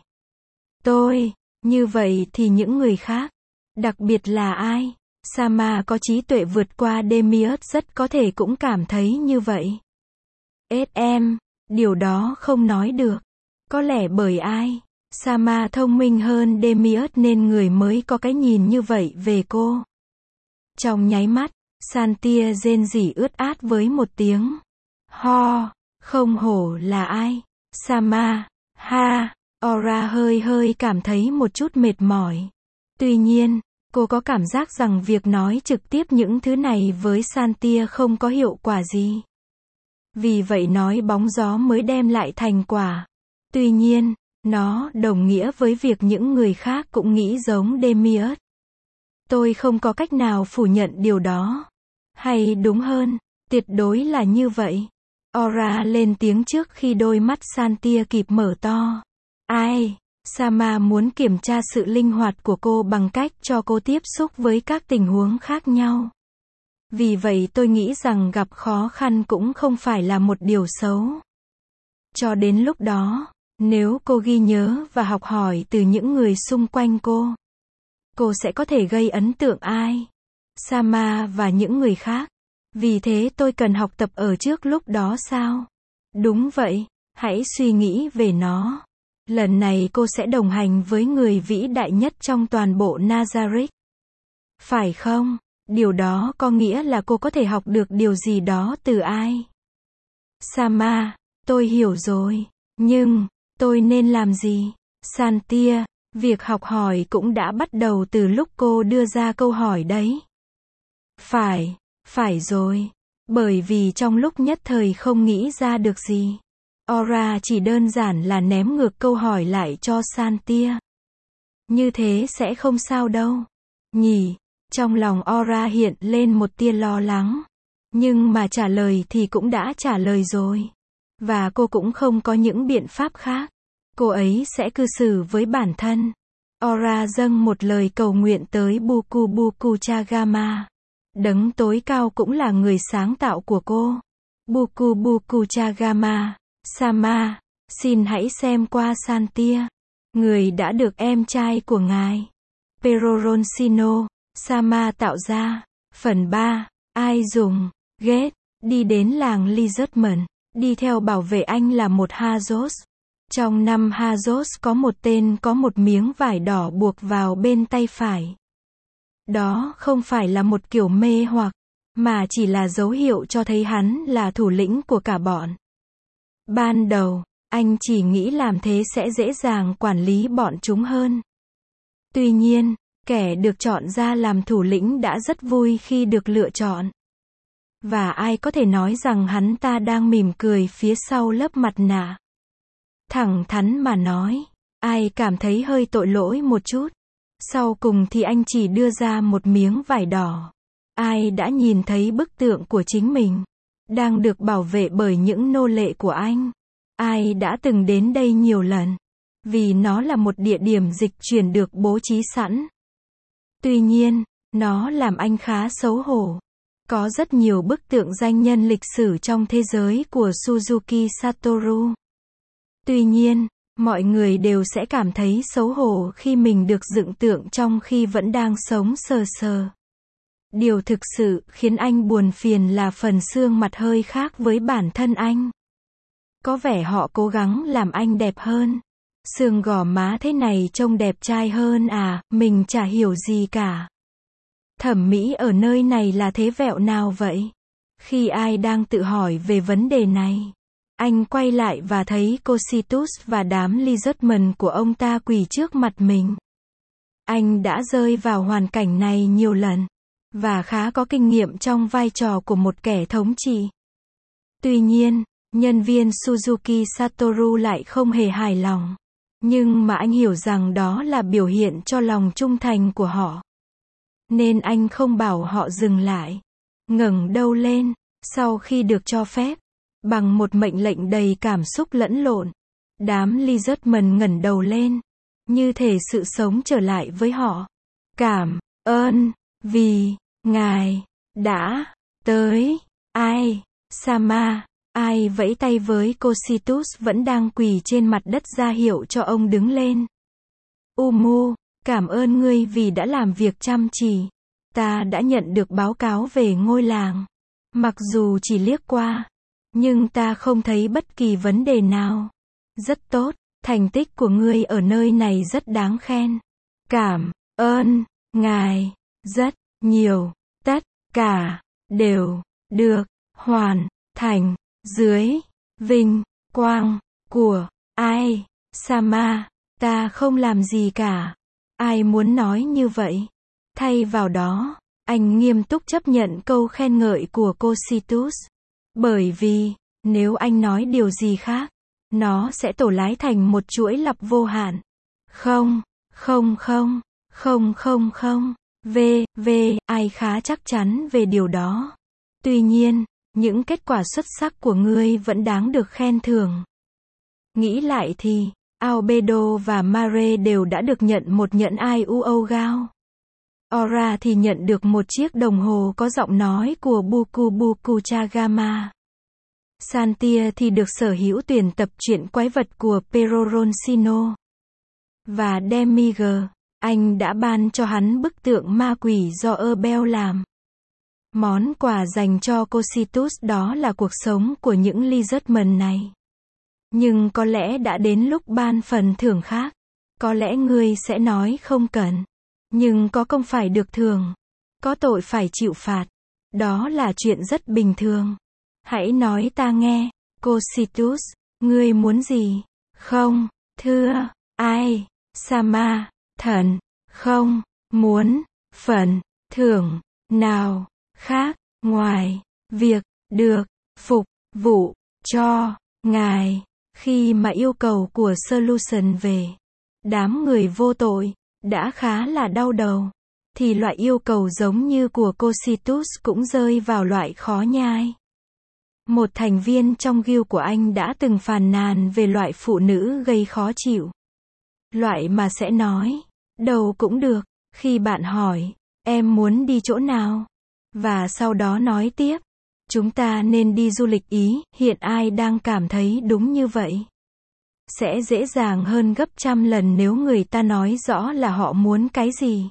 tôi. Như vậy thì những người khác, đặc biệt là ai? Sama có trí tuệ vượt qua Demiurge rất có thể cũng cảm thấy như vậy. SM, điều đó không nói được. Có lẽ bởi ai? Sama thông minh hơn Demiurge nên người mới có cái nhìn như vậy về cô. Trong nháy mắt, Santia rên rỉ ướt át với một tiếng ho. Không hổ là ai? Sama. Ha. Aura hơi cảm thấy một chút mệt mỏi. Tuy nhiên, cô có cảm giác rằng việc nói trực tiếp những thứ này với Santia không có hiệu quả gì. Vì vậy nói bóng gió mới đem lại thành quả. Tuy nhiên, nó đồng nghĩa với việc những người khác cũng nghĩ giống Demiurge. Tôi không có cách nào phủ nhận điều đó. Hay đúng hơn, tuyệt đối là như vậy. Aura lên tiếng trước khi đôi mắt Santia kịp mở to. Ai? Sama muốn kiểm tra sự linh hoạt của cô bằng cách cho cô tiếp xúc với các tình huống khác nhau. Vì vậy tôi nghĩ rằng gặp khó khăn cũng không phải là một điều xấu. Cho đến lúc đó, nếu cô ghi nhớ và học hỏi từ những người xung quanh cô sẽ có thể gây ấn tượng ai? Sama và những người khác. Vì thế tôi cần học tập ở trước lúc đó sao? Đúng vậy, hãy suy nghĩ về nó. Lần này cô sẽ đồng hành với người vĩ đại nhất trong toàn bộ Nazareth. Phải không? Điều đó có nghĩa là cô có thể học được điều gì đó từ ai? Sama, tôi hiểu rồi. Nhưng, tôi nên làm gì? Santia, việc học hỏi cũng đã bắt đầu từ lúc cô đưa ra câu hỏi đấy. Phải rồi. Bởi vì trong lúc nhất thời không nghĩ ra được gì, Aura chỉ đơn giản là ném ngược câu hỏi lại cho Santia. Như thế sẽ không sao đâu. Nhỉ? Trong lòng Aura hiện lên một tia lo lắng. Nhưng mà trả lời thì cũng đã trả lời rồi. Và cô cũng không có những biện pháp khác. Cô ấy sẽ cư xử với bản thân. Aura dâng một lời cầu nguyện tới Buku Chagama. Đấng tối cao cũng là người sáng tạo của cô. Buku Chagama. Sama, xin hãy xem qua Santia, người đã được em trai của ngài Peroroncino, Sama tạo ra. Phần 3. Ai dùng? Ghét. Đi đến làng Lizardman. Đi theo bảo vệ anh là một Hazos. Trong 5 Hazos có một tên có một miếng vải đỏ buộc vào bên tay phải. Đó không phải là một kiểu mê hoặc, mà chỉ là dấu hiệu cho thấy hắn là thủ lĩnh của cả bọn. Ban đầu, anh chỉ nghĩ làm thế sẽ dễ dàng quản lý bọn chúng hơn. Tuy nhiên, kẻ được chọn ra làm thủ lĩnh đã rất vui khi được lựa chọn. Và ai có thể nói rằng hắn ta đang mỉm cười phía sau lớp mặt nạ. Thẳng thắn mà nói, ai cảm thấy hơi tội lỗi một chút. Sau cùng thì anh chỉ đưa ra một miếng vải đỏ. Ai đã nhìn thấy bức tượng của chính mình đang được bảo vệ bởi những nô lệ của anh? Ai đã từng đến đây nhiều lần? Vì nó là một địa điểm dịch chuyển được bố trí sẵn. Tuy nhiên, nó làm anh khá xấu hổ. Có rất nhiều bức tượng danh nhân lịch sử trong thế giới của Suzuki Satoru. Tuy nhiên, mọi người đều sẽ cảm thấy xấu hổ khi mình được dựng tượng trong khi vẫn đang sống sờ sờ. Điều thực sự khiến anh buồn phiền là phần xương mặt hơi khác với bản thân anh. Có vẻ họ cố gắng làm anh đẹp hơn. Xương gò má thế này trông đẹp trai hơn à, mình chả hiểu gì cả. Thẩm mỹ ở nơi này là thế vẹo nào vậy? Khi ai đang tự hỏi về vấn đề này, anh quay lại và thấy Cositus và đám Lizardman của ông ta quỳ trước mặt mình. Anh đã rơi vào hoàn cảnh này nhiều lần, và khá có kinh nghiệm trong vai trò của một kẻ thống trị. Tuy nhiên, nhân viên Suzuki Satoru lại không hề hài lòng. Nhưng mà anh hiểu rằng đó là biểu hiện cho lòng trung thành của họ. Nên anh không bảo họ dừng lại. Ngẩng đầu lên, sau khi được cho phép, bằng một mệnh lệnh đầy cảm xúc lẫn lộn. Đám Lizardman ngẩng đầu lên, như thể sự sống trở lại với họ. Cảm ơn, vì, ngài, đã, tới, ai, Sama, ai vẫy tay với Cositus vẫn đang quỳ trên mặt đất ra hiệu cho ông đứng lên. Umu, cảm ơn ngươi vì đã làm việc chăm chỉ. Ta đã nhận được báo cáo về ngôi làng. Mặc dù chỉ liếc qua, nhưng ta không thấy bất kỳ vấn đề nào. Rất tốt, thành tích của ngươi ở nơi này rất đáng khen. Cảm ơn, ngài, rất nhiều, tất cả, đều, được, hoàn, thành, dưới, vinh, quang, của, ai, Sama, ta không làm gì cả. Ai muốn nói như vậy? Thay vào đó, anh nghiêm túc chấp nhận câu khen ngợi của Cositus. Bởi vì, nếu anh nói điều gì khác, nó sẽ tổ lái thành một chuỗi lặp vô hạn. Không, không không, không không không, ai khá chắc chắn về điều đó. Tuy nhiên, những kết quả xuất sắc của ngươi vẫn đáng được khen thưởng. Nghĩ lại thì, Albedo và Mare đều đã được nhận một nhẫn IUO Gao. Ora thì nhận được một chiếc đồng hồ có giọng nói của Buku Buku Chagama. Santia thì được sở hữu tuyển tập truyện quái vật của Pero Roncino. Và Demiger, anh đã ban cho hắn bức tượng ma quỷ do Erbel làm. Món quà dành cho Cositus đó là cuộc sống của những Lizardman này. Nhưng có lẽ đã đến lúc ban phần thưởng khác. Có lẽ ngươi sẽ nói không cần. Nhưng có công phải được thưởng. Có tội phải chịu phạt. Đó là chuyện rất bình thường. Hãy nói ta nghe, Cositus, ngươi muốn gì? Không, thưa, ai, Sama, thần, không, muốn, phần, thưởng, nào, khác, ngoài, việc, được, phục, vụ, cho, ngài. Khi mà yêu cầu của Solution về, đám người vô tội, đã khá là đau đầu, thì loại yêu cầu giống như của Cositus cũng rơi vào loại khó nhai. Một thành viên trong guild của anh đã từng phàn nàn về loại phụ nữ gây khó chịu. Loại mà sẽ nói, đâu cũng được, khi bạn hỏi, em muốn đi chỗ nào? Và sau đó nói tiếp, chúng ta nên đi du lịch Ý, hiện ai đang cảm thấy đúng như vậy? Sẽ dễ dàng hơn gấp trăm lần nếu người ta nói rõ là họ muốn cái gì.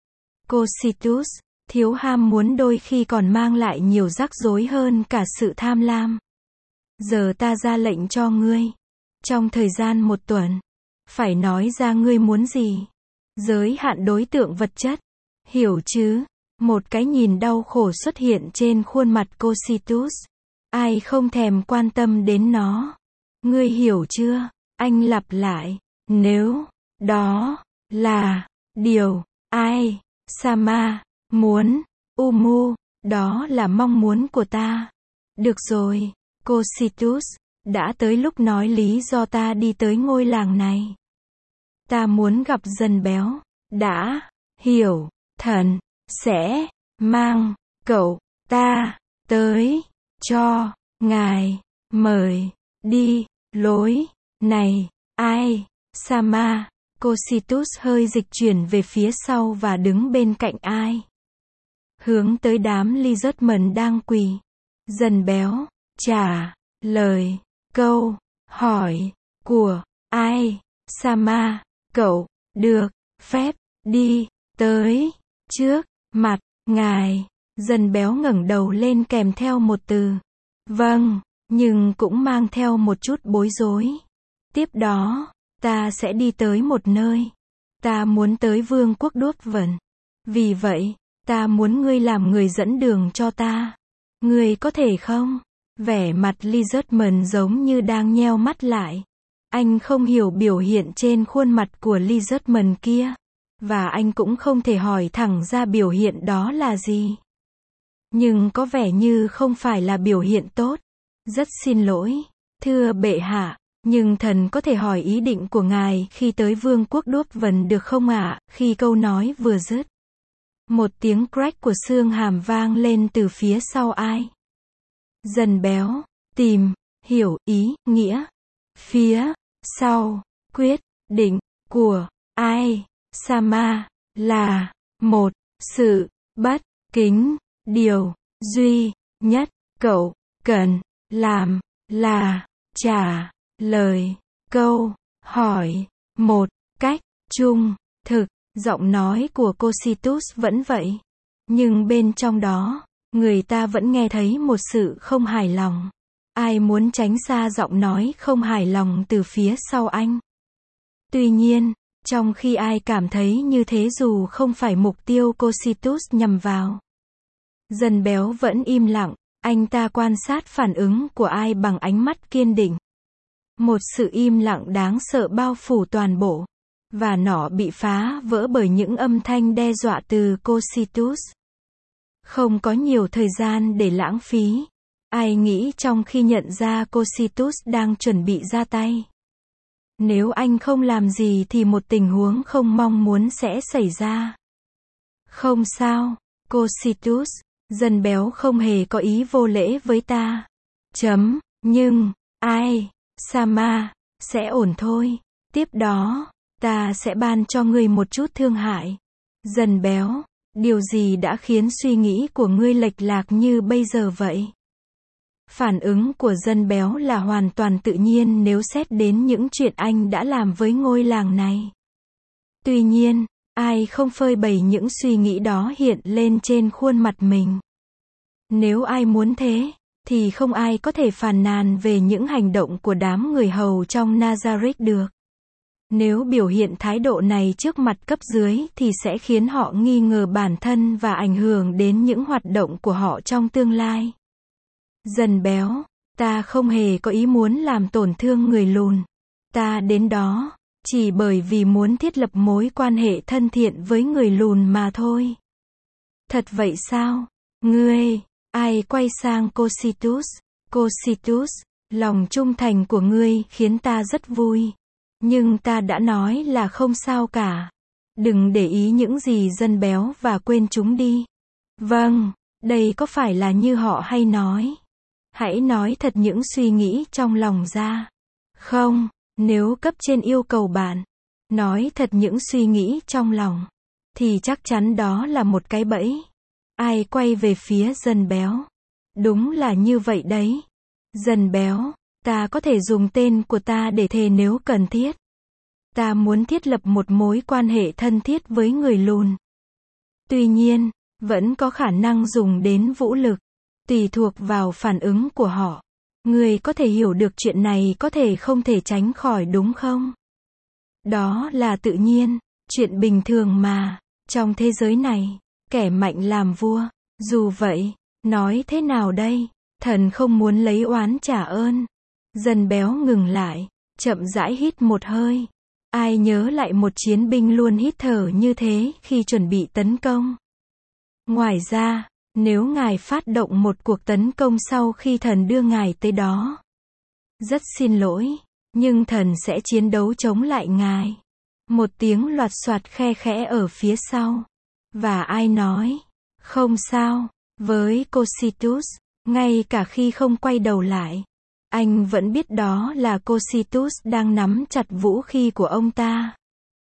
Cositus, thiếu ham muốn đôi khi còn mang lại nhiều rắc rối hơn cả sự tham lam. Giờ ta ra lệnh cho ngươi. Trong thời gian 1 tuần, phải nói ra ngươi muốn gì. Giới hạn đối tượng vật chất. Hiểu chứ? Một cái nhìn đau khổ xuất hiện trên khuôn mặt Cositus. Ai không thèm quan tâm đến nó. Ngươi hiểu chưa? Anh lặp lại. Nếu, đó, là, điều, ai, Sama, muốn, Umu, đó là mong muốn của ta. Được rồi, Cositus, đã tới lúc nói lý do ta đi tới ngôi làng này. Ta muốn gặp Dần Béo. Đã, hiểu, thần, sẽ, mang, cậu, ta, tới, cho, ngài, mời, đi, lối, này, ai, Sama, Cocytus hơi dịch chuyển về phía sau và đứng bên cạnh ai. Hướng tới đám Lizardman đang quỳ. Dần béo trả lời câu hỏi của ai. Sama, cậu được phép đi tới trước mặt ngài. Dần béo ngẩng đầu lên kèm theo một từ vâng, nhưng cũng mang theo một chút bối rối. Tiếp đó, ta sẽ đi tới một nơi. Ta muốn tới vương quốc Đuốc Vần. Vì vậy, ta muốn ngươi làm người dẫn đường cho ta. Ngươi có thể không? Vẻ mặt Lizardman giống như đang nheo mắt lại. Anh không hiểu biểu hiện trên khuôn mặt của Lizardman kia. Và anh cũng không thể hỏi thẳng ra biểu hiện đó là gì. Nhưng có vẻ như không phải là biểu hiện tốt. Rất xin lỗi, thưa bệ hạ, nhưng thần có thể hỏi ý định của ngài khi tới vương quốc Đuốc Vần được không ạ? Khi câu nói vừa dứt, một tiếng crack của xương hàm vang lên từ phía sau ai. Dần béo tìm hiểu ý nghĩa phía sau quyết định của ai. Sama là một sự bất kính. Điều duy nhất cậu cần làm là trả lời câu hỏi một cách trung thực. Giọng nói của Cocytus vẫn vậy, nhưng bên trong đó, người ta vẫn nghe thấy một sự không hài lòng. Ai muốn tránh xa giọng nói không hài lòng từ phía sau anh? Tuy nhiên, trong khi ai cảm thấy như thế dù không phải mục tiêu Cocytus nhằm vào, Dần béo vẫn im lặng, anh ta quan sát phản ứng của ai bằng ánh mắt kiên định. Một sự im lặng đáng sợ bao phủ toàn bộ, và nó bị phá vỡ bởi những âm thanh đe dọa từ Cocytus. Không có nhiều thời gian để lãng phí. Ai nghĩ trong khi nhận ra Cocytus đang chuẩn bị ra tay. Nếu anh không làm gì thì một tình huống không mong muốn sẽ xảy ra. Không sao, Cocytus. Dần béo không hề có ý vô lễ với ta. Nhưng, ai, Sama, sẽ ổn thôi. Tiếp đó, ta sẽ ban cho ngươi một chút thương hại. Dần béo, điều gì đã khiến suy nghĩ của ngươi lệch lạc như bây giờ vậy? Phản ứng của Dần béo là hoàn toàn tự nhiên nếu xét đến những chuyện anh đã làm với ngôi làng này. Tuy nhiên, ai không phơi bày những suy nghĩ đó hiện lên trên khuôn mặt mình. Nếu ai muốn thế, thì không ai có thể phàn nàn về những hành động của đám người hầu trong Nazareth được. Nếu biểu hiện thái độ này trước mặt cấp dưới thì sẽ khiến họ nghi ngờ bản thân và ảnh hưởng đến những hoạt động của họ trong tương lai. Dần béo, ta không hề có ý muốn làm tổn thương người lùn. Ta đến đó chỉ bởi vì muốn thiết lập mối quan hệ thân thiện với người lùn mà thôi. Thật vậy sao? Ngươi, ai quay sang Cocytus. Cocytus, lòng trung thành của ngươi khiến ta rất vui. Nhưng ta đã nói là không sao cả. Đừng để ý những gì Dần béo và quên chúng đi. Vâng, đây có phải là như họ hay nói? Hãy nói thật những suy nghĩ trong lòng ra. Không, nếu cấp trên yêu cầu bạn nói thật những suy nghĩ trong lòng, thì chắc chắn đó là một cái bẫy. Ai quay về phía Dần béo. Đúng là như vậy đấy. Dần béo, ta có thể dùng tên của ta để thề nếu cần thiết. Ta muốn thiết lập một mối quan hệ thân thiết với người lùn. Tuy nhiên, vẫn có khả năng dùng đến vũ lực, tùy thuộc vào phản ứng của họ. Người có thể hiểu được chuyện này có thể không thể tránh khỏi đúng không? Đó là tự nhiên, chuyện bình thường mà, trong thế giới này, kẻ mạnh làm vua. Dù vậy, nói thế nào đây? Thần không muốn lấy oán trả ơn. Dần béo ngừng lại, chậm rãi hít một hơi. Ai nhớ lại một chiến binh luôn hít thở như thế khi chuẩn bị tấn công? Ngoài ra, nếu ngài phát động một cuộc tấn công sau khi thần đưa ngài tới đó, rất xin lỗi, nhưng thần sẽ chiến đấu chống lại ngài. Một tiếng loạt soạt khe khẽ ở phía sau. Và ai nói, không sao, với Cocytus, ngay cả khi không quay đầu lại. Anh vẫn biết đó là Cocytus đang nắm chặt vũ khí của ông ta.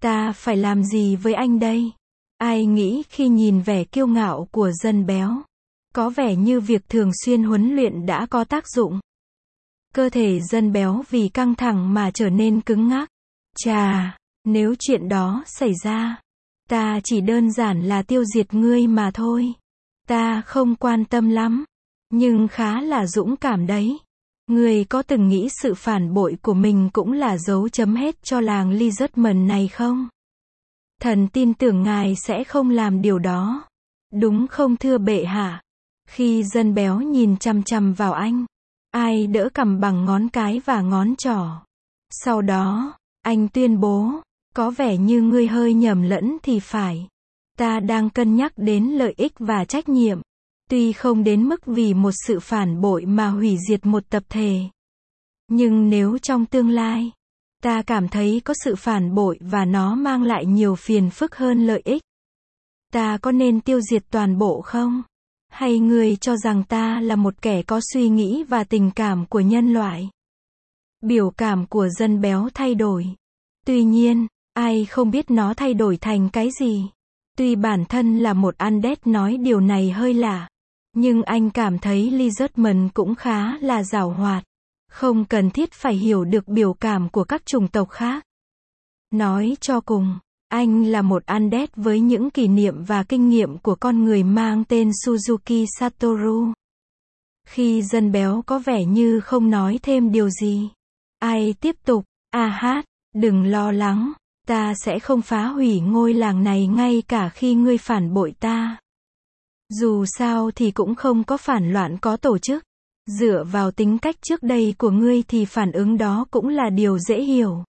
Ta phải làm gì với anh đây? Ai nghĩ khi nhìn vẻ kiêu ngạo của dân béo, có vẻ như việc thường xuyên huấn luyện đã có tác dụng. Cơ thể dân béo vì căng thẳng mà trở nên cứng ngắc. Chà, nếu chuyện đó xảy ra, ta chỉ đơn giản là tiêu diệt ngươi mà thôi. Ta không quan tâm lắm, nhưng khá là dũng cảm đấy. Ngươi có từng nghĩ sự phản bội của mình cũng là dấu chấm hết cho làng Lizardman này không? Thần tin tưởng ngài sẽ không làm điều đó. Đúng không thưa bệ hạ? Khi dân béo nhìn chằm chằm vào anh, ai đỡ cầm bằng ngón cái và ngón trỏ. Sau đó, anh tuyên bố, có vẻ như ngươi hơi nhầm lẫn thì phải. Ta đang cân nhắc đến lợi ích và trách nhiệm. Tuy không đến mức vì một sự phản bội mà hủy diệt một tập thể. Nhưng nếu trong tương lai, ta cảm thấy có sự phản bội và nó mang lại nhiều phiền phức hơn lợi ích, ta có nên tiêu diệt toàn bộ không? Hay ngươi cho rằng ta là một kẻ có suy nghĩ và tình cảm của nhân loại? Biểu cảm của dân béo thay đổi. Tuy nhiên, ai không biết nó thay đổi thành cái gì? Tuy bản thân là một undead nói điều này hơi lạ, nhưng anh cảm thấy Lizardman cũng khá là giàu hoạt. Không cần thiết phải hiểu được biểu cảm của các chủng tộc khác. Nói cho cùng, anh là một undead với những kỷ niệm và kinh nghiệm của con người mang tên Suzuki Satoru. Khi dân béo có vẻ như không nói thêm điều gì, ai tiếp tục, đừng lo lắng, ta sẽ không phá hủy ngôi làng này ngay cả khi ngươi phản bội ta. Dù sao thì cũng không có phản loạn có tổ chức. Dựa vào tính cách trước đây của ngươi thì phản ứng đó cũng là điều dễ hiểu.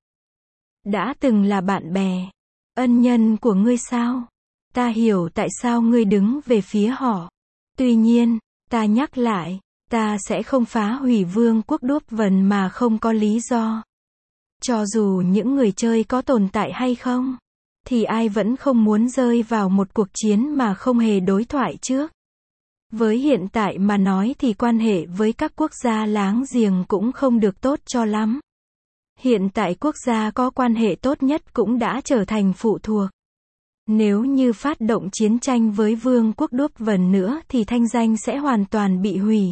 Đã từng là bạn bè, ân nhân của ngươi sao? Ta hiểu tại sao ngươi đứng về phía họ. Tuy nhiên, ta nhắc lại, ta sẽ không phá hủy vương quốc Đốp Vần mà không có lý do. Cho dù những người chơi có tồn tại hay không, thì ai vẫn không muốn rơi vào một cuộc chiến mà không hề đối thoại trước. Với hiện tại mà nói thì quan hệ với các quốc gia láng giềng cũng không được tốt cho lắm. Hiện tại quốc gia có quan hệ tốt nhất cũng đã trở thành phụ thuộc. Nếu như phát động chiến tranh với vương quốc Đốp Vần nữa thì thanh danh sẽ hoàn toàn bị hủy.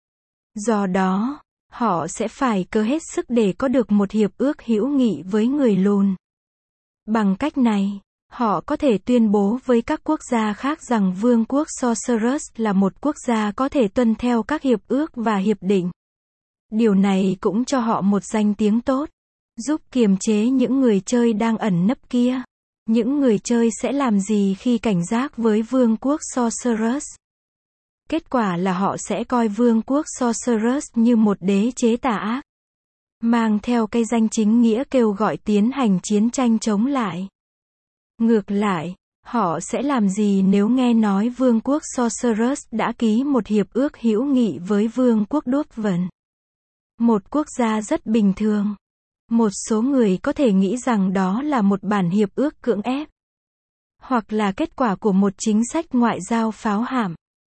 Do đó, họ sẽ phải cố hết sức để có được một hiệp ước hữu nghị với người lùn. Bằng cách này, họ có thể tuyên bố với các quốc gia khác rằng Vương quốc Sorcerers là một quốc gia có thể tuân theo các hiệp ước và hiệp định. Điều này cũng cho họ một danh tiếng tốt, giúp kiềm chế những người chơi đang ẩn nấp kia. Những người chơi sẽ làm gì khi cảnh giác với Vương quốc Sorcerers? Kết quả là họ sẽ coi Vương quốc Sorcerers như một đế chế tà ác, mang theo cái danh chính nghĩa kêu gọi tiến hành chiến tranh chống lại. Ngược lại, họ sẽ làm gì nếu nghe nói Vương quốc Sorcerers đã ký một hiệp ước hữu nghị với Vương quốc Đốp Vần? Một quốc gia rất bình thường. Một số người có thể nghĩ rằng đó là một bản hiệp ước cưỡng ép, hoặc là kết quả của một chính sách ngoại giao pháo hạm.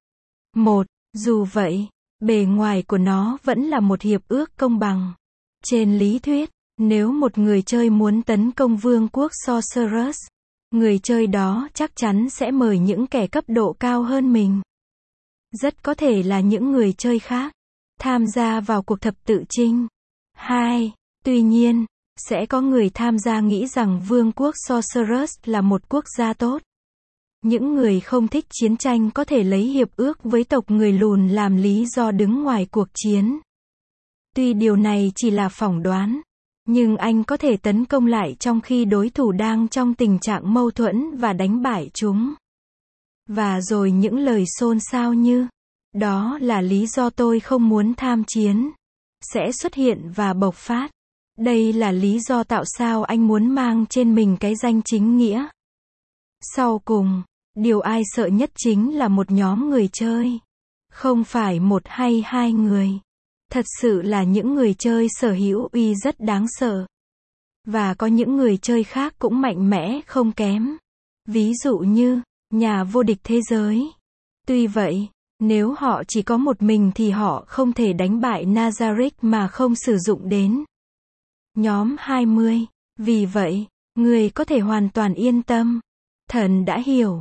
Dù vậy, bề ngoài của nó vẫn là một hiệp ước công bằng. Trên lý thuyết, nếu một người chơi muốn tấn công Vương quốc Sorcerers, người chơi đó chắc chắn sẽ mời những kẻ cấp độ cao hơn mình. Rất có thể là những người chơi khác, tham gia vào cuộc thập tự chinh. Tuy nhiên, sẽ có người tham gia nghĩ rằng Vương quốc Sorcerers là một quốc gia tốt. Những người không thích chiến tranh có thể lấy hiệp ước với tộc người lùn làm lý do đứng ngoài cuộc chiến. Tuy điều này chỉ là phỏng đoán, nhưng anh có thể tấn công lại trong khi đối thủ đang trong tình trạng mâu thuẫn và đánh bại chúng. Và rồi những lời xôn xao như, đó là lý do tôi không muốn tham chiến, sẽ xuất hiện và bộc phát. Đây là lý do tại sao anh muốn mang trên mình cái danh chính nghĩa. Sau cùng, điều ai sợ nhất chính là một nhóm người chơi. Không phải một hay hai người. Thật sự là những người chơi sở hữu uy rất đáng sợ. Và có những người chơi khác cũng mạnh mẽ không kém. Ví dụ như, nhà vô địch thế giới. Tuy vậy, nếu họ chỉ có một mình thì họ không thể đánh bại Nazarick mà không sử dụng đến nhóm 20. Vì vậy, Ngươi có thể hoàn toàn yên tâm. Thần đã hiểu.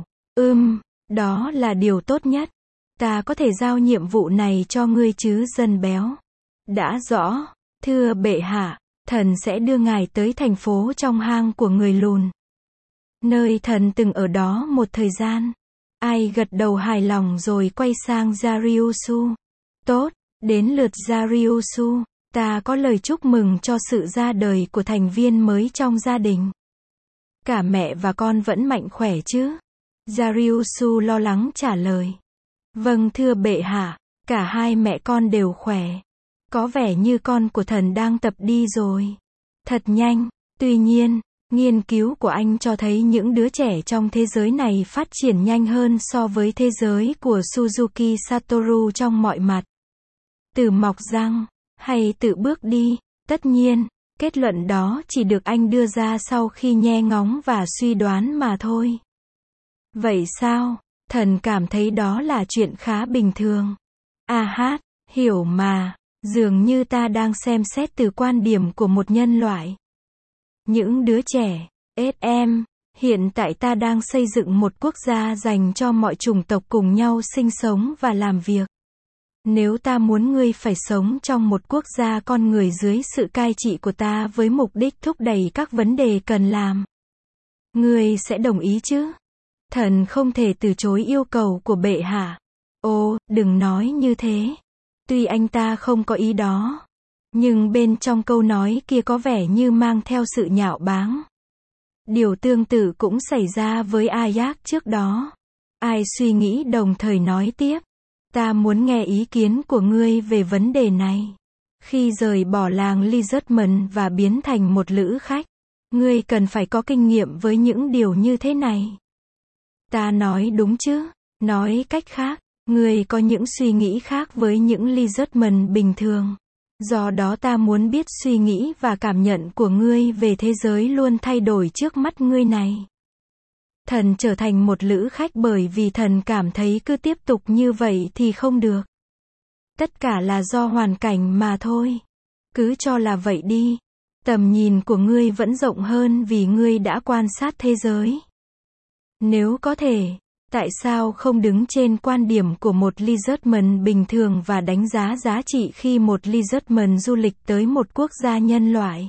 Đó là điều tốt nhất. Ta có thể giao nhiệm vụ này cho ngươi chứ dân béo. Đã rõ. Thưa bệ hạ, thần sẽ đưa ngài tới thành phố trong hang của người lùn. Nơi thần từng ở đó một thời gian. Ai gật đầu hài lòng rồi quay sang Dariusu. Tốt, đến lượt Dariusu. Ta có lời chúc mừng cho sự ra đời của thành viên mới trong gia đình. Cả mẹ và con vẫn mạnh khỏe chứ? Dariusu lo lắng trả lời. Vâng thưa bệ hạ, cả hai mẹ con đều khỏe. Có vẻ như con của thần đang tập đi rồi. Thật nhanh. Tuy nhiên, nghiên cứu của anh cho thấy những đứa trẻ trong thế giới này phát triển nhanh hơn so với thế giới của Suzuki Satoru trong mọi mặt. Từ mọc răng, hay tự bước đi, tất nhiên, kết luận đó chỉ được anh đưa ra sau khi nghe ngóng và suy đoán mà thôi. Vậy sao? Thần cảm thấy đó là chuyện khá bình thường. Hiểu mà, dường như ta đang xem xét từ quan điểm của một nhân loại. Những đứa trẻ, hiện tại ta đang xây dựng một quốc gia dành cho mọi chủng tộc cùng nhau sinh sống và làm việc. Nếu ta muốn ngươi phải sống trong một quốc gia con người dưới sự cai trị của ta với mục đích thúc đẩy các vấn đề cần làm, ngươi sẽ đồng ý chứ? Thần không thể từ chối yêu cầu của bệ hạ. Ô, đừng nói như thế. Tuy anh ta không có ý đó, nhưng bên trong câu nói kia có vẻ như mang theo sự nhạo báng. Điều tương tự cũng xảy ra với Ayak trước đó. Ai suy nghĩ đồng thời nói tiếp. Ta muốn nghe ý kiến của ngươi về vấn đề này. Khi rời bỏ làng Lizardman và biến thành một lữ khách, ngươi cần phải có kinh nghiệm với những điều như thế này. Ta nói đúng chứ? Nói cách khác, ngươi có những suy nghĩ khác với những Lizardman bình thường. Do đó ta muốn biết suy nghĩ và cảm nhận của ngươi về thế giới luôn thay đổi trước mắt ngươi này. Thần trở thành một lữ khách bởi vì thần cảm thấy cứ tiếp tục như vậy thì không được. Tất cả là do hoàn cảnh mà thôi. Cứ cho là vậy đi. Tầm nhìn của ngươi vẫn rộng hơn vì ngươi đã quan sát thế giới. Nếu có thể, tại sao không đứng trên quan điểm của một Lizardman bình thường và đánh giá giá trị khi một Lizardman du lịch tới một quốc gia nhân loại?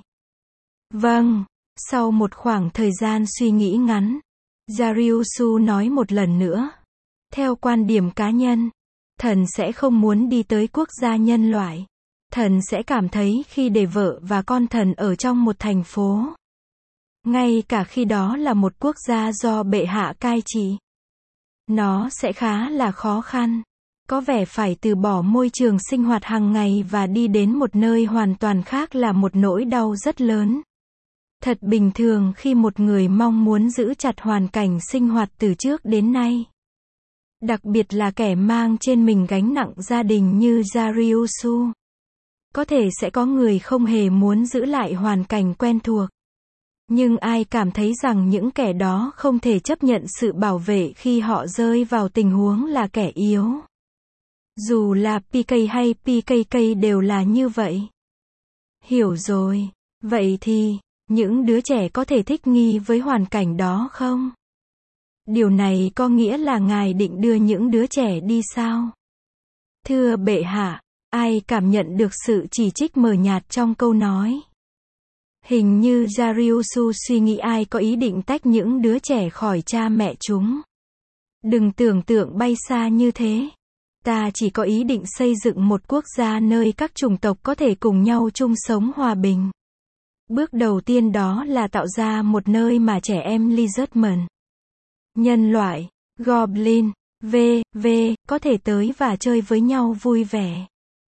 Vâng, sau một khoảng thời gian suy nghĩ ngắn, Dariusu nói một lần nữa. Theo quan điểm cá nhân, thần sẽ không muốn đi tới quốc gia nhân loại. Thần sẽ cảm thấy khi để vợ và con thần ở trong một thành phố, ngay cả khi đó là một quốc gia do bệ hạ cai trị, nó sẽ khá là khó khăn. Có vẻ phải từ bỏ môi trường sinh hoạt hàng ngày và đi đến một nơi hoàn toàn khác là một nỗi đau rất lớn. Thật bình thường khi một người mong muốn giữ chặt hoàn cảnh sinh hoạt từ trước đến nay. Đặc biệt là kẻ mang trên mình gánh nặng gia đình như Dariusu. Có thể sẽ có người không hề muốn giữ lại hoàn cảnh quen thuộc. Nhưng ai cảm thấy rằng những kẻ đó không thể chấp nhận sự bảo vệ khi họ rơi vào tình huống là kẻ yếu. Dù là PK hay PKK đều là như vậy. Hiểu rồi. Vậy thì, những đứa trẻ có thể thích nghi với hoàn cảnh đó không? Điều này có nghĩa là ngài định đưa những đứa trẻ đi sao? Thưa bệ hạ, ai cảm nhận được sự chỉ trích mờ nhạt trong câu nói? Hình như Dariusu suy nghĩ ai có ý định tách những đứa trẻ khỏi cha mẹ chúng. Đừng tưởng tượng bay xa như thế. Ta chỉ có ý định xây dựng một quốc gia nơi các chủng tộc có thể cùng nhau chung sống hòa bình. Bước đầu tiên đó là tạo ra một nơi mà trẻ em Lizardman, nhân loại, Goblin, v.v. có thể tới và chơi với nhau vui vẻ.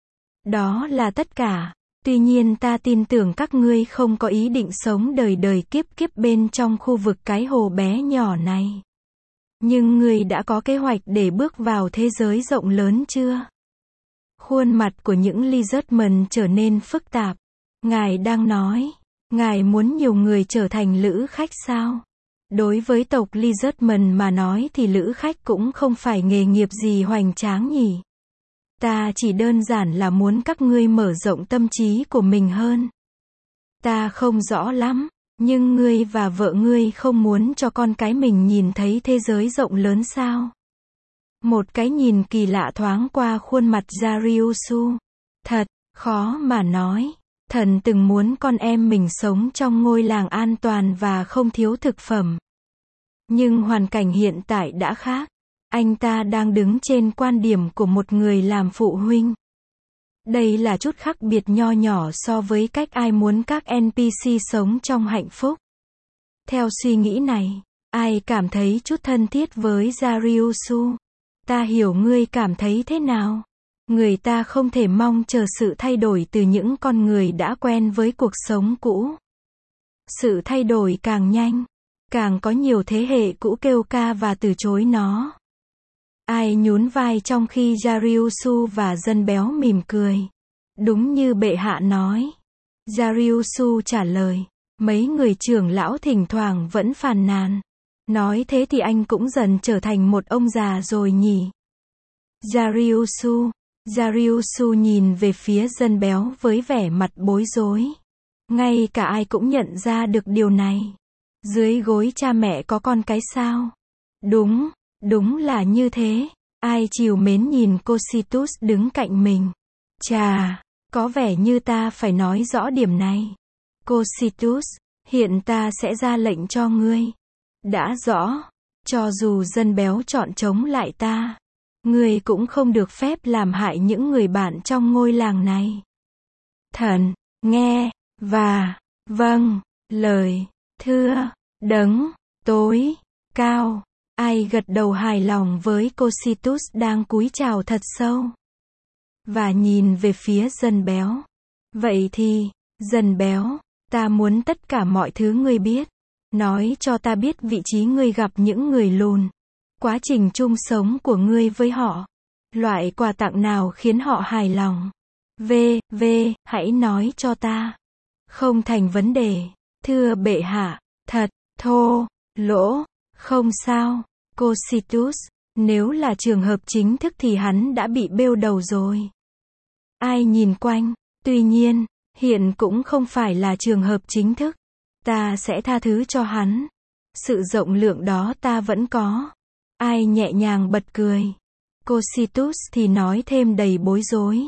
Đó là tất cả. Tuy nhiên ta tin tưởng các ngươi không có ý định sống đời đời kiếp kiếp bên trong khu vực cái hồ bé nhỏ này. Nhưng ngươi đã có kế hoạch để bước vào thế giới rộng lớn chưa? Khuôn mặt của những Lizardman trở nên phức tạp. Ngài đang nói, ngài muốn nhiều người trở thành lữ khách sao? Đối với tộc Lizardman mà nói thì lữ khách cũng không phải nghề nghiệp gì hoành tráng nhỉ. Ta chỉ đơn giản là muốn các ngươi mở rộng tâm trí của mình hơn. Ta không rõ lắm, Nhưng ngươi và vợ ngươi không muốn cho con cái mình nhìn thấy thế giới rộng lớn sao? Một cái nhìn kỳ lạ thoáng qua khuôn mặt Dariusu. Thật, khó mà nói. Thần từng muốn con em mình sống trong ngôi làng an toàn và không thiếu thực phẩm. Nhưng hoàn cảnh hiện tại đã khác. Anh ta đang đứng trên quan điểm của một người làm phụ huynh. Đây là chút khác biệt nho nhỏ so với cách ai muốn các NPC sống trong hạnh phúc. Theo suy nghĩ này, ai cảm thấy chút thân thiết với Dariusu? Ta hiểu ngươi cảm thấy thế nào? Người ta không thể mong chờ sự thay đổi từ những con người đã quen với cuộc sống cũ. Sự thay đổi càng nhanh, càng có nhiều thế hệ cũ kêu ca và từ chối nó. Ai nhún vai trong khi Dariusu và dân béo mỉm cười. Đúng như bệ hạ nói. Dariusu trả lời. Mấy người trưởng lão thỉnh thoảng vẫn phàn nàn. Nói thế thì anh cũng dần trở thành một ông già rồi nhỉ. Dariusu nhìn về phía dân béo với vẻ mặt bối rối. Ngay cả ai cũng nhận ra được điều này. Dưới gối cha mẹ có con cái sao? Đúng là như thế. Ai trìu mến nhìn Cocytus đứng cạnh mình. Chà, có vẻ như ta phải nói rõ điểm này. Cocytus, hiện ta sẽ ra lệnh cho ngươi. Đã rõ, cho dù dân béo chọn chống lại ta, ngươi cũng không được phép làm hại những người bạn trong ngôi làng này. Thần, nghe, và, vâng, lời, thưa, đấng, tối, cao. Ai gật đầu hài lòng với Cocytus đang cúi chào thật sâu. Và nhìn về phía dân béo. Vậy thì, dân béo, ta muốn tất cả mọi thứ ngươi biết. Nói cho ta biết vị trí ngươi gặp những người lùn. Quá trình chung sống của ngươi với họ. Loại quà tặng nào khiến họ hài lòng. Hãy nói cho ta. Không thành vấn đề. Thưa bệ hạ, thật, thô, lỗ, không sao. Cocytus, nếu là trường hợp chính thức thì hắn đã bị bêu đầu rồi. Ai nhìn quanh, tuy nhiên, hiện cũng không phải là trường hợp chính thức. Ta sẽ tha thứ cho hắn. Sự rộng lượng đó ta vẫn có. Ai nhẹ nhàng bật cười. Cocytus thì nói thêm đầy bối rối.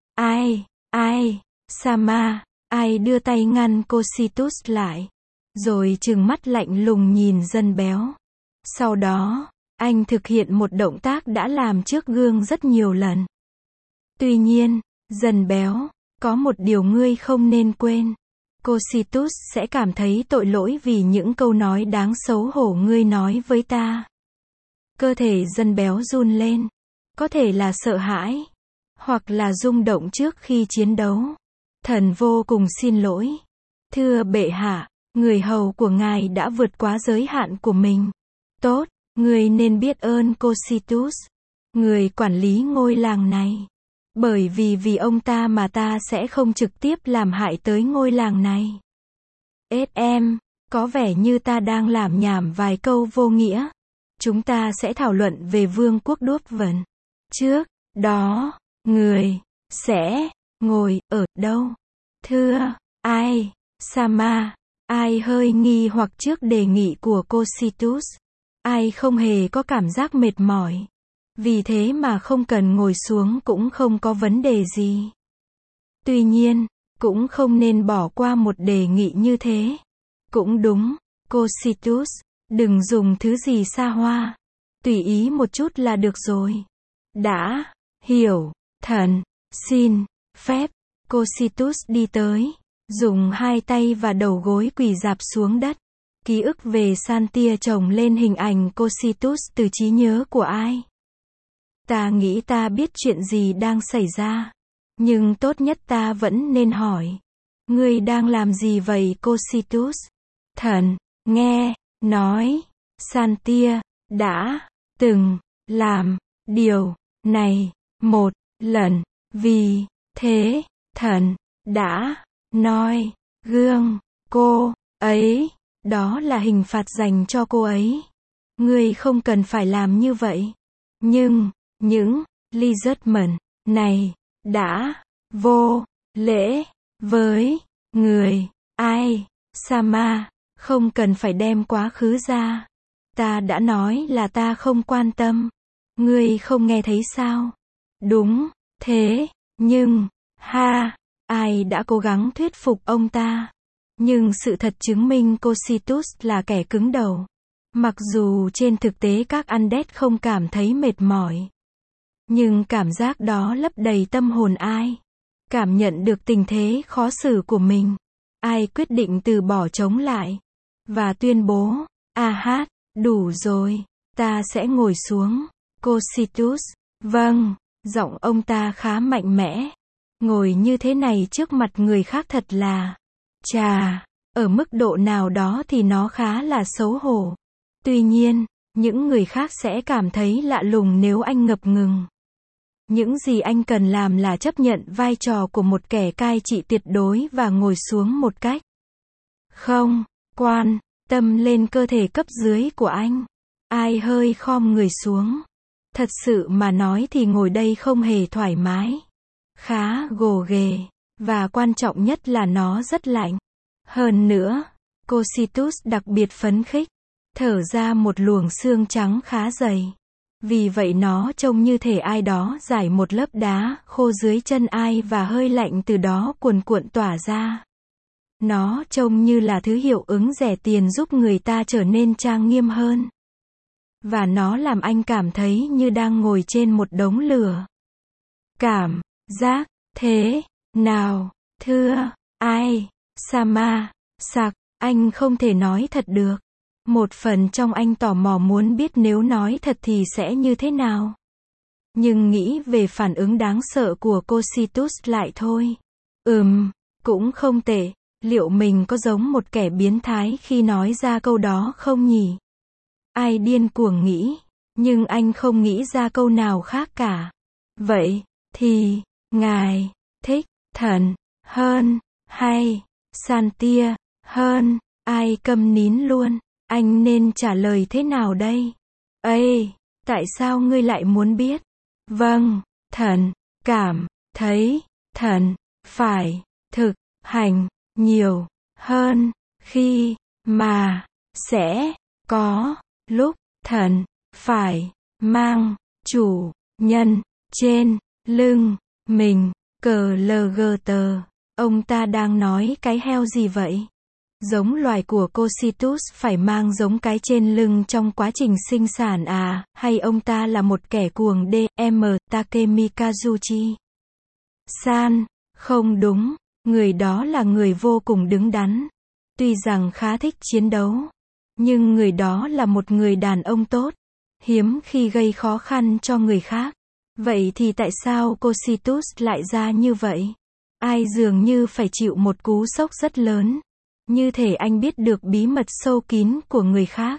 Sama, ai đưa tay ngăn Cocytus lại. Rồi trừng mắt lạnh lùng nhìn dân béo. Sau đó, anh thực hiện một động tác đã làm trước gương rất nhiều lần. Tuy nhiên, dân béo, có một điều ngươi không nên quên. Cocytus sẽ cảm thấy tội lỗi vì những câu nói đáng xấu hổ ngươi nói với ta. Cơ thể dân béo run lên. Có thể là sợ hãi. Hoặc là rung động trước khi chiến đấu. Thần vô cùng xin lỗi. Thưa bệ hạ, người hầu của ngài đã vượt quá giới hạn của mình. Tốt, người nên biết ơn Cocytus. Người quản lý ngôi làng này. Bởi vì ông ta mà ta sẽ không trực tiếp làm hại tới ngôi làng này. Em, có vẻ như ta đang lảm nhảm vài câu vô nghĩa. Chúng ta sẽ thảo luận về vương quốc Đốp Vần. Trước đó, người sẽ ngồi ở đâu? Thưa, Sama, ai hơi nghi hoặc trước đề nghị của Cocytus. Ai không hề có cảm giác mệt mỏi. Vì thế mà không cần ngồi xuống cũng không có vấn đề gì. Tuy nhiên, cũng không nên bỏ qua một đề nghị như thế. Cũng đúng, Cocytus, đừng dùng thứ gì xa hoa. Tùy ý một chút là được rồi. Đã, hiểu, thần, xin, phép. Cocytus đi tới, dùng hai tay và đầu gối quỳ rạp xuống đất. Ký ức về Santia chồng lên hình ảnh Cocytus từ trí nhớ của ai. Ta nghĩ ta biết chuyện gì đang xảy ra. Nhưng tốt nhất ta vẫn nên hỏi. Ngươi đang làm gì vậy Cocytus? Thần, nghe, nói, Santia, đã, từng, làm, điều, này, một, lần, vì, thế, thần, đã, nói, gương, cô, ấy, đó là hình phạt dành cho cô ấy. Ngươi không cần phải làm như vậy. Nhưng, những, Lizardman, này, đã, vô, lễ, với, người, Sama, Không cần phải đem quá khứ ra. Ta đã nói là ta không quan tâm. Ngươi không nghe thấy sao? Đúng, thế, nhưng, ai đã cố gắng thuyết phục ông ta. Nhưng sự thật chứng minh Cocytus là kẻ cứng đầu. Mặc dù trên thực tế các undead không cảm thấy mệt mỏi. Nhưng cảm giác đó lấp đầy tâm hồn ai. Cảm nhận được tình thế khó xử của mình. Ai quyết định từ bỏ chống lại. Và tuyên bố, đủ rồi, ta sẽ ngồi xuống. Cocytus, vâng, giọng ông ta khá mạnh mẽ. Ngồi như thế này trước mặt người khác thật là, ở mức độ nào đó thì nó khá là xấu hổ. Tuy nhiên, những người khác sẽ cảm thấy lạ lùng nếu anh ngập ngừng. Những gì anh cần làm là chấp nhận vai trò của một kẻ cai trị tuyệt đối và ngồi xuống một cách không quan tâm lên cơ thể cấp dưới của anh. Ai hơi khom người xuống. Thật sự mà nói thì ngồi đây không hề thoải mái. Khá gồ ghề. Và quan trọng nhất là nó rất lạnh. Hơn nữa, Cocytus đặc biệt phấn khích. Thở ra một luồng xương trắng khá dày. Vì vậy nó trông như thể ai đó rải một lớp đá khô dưới chân ai và hơi lạnh từ đó cuồn cuộn tỏa ra. Nó trông như là thứ hiệu ứng rẻ tiền giúp người ta trở nên trang nghiêm hơn. Và nó làm anh cảm thấy như đang ngồi trên một đống lửa. Cảm giác thế nào, thưa ai, Sama, Sạc, anh không thể nói thật được. Một phần trong anh tò mò muốn biết nếu nói thật thì sẽ như thế nào. Nhưng nghĩ về phản ứng đáng sợ của Cocytus lại thôi. Cũng không tệ. Liệu mình có giống một kẻ biến thái khi nói ra câu đó không nhỉ? Ai điên cuồng nghĩ. Nhưng anh không nghĩ ra câu nào khác cả. Vậy thì, ngài thích thần hơn hay Santia hơn? Ai câm nín luôn. Anh nên trả lời thế nào đây? Tại sao ngươi lại muốn biết? Vâng, thần cảm thấy thần phải thực hành nhiều hơn khi mà sẽ có lúc thần phải mang chủ nhân trên lưng mình. CLGT. Ông ta đang nói cái heo gì vậy? Giống loài của Cocytus phải mang giống cái trên lưng trong quá trình sinh sản à, hay ông ta là một kẻ cuồng DM Takemikazuchi? San, không đúng, người đó là người vô cùng đứng đắn. Tuy rằng khá thích chiến đấu, nhưng người đó là một người đàn ông tốt, hiếm khi gây khó khăn cho người khác. Vậy thì tại sao Cocytus lại ra như vậy? Ai dường như phải chịu một cú sốc rất lớn. Như thể anh biết được bí mật sâu kín của người khác.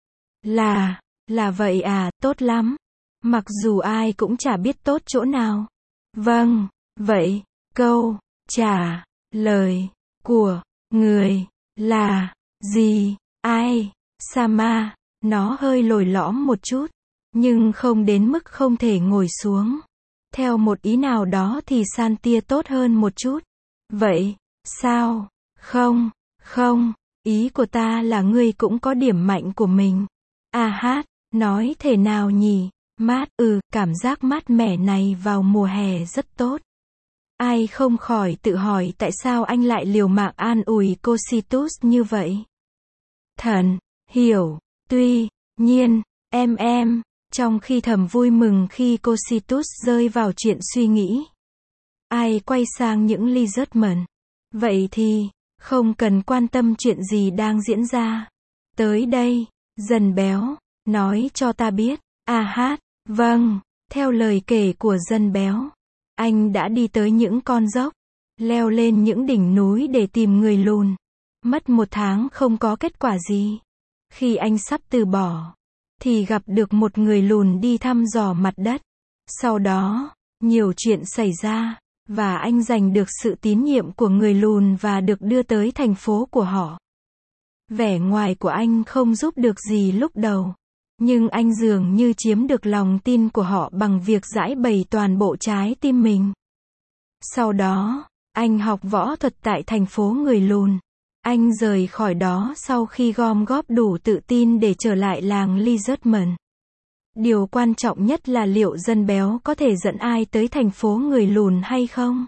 Là vậy à, tốt lắm. Mặc dù ai cũng chả biết tốt chỗ nào. Vâng, vậy, câu trả lời của người là gì? Ai? Sama, nó hơi lồi lõm một chút, nhưng không đến mức không thể ngồi xuống. Theo một ý nào đó thì Santia tốt hơn một chút. Vậy, sao? Không, ý của ta là ngươi cũng có điểm mạnh của mình. Nói thế nào nhỉ? Mát, cảm giác mát mẻ này vào mùa hè rất tốt. Ai không khỏi tự hỏi tại sao anh lại liều mạng an ủi Cocytus như vậy. Thần, hiểu, tuy nhiên, em, trong khi thầm vui mừng khi Cocytus rơi vào chuyện suy nghĩ. Ai quay sang những Lizardman. Vậy thì, không cần quan tâm chuyện gì đang diễn ra. Tới đây, Dần Béo, nói cho ta biết. Vâng, theo lời kể của Dần Béo, anh đã đi tới những con dốc, leo lên những đỉnh núi để tìm người lùn. Mất 1 tháng không có kết quả gì. Khi anh sắp từ bỏ, thì gặp được một người lùn đi thăm dò mặt đất. Sau đó, nhiều chuyện xảy ra. Và anh giành được sự tín nhiệm của người lùn và được đưa tới thành phố của họ. Vẻ ngoài của anh không giúp được gì lúc đầu. Nhưng anh dường như chiếm được lòng tin của họ bằng việc giải bày toàn bộ trái tim mình. Sau đó, anh học võ thuật tại thành phố người lùn. Anh rời khỏi đó sau khi gom góp đủ tự tin để trở lại làng Lisbon. Điều quan trọng nhất là liệu dân béo có thể dẫn ai tới thành phố người lùn hay không?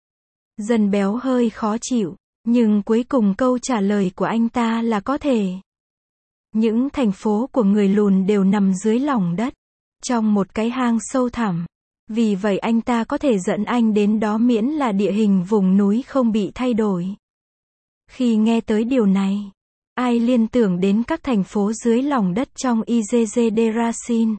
Dân béo hơi khó chịu, nhưng cuối cùng câu trả lời của anh ta là có thể. Những thành phố của người lùn đều nằm dưới lòng đất, trong một cái hang sâu thẳm. Vì vậy anh ta có thể dẫn anh đến đó miễn là địa hình vùng núi không bị thay đổi. Khi nghe tới điều này, ai liên tưởng đến các thành phố dưới lòng đất trong IJZ de Racine.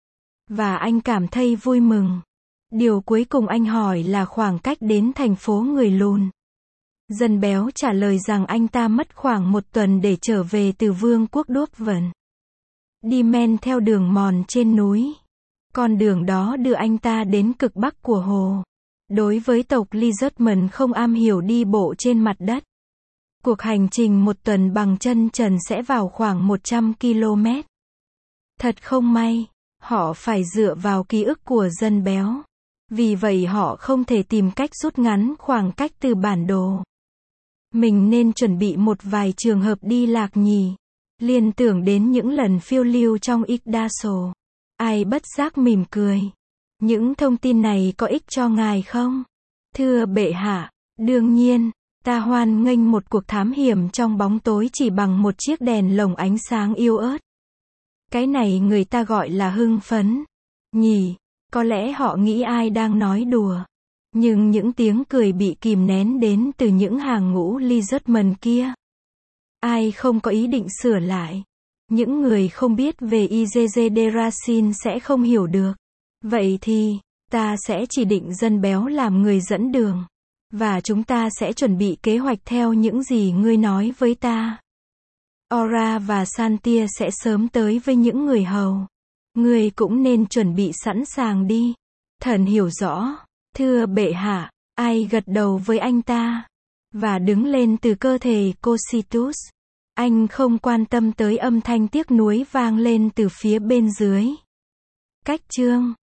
Và anh cảm thấy vui mừng. Điều cuối cùng anh hỏi là khoảng cách đến thành phố người lùn. Dân béo trả lời rằng anh ta mất khoảng 1 tuần để trở về từ vương quốc Đốp Vần. Đi men theo đường mòn trên núi. Con đường đó đưa anh ta đến cực bắc của hồ. Đối với tộc Lisbon không am hiểu đi bộ trên mặt đất, cuộc hành trình 1 tuần bằng chân trần sẽ vào khoảng 100 km. Thật không may, họ phải dựa vào ký ức của dân béo. Vì vậy họ không thể tìm cách rút ngắn khoảng cách từ bản đồ. Mình nên chuẩn bị một vài trường hợp đi lạc nhỉ. Liên tưởng đến những lần phiêu lưu trong Yggdrasil. Ai bất giác mỉm cười. Những thông tin này có ích cho ngài không? Thưa bệ hạ, đương nhiên, ta hoan nghênh một cuộc thám hiểm trong bóng tối chỉ bằng một chiếc đèn lồng ánh sáng yếu ớt. Cái này người ta gọi là hưng phấn. Nhỉ, có lẽ họ nghĩ ai đang nói đùa. Nhưng những tiếng cười bị kìm nén đến từ những hàng ngũ Lisbon kia. Ai không có ý định sửa lại. Những người không biết về IJZ de Racine sẽ không hiểu được. Vậy thì, ta sẽ chỉ định dân béo làm người dẫn đường. Và chúng ta sẽ chuẩn bị kế hoạch theo những gì ngươi nói với ta. Ora và Santia sẽ sớm tới với những người hầu. Ngươi cũng nên chuẩn bị sẵn sàng đi. Thần hiểu rõ. Thưa bệ hạ, ai gật đầu với anh ta. Và đứng lên từ cơ thể Cocytus. Anh không quan tâm tới âm thanh tiếc nuối vang lên từ phía bên dưới. Cách chương